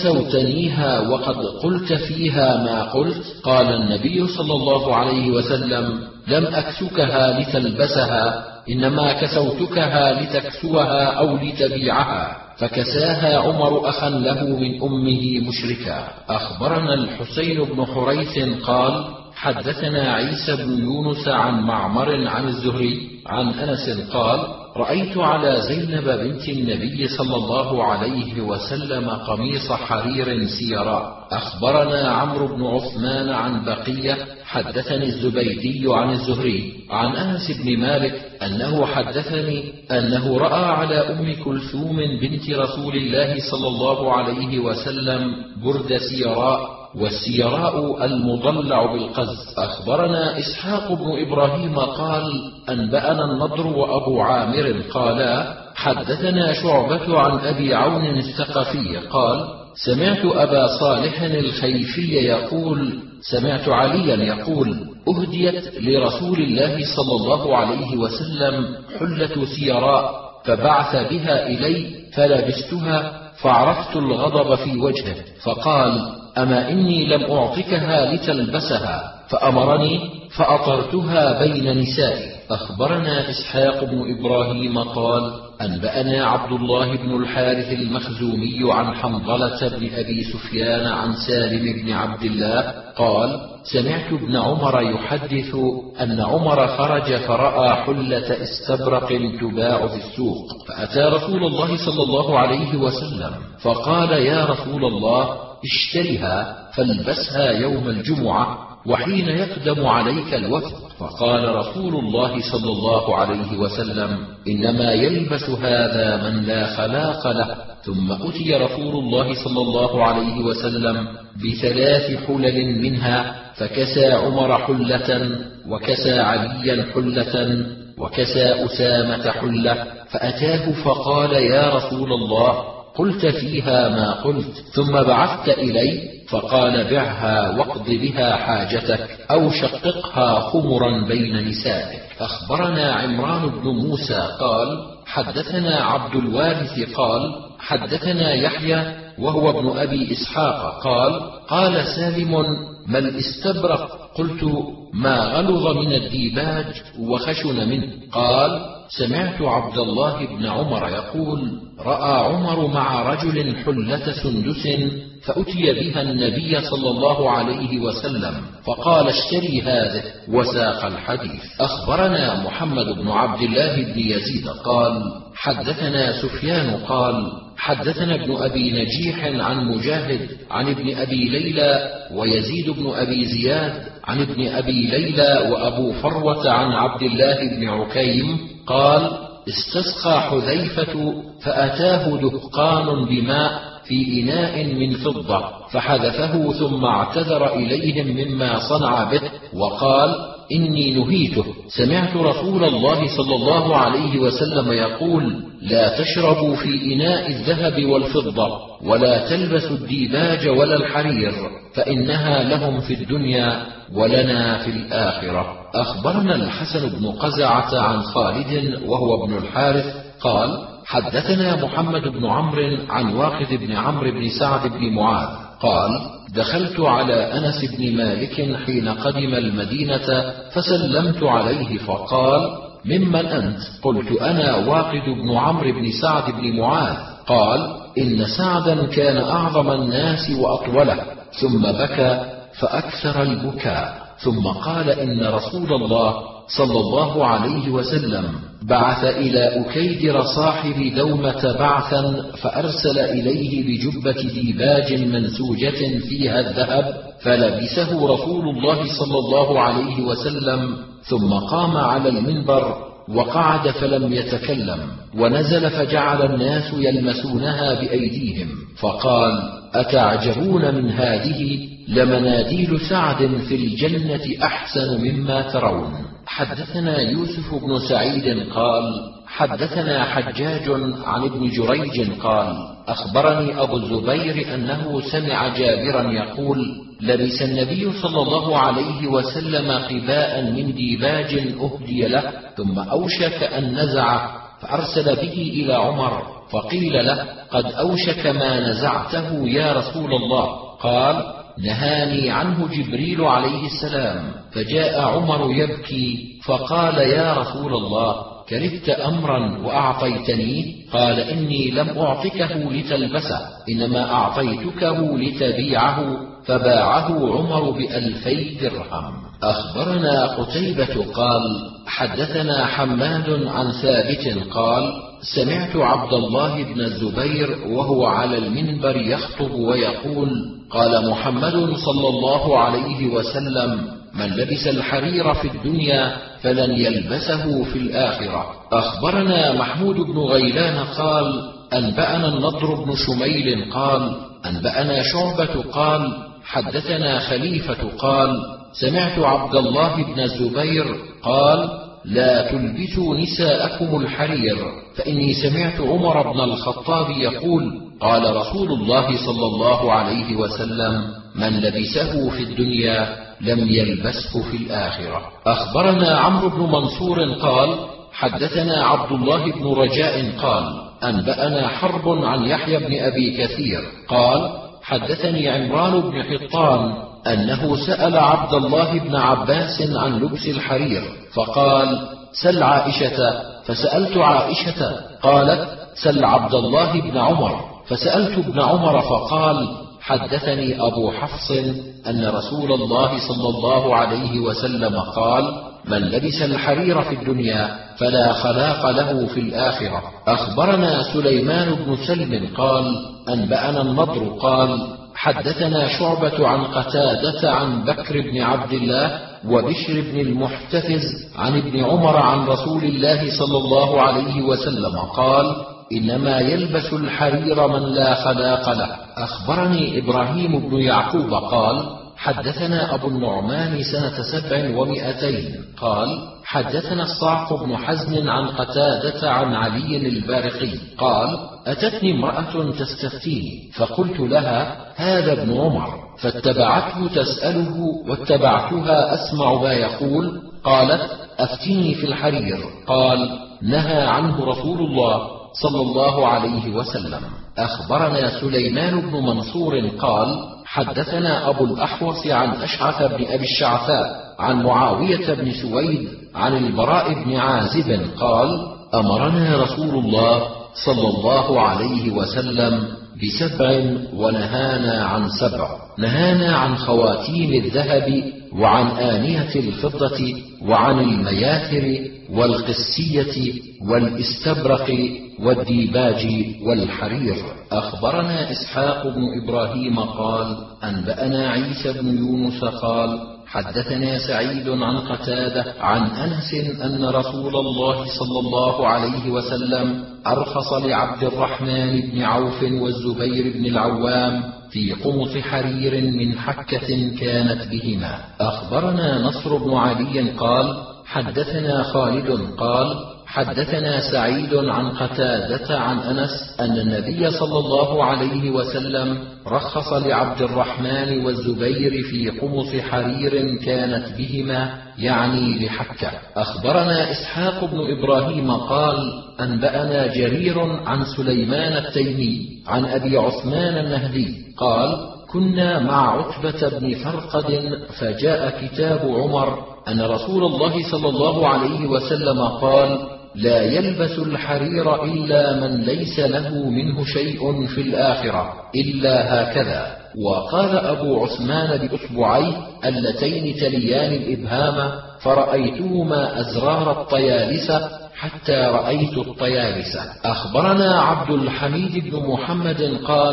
Speaker 1: كسوتنيها وقد قلت فيها ما قلت. قال النبي صلى الله عليه وسلم: لم أكسكها لتلبسها، إنما كسوتكها لتكسوها أو لتبيعها. فكساها عمر أخا له من أمه مشركا. أخبرنا الحسين بن حريث قال: حدثنا عيسى بن يونس عن معمر عن الزهري عن أنس قال: رأيت على زينب بنت النبي صلى الله عليه وسلم قميص حرير سيراء. أخبرنا عمرو بن عثمان عن بقية حدثني الزبيدي عن الزهري عن أنس بن مالك أنه حدثني أنه رأى على أم كلثوم بنت رسول الله صلى الله عليه وسلم برد سيراء، والسيراء المضلع بالقز. أخبرنا إسحاق بن إبراهيم قال: أنبأنا النضر وأبو عامر قالا: حدثنا شعبة عن أبي عون الثقفي قال: سمعت أبا صالح الخيفي يقول: سمعت عليا يقول: أهديت لرسول الله صلى الله عليه وسلم حلة سيراء، فبعث بها إلي فلبستها، فعرفت الغضب في وجهه، فقال: أما إني لم أعطكها لتلبسها، فأمرني فأطرتها بين نسائي. أخبرنا إسحاق بن إبراهيم قال: أنبأنا عبد الله بن الحارث المخزومي عن حنظلة بن أبي سفيان عن سالم بن عبد الله قال: سمعت ابن عمر يحدث أن عمر خرج فرأى حلة استبرق تباع في السوق، فأتى رسول الله صلى الله عليه وسلم فقال: يا رسول الله، اشترها فالبسها يوم الجمعة وحين يقدم عليك الوفد. فقال رسول الله صلى الله عليه وسلم: إنما يلبس هذا من لا خلاق له. ثم أتي رسول الله صلى الله عليه وسلم بثلاث حلل منها، فكسى عمر حلة، وكسى عليا حلة، وكسى أسامة حلة. فأتاه فقال: يا رسول الله، قلت فيها ما قلت، ثم بعثت إلي، فقال: بعها واقض بها حاجتك، أو شققها خمرا بين نسائك. أخبرنا عمران بن موسى قال: حدثنا عبد الوارث قال: حدثنا يحيى وهو ابن أبي إسحاق قال: قال سالم: ما الاستبرق؟ قلت: ما غلظ من الديباج وخشن منه. قال: سمعت عبد الله بن عمر يقول: رأى عمر مع رجل حلة سندس، فأتي بها النبي صلى الله عليه وسلم، فقال: اشتري هذه، وساق الحديث. أخبرنا محمد بن عبد الله بن يزيد قال: حدثنا سفيان قال: حدثنا ابن أبي نجيح عن مجاهد عن ابن أبي ليلى ويزيد بن أبي زياد عن ابن أبي ليلى وأبو فروة عن عبد الله بن عكيم قال: استسقى حذيفة فأتاه دهقان بماء، في إناء من فضة، فحذفه ثم اعتذر إليهم مما صنع به وقال: إني نهيته، سمعت رسول الله صلى الله عليه وسلم يقول: لا تشربوا في إناء الذهب والفضة، ولا تلبسوا الديباج ولا الحرير، فإنها لهم في الدنيا ولنا في الآخرة. أخبرنا الحسن بن قزعة عن خالد وهو ابن الحارث قال: حدثنا محمد بن عمرو عن واقد بن عمرو بن سعد بن معاذ قال: دخلت على أنس بن مالك حين قدم المدينة فسلمت عليه فقال: ممن أنت؟ قلت: أنا واقد بن عمرو بن سعد بن معاذ. قال: إن سعدا كان أعظم الناس وأطوله، ثم بكى فأكثر البكاء، ثم قال: إن رسول الله صلى الله عليه وسلم بعث إلى أكيدر صاحب دومة بعثا، فأرسل إليه بجبة ديباج منسوجة فيها الذهب، فلبسه رسول الله صلى الله عليه وسلم، ثم قام على المنبر وقعد فلم يتكلم، ونزل فجعل الناس يلمسونها بأيديهم، فقال: أتعجبون من هذه؟ لمناديل سعد في الجنة أحسن مما ترون. حدثنا يوسف بن سعيد قال: حدثنا حجاج عن ابن جريج قال: أخبرني أبو الزبير أنه سمع جابرا يقول: لبس النبي صلى الله عليه وسلم قباء من ديباج أهدي له، ثم أوشك أن نزعه، فأرسل به إلى عمر، فقيل له: قد أوشك ما نزعته يا رسول الله. قال: نهاني عنه جبريل عليه السلام. فجاء عمر يبكي فقال: يا رسول الله، كرهت أمرا وأعطيتنيه؟ قال: إني لم أعطكه لتلبسه، إنما أعطيتكه لتبيعه، فباعه عمر بألفي درهم. أخبرنا قتيبة قال: حدثنا حماد عن ثابت قال: سمعت عبد الله بن الزبير وهو على المنبر يخطب ويقول: قال محمد صلى الله عليه وسلم: من لبس الحرير في الدنيا فلن يلبسه في الآخرة. أخبرنا محمود بن غيلان قال: أنبأنا النضر بن شميل قال: أنبأنا شعبة قال: حدثنا خليفة قال: سمعت عبد الله بن الزبير قال: لا تلبسوا نساءكم الحرير، فإني سمعت عمر بن الخطاب يقول: قال رسول الله صلى الله عليه وسلم: من لبسه في الدنيا لم يلبسه في الآخرة. أخبرنا عمرو بن منصور قال: حدثنا عبد الله بن رجاء قال: أنبأنا حرب عن يحيى بن أبي كثير قال: حدثني عمران بن حطان أنه سأل عبد الله بن عباس عن لبس الحرير، فقال: سل عائشة، فسألت عائشة قالت: سل عبد الله بن عمر، فسألت ابن عمر فقال: حدثني أبو حفص أن رسول الله صلى الله عليه وسلم قال: من لبس الحرير في الدنيا فلا خلاق له في الآخرة. أخبرنا سليمان بن سلم قال: أنبأنا النضر قال: حدثنا شعبة عن قتادة عن بكر بن عبد الله وبشر بن المحتفز عن ابن عمر عن رسول الله صلى الله عليه وسلم قال: إنما يلبس الحرير من لا خلاق له. أخبرني إبراهيم بن يعقوب قال: حدثنا أبو النعمان سنة سبع ومئتين قال: حدثنا الصعق بن حزم عن قتادة عن علي البارقي قال: أتتني امرأة تستفتيني، فقلت لها: هذا ابن عمر، فاتبعته تسأله واتبعتها أسمع ما يقول. قالت: أفتني في الحرير. قال: نهى عنه رسول الله صلى الله عليه وسلم. أخبرنا سليمان بن منصور قال: حدثنا أبو الأحوص عن أشعث بن أبي الشعثاء عن معاوية بن سويد عن البراء بن عازب قال: أمرنا رسول الله صلى الله عليه وسلم بسبع ونهانا عن سبع. نهانا عن خواتيم الذهب، وعن آنية الفضة، وعن المياثر والقسية والاستبرق والديباج والحرير. أخبرنا إسحاق بن إبراهيم قال: أنبأنا عيسى بن يونس قال: حدثنا سعيد عن قتادة عن أنس أن رسول الله صلى الله عليه وسلم أرخص لعبد الرحمن بن عوف والزبير بن العوام في قمص حرير من حكة كانت بهما. أخبرنا نصر بن علي قال حدثنا خالد قال حدثنا سعيد عن قتادة عن أنس أن النبي صلى الله عليه وسلم رخص لعبد الرحمن والزبير في قمص حرير كانت بهما، يعني لحكة. أخبرنا إسحاق بن إبراهيم قال أنبأنا جرير عن سليمان التيمي عن أبي عثمان النهدي قال كنا مع عتبة بن فرقد فجاء كتاب عمر أن رسول الله صلى الله عليه وسلم قال لا يلبس الحرير إلا من ليس له منه شيء في الآخرة إلا هكذا. وقال أبو عثمان بأصبعيه اللتين تليان الإبهام فرأيتهما أزرار الطيالسة حتى رأيت الطيالسة. أخبرنا عبد الحميد بن محمد قال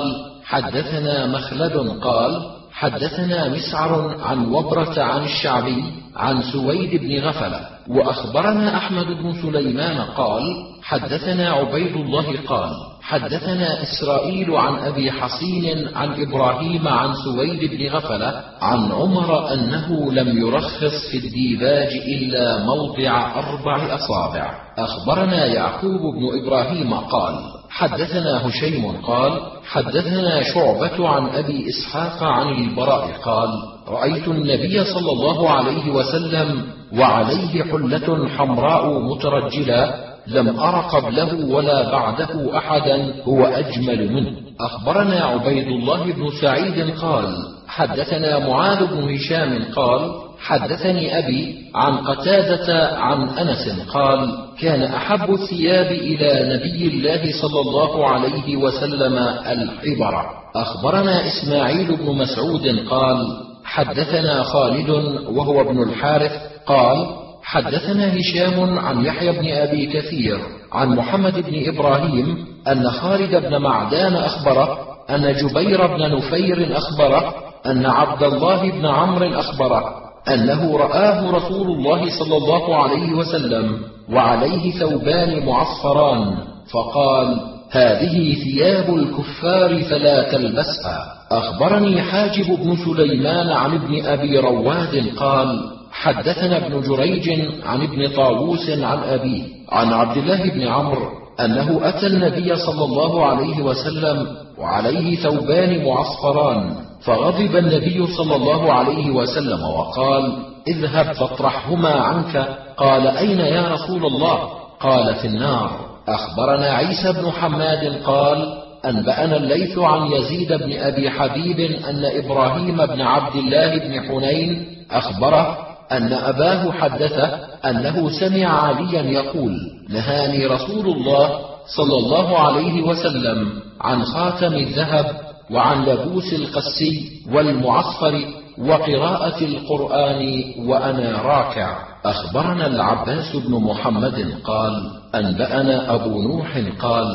Speaker 1: حدثنا مخلد قال حدثنا مسعر عن وبرة عن الشعبي عن سويد بن غفلة. وأخبرنا أحمد بن سليمان قال حدثنا عبيد الله قال حدثنا إسرائيل عن أبي حصين عن إبراهيم عن سويد بن غفلة عن عمر أنه لم يرخص في الديباج إلا موضع أربع أصابع. أخبرنا يعقوب بن إبراهيم قال حدثنا هشيم قال حدثنا شعبة عن أبي إسحاق عن البراء قال رأيت النبي صلى الله عليه وسلم وعليه حلة حمراء مترجلة لم أر قبله ولا بعده أحدا هو أجمل منه. أخبرنا عبيد الله بن سعيد قال حدثنا معاذ بن هشام قال حدثني أبي عن قتادة عن أنس قال كان أحب الثياب إلى نبي الله صلى الله عليه وسلم الحبرة. أخبرنا إسماعيل بن مسعود قال حدثنا خالد وهو ابن الحارث قال حدثنا هشام عن يحيى بن أبي كثير عن محمد بن إبراهيم أن خالد بن معدان أخبره أن جبير بن نفير أخبره أن عبد الله بن عمرو أخبره أنه رآه رسول الله صلى الله عليه وسلم وعليه ثوبان معصفران فقال هذه ثياب الكفار فلا تلبسها. أخبرني حاجب بن سليمان عن ابن أبي رواد قال حدثنا ابن جريج عن ابن طاووس عن أبيه عن عبد الله بن عمرو أنه أتى النبي صلى الله عليه وسلم وعليه ثوبان معصفران فغضب النبي صلى الله عليه وسلم وقال اذهب فاطرحهما عنك. قال أين يا رسول الله؟ قال في النار. أخبرنا عيسى بن حماد قال أنبأنا الليث عن يزيد بن أبي حبيب أن إبراهيم بن عبد الله بن حنين أخبره أن أباه حدثه أنه سمع عليا يقول نهاني رسول الله صلى الله عليه وسلم عن خاتم الذهب وعن لبوس القسي والمعصفر وقراءة القرآن وأنا راكع. أخبرنا العباس بن محمد قال أنبأنا أبو نوح قال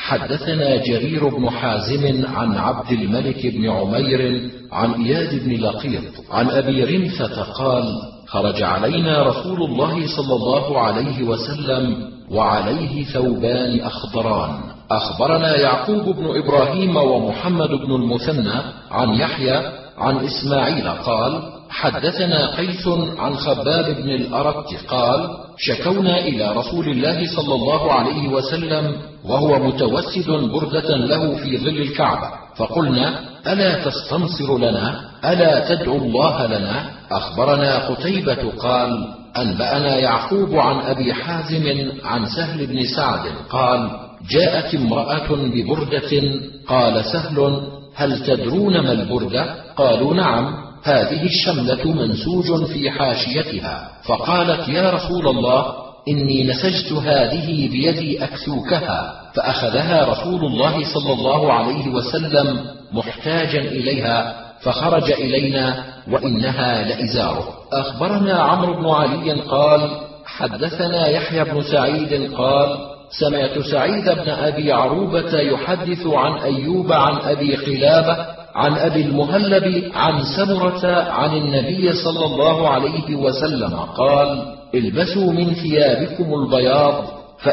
Speaker 1: حدثنا جرير بن حازم عن عبد الملك بن عمير عن إياد بن لقيط عن أبي رمثة قال خرج علينا رسول الله صلى الله عليه وسلم وعليه ثوبان أخضران. أخبرنا يعقوب بن إبراهيم ومحمد بن المثنى عن يحيى عن إسماعيل قال حدثنا قيس عن خباب بن الأرت قال شكونا إلى رسول الله صلى الله عليه وسلم وهو متوسد بردة له في ظل الكعبة فقلنا ألا تستنصر لنا ألا تدعو الله لنا. أخبرنا قتيبة قال أنبأنا يعقوب عن أبي حازم عن سهل بن سعد قال جاءت امرأة ببردة قال سهل هل تدرون ما البردة؟ قالوا نعم هذه الشملة منسوج في حاشيتها. فقالت يا رسول الله إني نسجت هذه بيدي أكسوكها. فأخذها رسول الله صلى الله عليه وسلم محتاجا إليها فخرج إلينا وإنها لإزاره. أخبرنا عمرو بن علي قال حدثنا يحيى بن سعيد قال سمعت سعيد بن أبي عروبة يحدث عن أيوب عن أبي قلابة عن أبي المهلب عن سمرة عن النبي صلى الله عليه وسلم قال: البسوا من ثيابكم البياض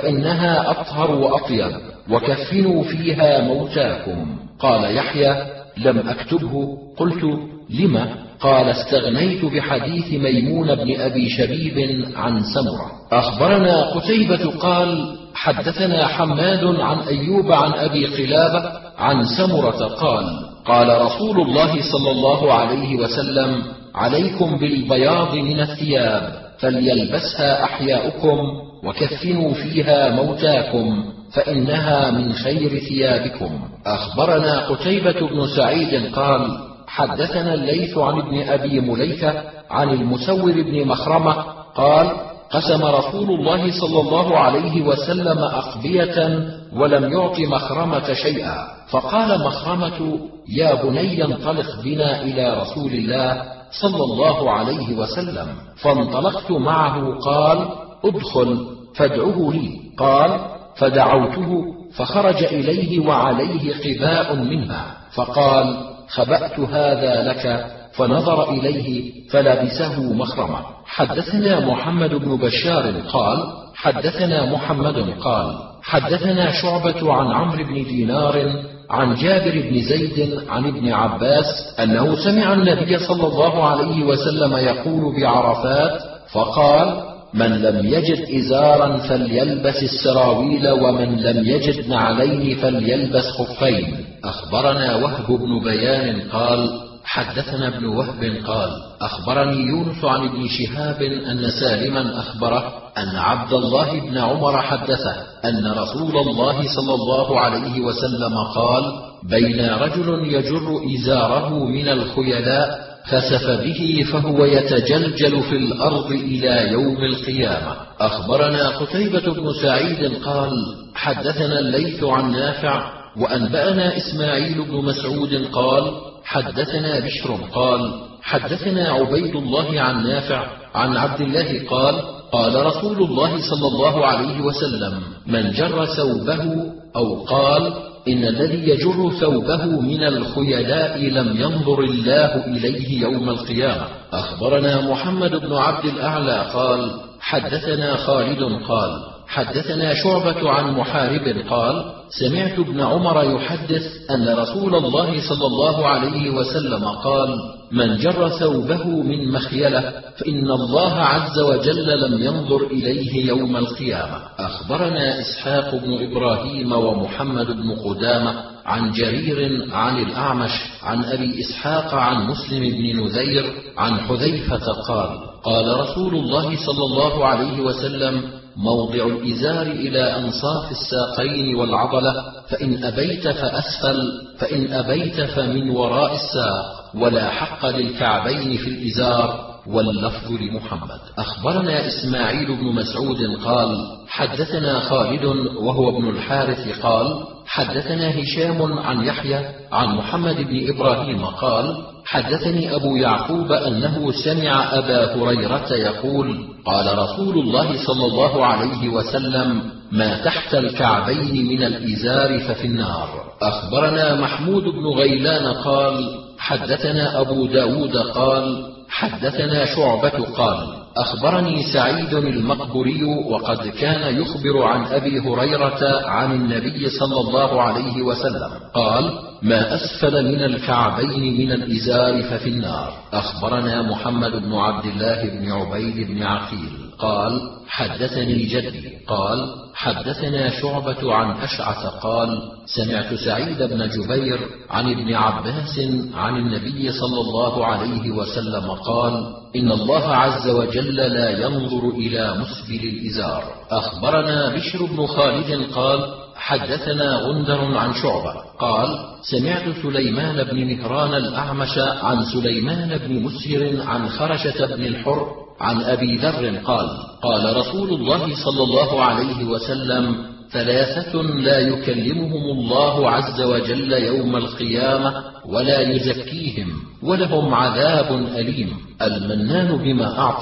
Speaker 1: فإنها أطهر وأطيب، وكفنوا فيها موتاكم. قال يحيى: لم أكتبه. قلت: لم؟ قال: استغنيت بحديث ميمون بن أبي شبيب عن سمرة. أخبرنا قتيبة قال: حدثنا حماد عن أيوب عن أبي قلابة عن سمرة قال: قال رسول الله صلى الله عليه وسلم: عليكم بالبياض من الثياب، فليلبسها أحياؤكم، وكفنوا فيها موتاكم، فإنها من خير ثيابكم. أخبرنا قتيبة بن سعيد قال: حدثنا الليث عن ابن أبي مليكة عن المسور بن مخرمة قال: قسم رسول الله صلى الله عليه وسلم أقبية ولم يعط مخرمة شيئا، فقال مخرمة: يا بني انطلق بنا إلى رسول الله صلى الله عليه وسلم. فانطلقت معه. قال: ادخل فادعه لي. قال: فدعوته، فخرج إليه وعليه قباء منها، فقال: خبأت هذا لك، فنظر إليه فلبسه مخرمة. حدثنا محمد بن بشار قال: حدثنا محمد قال: حدثنا شعبة عن عمرو بن دينار عن جابر بن زيد عن ابن عباس أنه سمع النبي صلى الله عليه وسلم يقول بعرفات فقال: من لم يجد إزارا فليلبس السراويل، ومن لم يجد نعلين فليلبس خفين. أخبرنا وهب بن بيان قال: حدثنا ابن وهب قال: أخبرني يونس عن ابن شهاب أن سالما أخبره أن عبد الله بن عمر حدثه أن رسول الله صلى الله عليه وسلم قال: بين رجل يجر إزاره من الخيلاء خسف به فهو يتجلجل في الأرض إلى يوم القيامة. أخبرنا قتيبة بن سعيد قال: حدثنا الليث عن نافع وأنبأنا إسماعيل بن مسعود قال: حدثنا بشر قال: حدثنا عبيد الله عن نافع عن عبد الله قال: قال رسول الله صلى الله عليه وسلم: من جر ثوبه، أو قال: إن الذي يجر ثوبه من الخيلاء لم ينظر الله إليه يوم القيامة. أخبرنا محمد بن عبد الأعلى قال: حدثنا خالد قال: حدثنا شعبة عن محارب قال: سمعت ابن عمر يحدث أن رسول الله صلى الله عليه وسلم قال: من جر ثوبه من مخيلة فإن الله عز وجل لم ينظر إليه يوم القيامة. أخبرنا إسحاق بن إبراهيم ومحمد بن قدامة عن جرير عن الأعمش عن أبي إسحاق عن مسلم بن نذير عن حذيفة قال: قال رسول الله صلى الله عليه وسلم: موضع الإزار إلى أنصاف الساقين والعضلة، فإن أبيت فأسفل، فإن أبيت فمن وراء الساق، ولا حق للكعبين في الإزار. واللفظ لمحمد. أخبرنا إسماعيل بن مسعود قال: حدثنا خالد وهو ابن الحارث قال: حدثنا هشام عن يحيى عن محمد بن إبراهيم قال: حدثني أبو يعقوب أنه سمع أبا هريرة يقول: قال رسول الله صلى الله عليه وسلم: ما تحت الكعبين من الإزار ففي النار. أخبرنا محمود بن غيلان قال: حدثنا أبو داود قال: حدثنا شعبة قال: أخبرني سعيد المقبري وقد كان يخبر عن أبي هريرة عن النبي صلى الله عليه وسلم قال: ما أسفل من الكعبين من الإزار ففي النار. أخبرنا محمد بن عبد الله بن عبيد بن عقيل قال: حدثني جدي قال: حدثنا شعبة عن أشعث قال: سمعت سعيد بن جبير عن ابن عباس عن النبي صلى الله عليه وسلم قال: إن الله عز وجل لا ينظر إلى مسبل الإزار. أخبرنا بشر بن خالد قال: حدثنا غندر عن شعبة قال: سمعت سليمان بن مهران الأعمش عن سليمان بن مسهر عن خرشة بن الحر عن أبي ذر قال: قال رسول الله صلى الله عليه وسلم: ثلاثة لا يكلمهم الله عز وجل يوم القيامة ولا يزكيهم ولهم عذاب أليم: المنان بما أعطى،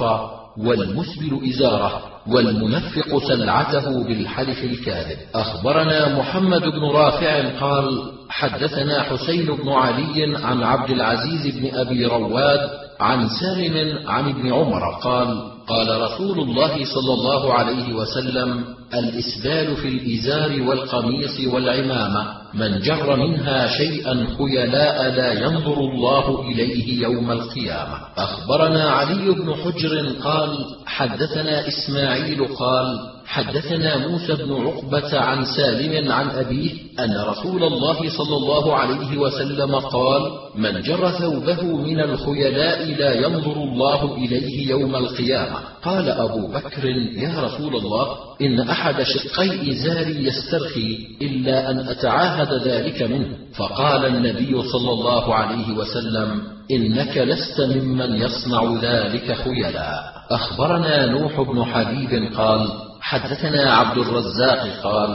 Speaker 1: والمسبل إزاره، والمنفق سلعته بالحلف الكاذب. أخبرنا محمد بن رافع قال حدثنا حسين بن علي عن عبد العزيز بن أبي رواد عن سالم عن ابن عمر قال قال رسول الله صلى الله عليه وسلم الإسبال في الإزار والقميص والعمامة من جر منها شيئا خيلاء لا ينظر الله إليه يوم القيامة. أخبرنا علي بن حجر قال حدثنا إسماعيل قال حدثنا موسى بن عقبة عن سالم عن أبيه أن رسول الله صلى الله عليه وسلم قال من جر ثوبه من الخيلاء لا ينظر الله إليه يوم القيامة. قال أبو بكر يا رسول الله إن أحد شقي إزاري يسترخي إلا أن أتعاهد ذلك منه. فقال النبي صلى الله عليه وسلم إنك لست ممن يصنع ذلك خيلاء. أخبرنا نوح بن حبيب قال حدثنا عبد الرزاق قال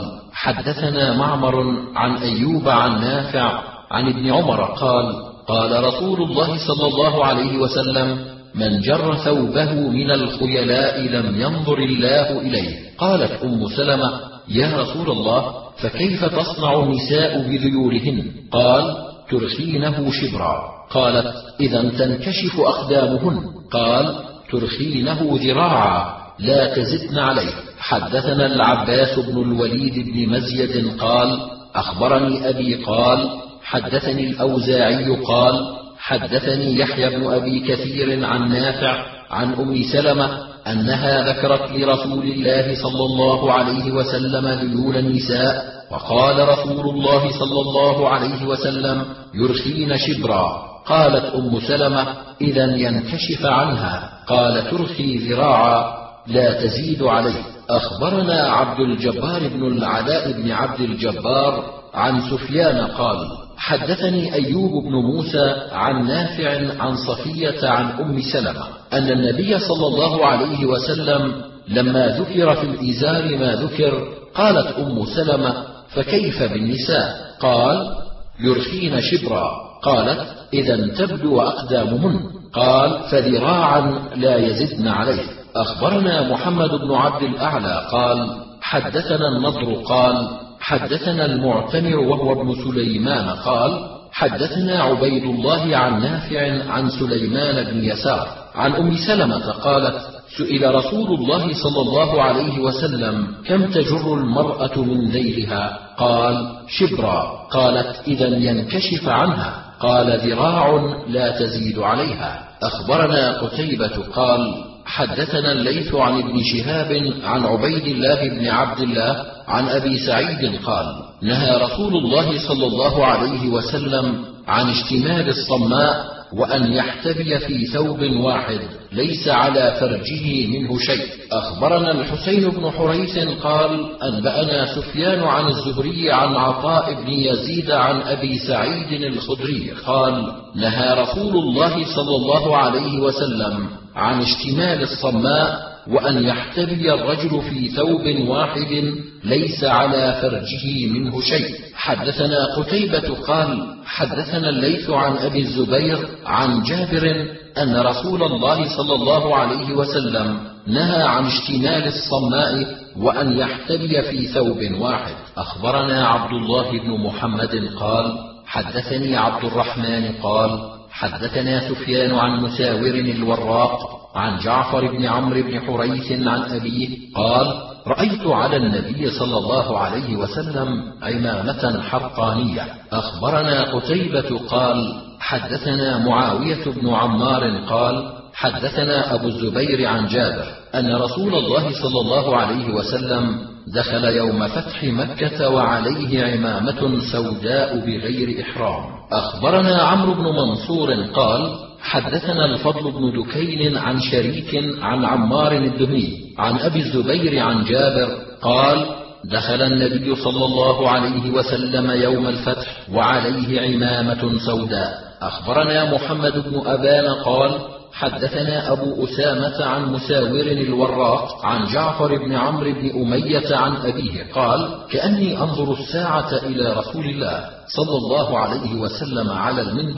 Speaker 1: حدثنا معمر عن أيوب عن نافع عن ابن عمر قال قال رسول الله صلى الله عليه وسلم من جر ثوبه من الخيلاء لم ينظر الله إليه. قالت أم سلمة يا رسول الله فكيف تصنع النساء بذيولهن؟ قال ترخينه شبرا. قالت إذا تنكشف أقدامهن. قال ترخينه ذراعا لا تزدن عليه. حدثنا العباس بن الوليد بن مزيد قال أخبرني أبي قال حدثني الأوزاعي قال حدثني يحيى بن أبي كثير عن نافع عن أم سلمة أنها ذكرت لرسول الله صلى الله عليه وسلم ذيول النساء وقال رسول الله صلى الله عليه وسلم يرخين شبرا. قالت أم سلمة إذا ينكشف عنها. قال ترخي ذراعا لا تزيد عليه. أخبرنا عبد الجبار بن العلاء بن عبد الجبار عن سفيان قال حدثني أيوب بن موسى عن نافع عن صفية عن أم سلمة أن النبي صلى الله عليه وسلم لما ذكر في الإزار ما ذكر قالت أم سلمة فكيف بالنساء؟ قال يرخين شبرا. قالت إذا تبدو أقدامهن. قال فذراعا لا يزدن عليه. أخبرنا محمد بن عبد الأعلى قال حدثنا النضر قال حدثنا المعتمر وهو ابن سليمان قال حدثنا عبيد الله عن نافع عن سليمان بن يسار عن أم سلمة قالت سئل رسول الله صلى الله عليه وسلم كم تجر المرأة من ذيلها؟ قال شبرا. قالت إذا ينكشف عنها. قال ذراع لا تزيد عليها. أخبرنا قتيبة قال حدثنا الليث عن ابن شهاب عن عبيد الله بن عبد الله عن أبي سعيد قال نهى رسول الله صلى الله عليه وسلم عن اشتمال الصماء وأن يحتبي في ثوب واحد ليس على فرجه منه شيء. أخبرنا الحسين بن حريث قال أنبأنا سفيان عن الزهري عن عطاء بن يزيد عن أبي سعيد الخدري قال نهى رسول الله صلى الله عليه وسلم عن اشتمال الصماء وأن يحتبي الرجل في ثوب واحد ليس على فرجه منه شيء. حدثنا قتيبة قال حدثنا الليث عن أبي الزبير عن جابر أن رسول الله صلى الله عليه وسلم نهى عن اشتمال الصماء وأن يحتبي في ثوب واحد. أخبرنا عبد الله بن محمد قال حدثني عبد الرحمن قال حدثنا سفيان عن مساور الوراق عن جعفر بن عمرو بن حريث عن أبيه قال رأيت على النبي صلى الله عليه وسلم عمامة حرقانية. أخبرنا قتيبة قال حدثنا معاوية بن عمار قال حدثنا أبو الزبير عن جابر أن رسول الله صلى الله عليه وسلم دخل يوم فتح مكة وعليه عمامة سوداء بغير إحرام. أخبرنا عمرو بن منصور قال حدثنا الفضل بن دكين عن شريك عن عمار الدهني عن أبي الزبير عن جابر قال دخل النبي صلى الله عليه وسلم يوم الفتح وعليه عمامة سوداء. أخبرنا محمد بن أبان قال حدثنا أبو أسامة عن مساور الوراق عن جعفر بن عمرو بن أمية عن أبيه قال كأني أنظر الساعة إلى رسول الله صلى الله عليه وسلم على المنبر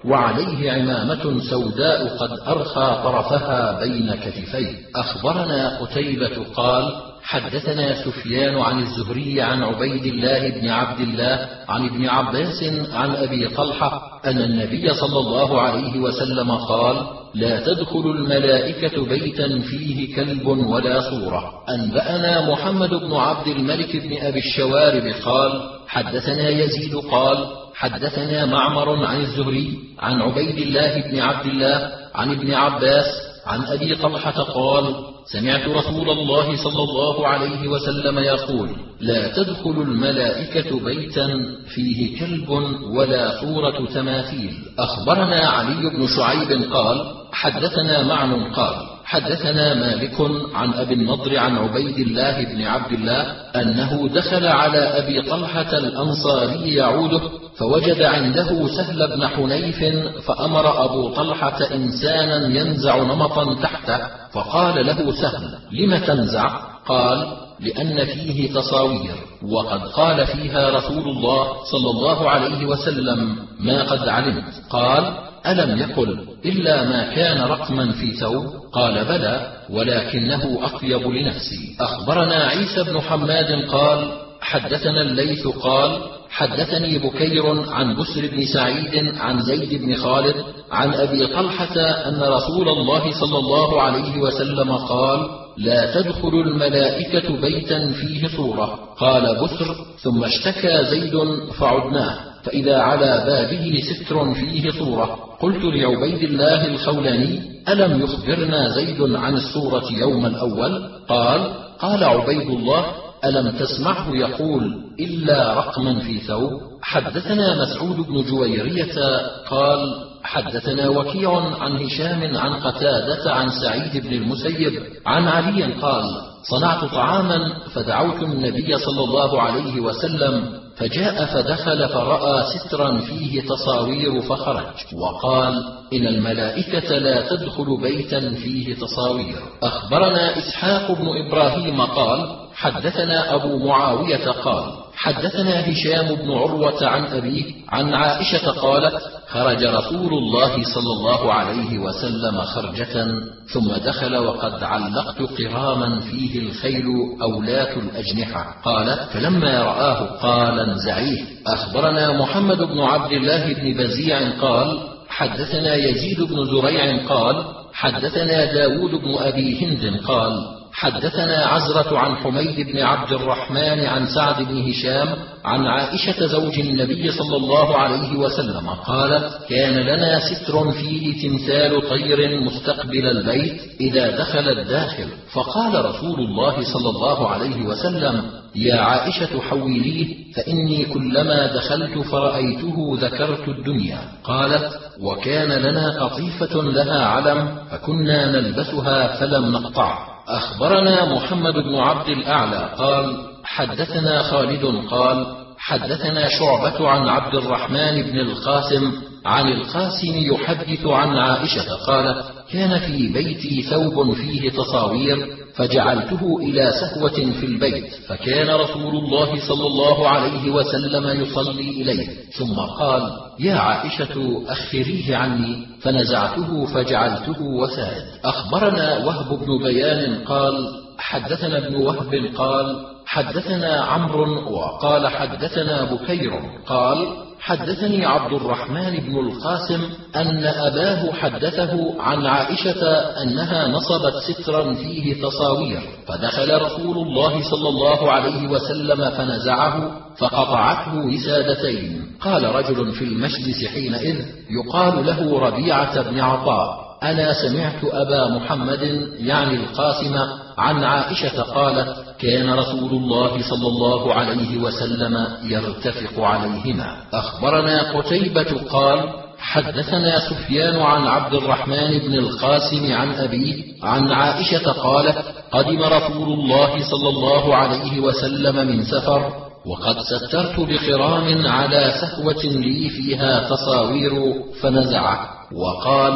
Speaker 1: وعليه عمامة سوداء قد أرخى طرفها بين كتفيه. أخبرنا قتيبة قال حدثنا سفيان عن الزهري عن عبيد الله بن عبد الله عن ابن عباس عن أبي طلحة أن النبي صلى الله عليه وسلم قال لا تدخل الملائكة بيتا فيه كلب ولا صورة. أنبأنا محمد بن عبد الملك بن أبي الشوارب قال حدثنا يزيد قال حدثنا معمر عن الزهري عن عبيد الله بن عبد الله عن ابن عباس عن أبي طلحة قال سمعت رسول الله صلى الله عليه وسلم يقول لا تدخل الملائكة بيتا فيه كلب ولا صورة تماثيل. أخبرنا علي بن شعيب قال حدثنا معن قال حدثنا مالك عن أبي النضر عن عبيد الله بن عبد الله أنه دخل على أبي طلحة الأنصاري يعوده فوجد عنده سهل بن حنيف فأمر أبو طلحة إنسانا ينزع نمطا تحته فقال له سهل لم تنزع؟ قال لأن فيه تصاوير وقد قال فيها رسول الله صلى الله عليه وسلم ما قد علمت. قال ألم يقل إلا ما كان رقما في ثوب؟ قال بلى ولكنه أطيب لنفسي. أخبرنا عيسى بن حماد قال حدثنا الليث قال حدثني بكير عن بسر بن سعيد عن زيد بن خالد عن أبي طلحة أن رسول الله صلى الله عليه وسلم قال لا تدخل الملائكة بيتا فيه صورة. قال بسر ثم اشتكى زيد فعدناه فإذا على بابه ستر فيه صورة. قلت لعبيد الله الخولاني ألم يخبرنا زيد عن الصورة يوم الأول؟ قال قال عبيد الله ألم تسمعه يقول إلا رقما في ثوب؟ حدثنا مسعود بن جويرية قال حدثنا وكيع عن هشام عن قتادة عن سعيد بن المسيب عن علي قال صنعت طعاما فدعوت النبي صلى الله عليه وسلم فجاء فدخل فرأى سترا فيه تصاوير فخرج وقال إن الملائكة لا تدخل بيتا فيه تصاوير. أخبرنا إسحاق بن إبراهيم قال حدثنا أبو معاوية قال حدثنا هشام بن عروة عن أبيه عن عائشة قالت خرج رسول الله صلى الله عليه وسلم خرجة ثم دخل وقد علقت قراما فيه الخيل أولاة الأجنحة. قالت فلما رآه قال انزعيه. أخبرنا محمد بن عبد الله بن بزيع قال حدثنا يزيد بن زريع قال حدثنا داود بن أبي هند قال حدثنا عزرة عن حميد بن عبد الرحمن عن سعد بن هشام عن عائشة زوج النبي صلى الله عليه وسلم قالت كان لنا ستر فيه تمثال طير مستقبل البيت إذا دخل الداخل فقال رسول الله صلى الله عليه وسلم يا عائشة حوليه فإني كلما دخلت فرأيته ذكرت الدنيا. قالت وكان لنا قطيفة لها علم فكنا نلبسها فلم نقطع. أخبرنا محمد بن عبد الأعلى قال حدثنا خالد قال حدثنا شعبة عن عبد الرحمن بن القاسم عن القاسم يحدث عن عائشة قالت كان في بيتي ثوب فيه تصاوير فجعلته إلى سهوة في البيت فكان رسول الله صلى الله عليه وسلم يصلي إليه ثم قال يا عائشة أخريه عني فنزعته فجعلته وسائد. أخبرنا وهب بن بيان قال حدثنا ابن وهب قال حدثنا عمرو وقال حدثنا بكير قال حدثني عبد الرحمن بن القاسم أن أباه حدثه عن عائشة أنها نصبت سترا فيه تصاوير فدخل رسول الله صلى الله عليه وسلم فنزعه فقطعته وسادتين. قال رجل في المجلس حينئذ يقال له ربيعة بن عطاء أنا سمعت أبا محمد يعني القاسم عن عائشة قالت كان رسول الله صلى الله عليه وسلم يرتفق عليهما. أخبرنا قتيبة قال حدثنا سفيان عن عبد الرحمن بن القاسم عن أبيه عن عائشة قالت قدم رسول الله صلى الله عليه وسلم من سفر وقد سترت بخرام على سهوة لي فيها تصاوير فنزعه وقال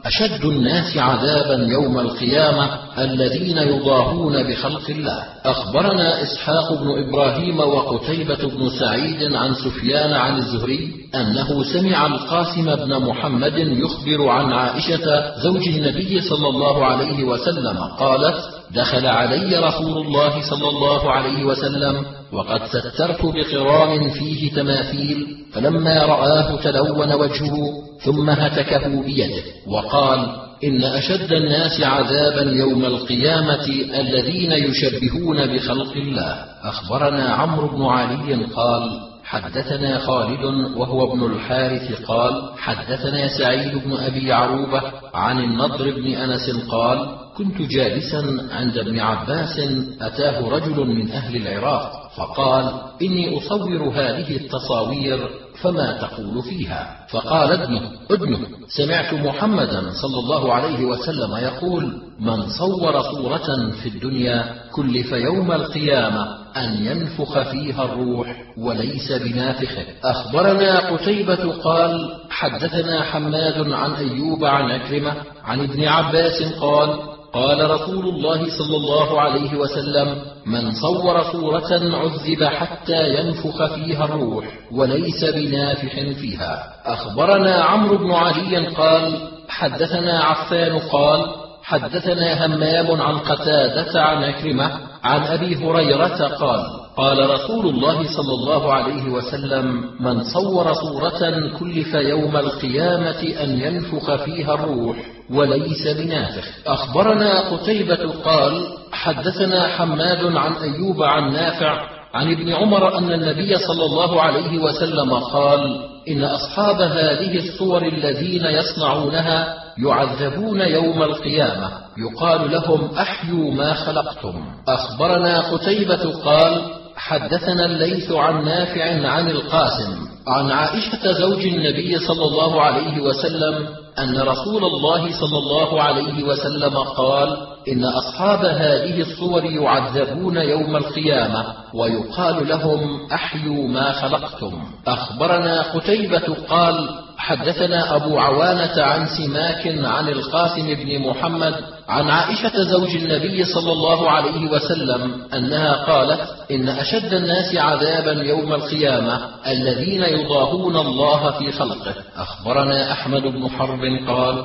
Speaker 1: أشد الناس عذابا يوم القيامة الذين يضاهون بخلق الله. أخبرنا إسحاق بن إبراهيم وقتيبة بن سعيد عن سفيان عن الزهري أنه سمع القاسم بن محمد يخبر عن عائشة زوج النبي صلى الله عليه وسلم قالت: دخل علي رسول الله صلى الله عليه وسلم وقد سترت بقرام فيه تماثيل، فلما رآه تلون وجهه ثم هتكه بيده وقال: إن أشد الناس عذابا يوم القيامة الذين يشبهون بخلق الله. أخبرنا عمرو بن علي قال: حدثنا خالد وهو ابن الحارث قال: حدثنا سعيد بن أبي عروبة عن النضر بن أنس قال: كنت جالسا عند ابن عباس أتاه رجل من أهل العراق فقال: إني أصور هذه التصاوير فما تقول فيها؟ فقال ابنه ابنه سمعت محمدا صلى الله عليه وسلم يقول: من صور صورة في الدنيا كلف يوم القيامة أن ينفخ فيها الروح وليس بنافخه. أخبرنا قتيبة قال: حدثنا حماد عن أيوب عن عكرمة عن ابن عباس قال: قال رسول الله صلى الله عليه وسلم: من صور صورة عذب حتى ينفخ فيها الروح وليس بنافخ فيها. أخبرنا عمرو بن علي قال: حدثنا عفان قال: حدثنا همام عن قتادة عن عكرمة عن أبي هريرة قال: قال رسول الله صلى الله عليه وسلم: من صور صورة كلف يوم القيامة أن ينفخ فيها الروح وليس بنافخ. أخبرنا قتيبة قال: حدثنا حماد عن أيوب عن نافع عن ابن عمر أن النبي صلى الله عليه وسلم قال: إن أصحاب هذه الصور الذين يصنعونها يعذبون يوم القيامة يقال لهم: أحيوا ما خلقتم. أخبرنا قتيبة قال: حدثنا الليث عن نافع عن القاسم عن عائشة زوج النبي صلى الله عليه وسلم أن رسول الله صلى الله عليه وسلم قال: إن أصحاب هذه الصور يعذبون يوم القيامة ويقال لهم: أحيوا ما خلقتم. أخبرنا قتيبة قال: حدثنا أبو عوانة عن سماك عن القاسم بن محمد عن عائشة زوج النبي صلى الله عليه وسلم أنها قالت: إن أشد الناس عذابا يوم القيامة الذين يضاهون الله في خلقه. أخبرنا أحمد بن حرب قال: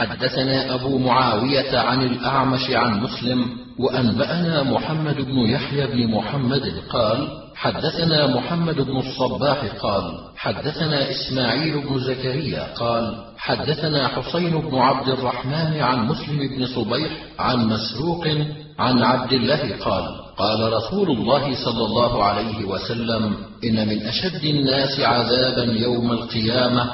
Speaker 1: حدثنا أبو معاوية عن الأعمش عن مسلم وأنبأنا محمد بن يحيى بن محمد قال: حدثنا محمد بن الصباح قال: حدثنا إسماعيل بن زكريا قال: حدثنا حسين بن عبد الرحمن عن مسلم بن صبيح عن مسروق عن عبد الله قال: قال رسول الله صلى الله عليه وسلم: إن من أشد الناس عذابا يوم القيامة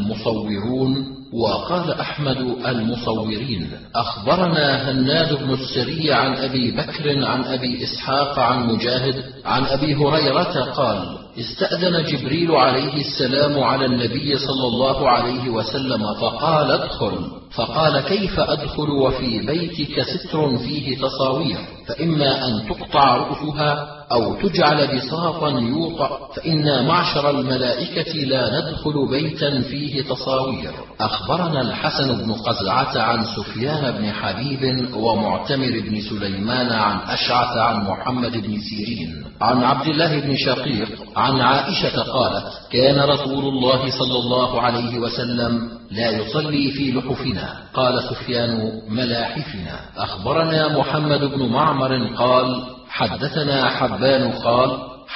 Speaker 1: المصورون. وقال أحمد: المصورين. أخبرنا هناد بن السري عن أبي بكر عن أبي إسحاق عن مجاهد عن أبي هريرة قال: استأذن جبريل عليه السلام على النبي صلى الله عليه وسلم فقال: ادخل. فقال: كيف أدخل وفي بيتك ستر فيه تصاوير؟ فإما أن تقطع رؤوسها أو تجعل بساطا يوطأ، فإنا معشر الملائكة لا ندخل بيتا فيه تصاوير. أخبرنا الحسن بن قزعة عن سفيان بن حبيب ومعتمر بن سليمان عن أشعث عن محمد بن سيرين عن عبد الله بن شقيق عن عائشة قالت: كان رسول الله صلى الله عليه وسلم لا يصلي في لحفنا. قال سفيان: ملاحفنا. أخبرنا محمد بن معمر قال: حدثنا حبان قال: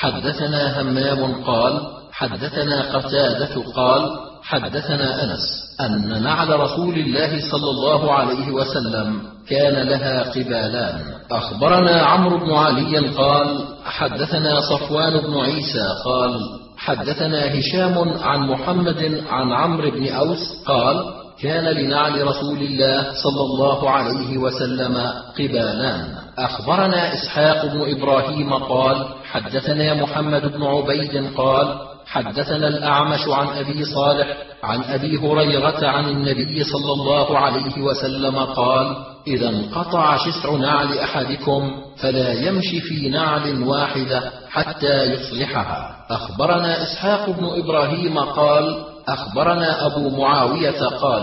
Speaker 1: حدثنا همام قال: حدثنا قتادة قال: حدثنا أنس أن نعل رسول الله صلى الله عليه وسلم كان لها قبالان. أخبرنا عمرو بن علي قال: حدثنا صفوان بن عيسى قال: حدثنا هشام عن محمد عن عمرو بن أوس قال: كان لنعل رسول الله صلى الله عليه وسلم قبالان. أخبرنا إسحاق بن إبراهيم قال: حدثنا محمد بن عبيد قال: حدثنا الأعمش عن أبي صالح عن أبي هريرة عن النبي صلى الله عليه وسلم قال: إذا انقطع شسع نعل أحدكم فلا يمشي في نعل واحدة حتى يصلحها. أخبرنا إسحاق بن إبراهيم قال: أخبرنا أبو معاوية قال: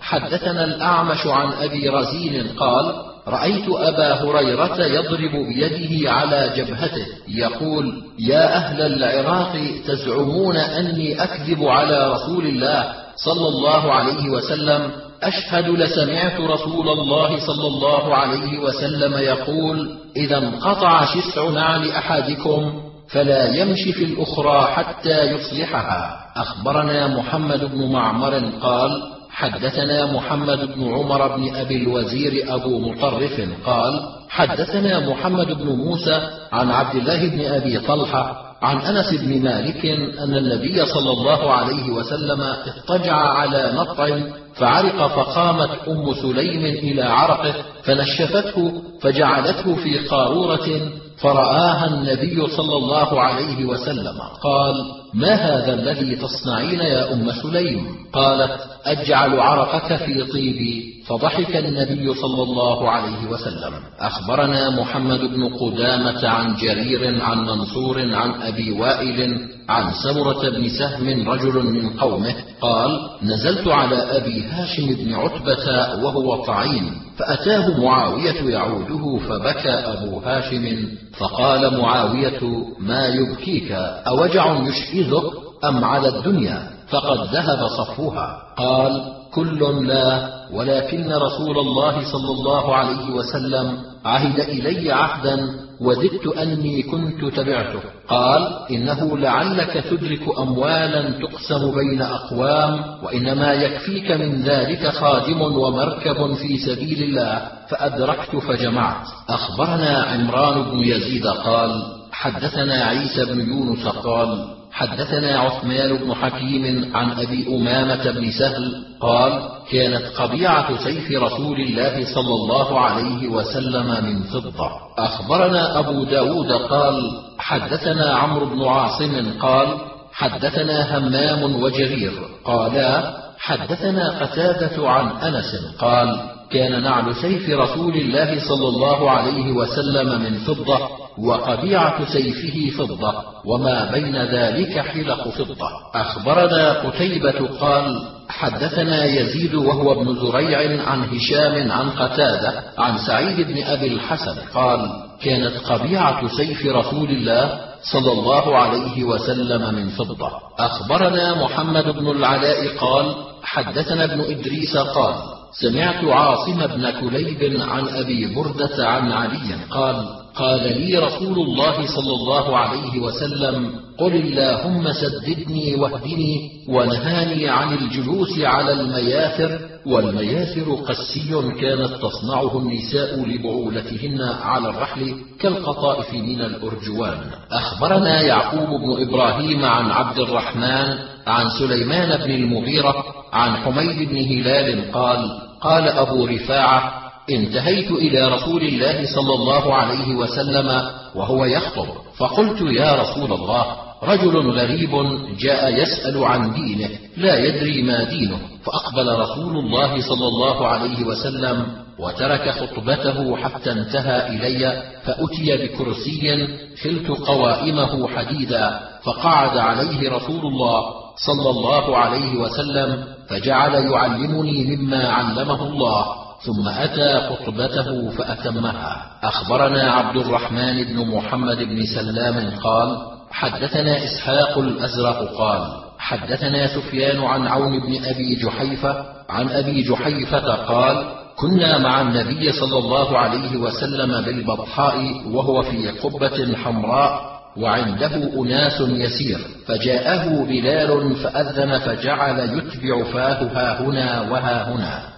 Speaker 1: حدثنا الأعمش عن أبي رزين قال: رأيت أبا هريرة يضرب بيده على جبهته يقول: يا أهل العراق تزعمون أني أكذب على رسول الله صلى الله عليه وسلم، أشهد لسمعت رسول الله صلى الله عليه وسلم يقول: إذا انقطع شسع نعل أحدكم فلا يمشي في الأخرى حتى يصلحها. أخبرنا محمد بن معمر قال: حدثنا محمد بن عمر بن أبي الوزير أبو مطرف قال: حدثنا محمد بن موسى عن عبد الله بن أبي طلحة عن أنس بن مالك أن النبي صلى الله عليه وسلم اضطجع على نطع فعرق، فقامت أم سليم إلى عرقه فنشفته فجعلته في قارورة، فرآها النبي صلى الله عليه وسلم قال: ما هذا الذي تصنعين يا أم سليم؟ قالت: أجعل عرقك في طيبي. فضحك النبي صلى الله عليه وسلم. أخبرنا محمد بن قدامة عن جرير عن منصور عن أبي وائل عن سمرة بن سهم رجل من قومه قال: نزلت على أبي هاشم بن عتبة وهو طعين، فأتاه معاوية يعوده، فبكى أبو هاشم، فقال معاوية: ما يبكيك؟ أوجع يشئذك أم على الدنيا فقد ذهب صفوها؟ قال: كل لا، ولكن رسول الله صلى الله عليه وسلم عهد إلي عهدا وددت أني كنت تبعته. قال: إنه لعلك تدرك أموالا تقسم بين أقوام، وإنما يكفيك من ذلك خادم ومركب في سبيل الله، فأدركت فجمعت. أخبرنا عمران بن يزيد قال: حدثنا عيسى بن يونس قال: حدثنا عثمان بن حكيم عن أبي أمامة بن سهل قال: كانت قبيعة سيف رسول الله صلى الله عليه وسلم من فضة. أخبرنا أبو داود قال: حدثنا عمرو بن عاصم قال: حدثنا همام وجرير قالا: حدثنا قتادة عن أنس قال: كان نعل سيف رسول الله صلى الله عليه وسلم من فضة، وقبيعة سيفه فضة، وما بين ذلك حلق فضة. أخبرنا قتيبة قال: حدثنا يزيد وهو ابن زريع عن هشام عن قتادة عن سعيد بن أبي الحسن قال: كانت قبيعة سيف رسول الله صلى الله عليه وسلم من فضة. أخبرنا محمد بن العلاء قال: حدثنا ابن إدريس قال: سمعت عاصم بن كليب عن أبي بردة عن علي قال: قال لي رسول الله صلى الله عليه وسلم: قل اللهم سددني واهدني، ونهاني عن الجلوس على المياثر، والمياثر قسي كانت تصنعه النساء لبعولتهن على الرحل كالقطائف من الأرجوان. أخبرنا يعقوب بن إبراهيم عن عبد الرحمن عن سليمان بن المغيرة عن حميد بن هلال قال: قال أبو رفاعة: انتهيت إلى رسول الله صلى الله عليه وسلم وهو يخطب، فقلت: يا رسول الله، رجل غريب جاء يسأل عن دينه لا يدري ما دينه، فأقبل رسول الله صلى الله عليه وسلم وترك خطبته حتى انتهى إلي، فأتي بكرسي خلت قوائمه حديدا، فقعد عليه رسول الله صلى الله عليه وسلم، فجعل يعلمني مما علمه الله، ثم أتى خطبته فأتمها. أخبرنا عبد الرحمن بن محمد بن سلام قال: حدثنا إسحاق الأزرق قال: حدثنا سفيان عن عون بن أبي جحيفة عن أبي جحيفة قال: كنا مع النبي صلى الله عليه وسلم بالبطحاء وهو في قبة حمراء وعنده أناس يسير، فجاءه بلال فأذن، فجعل يتبع فاه ها هنا وها هنا.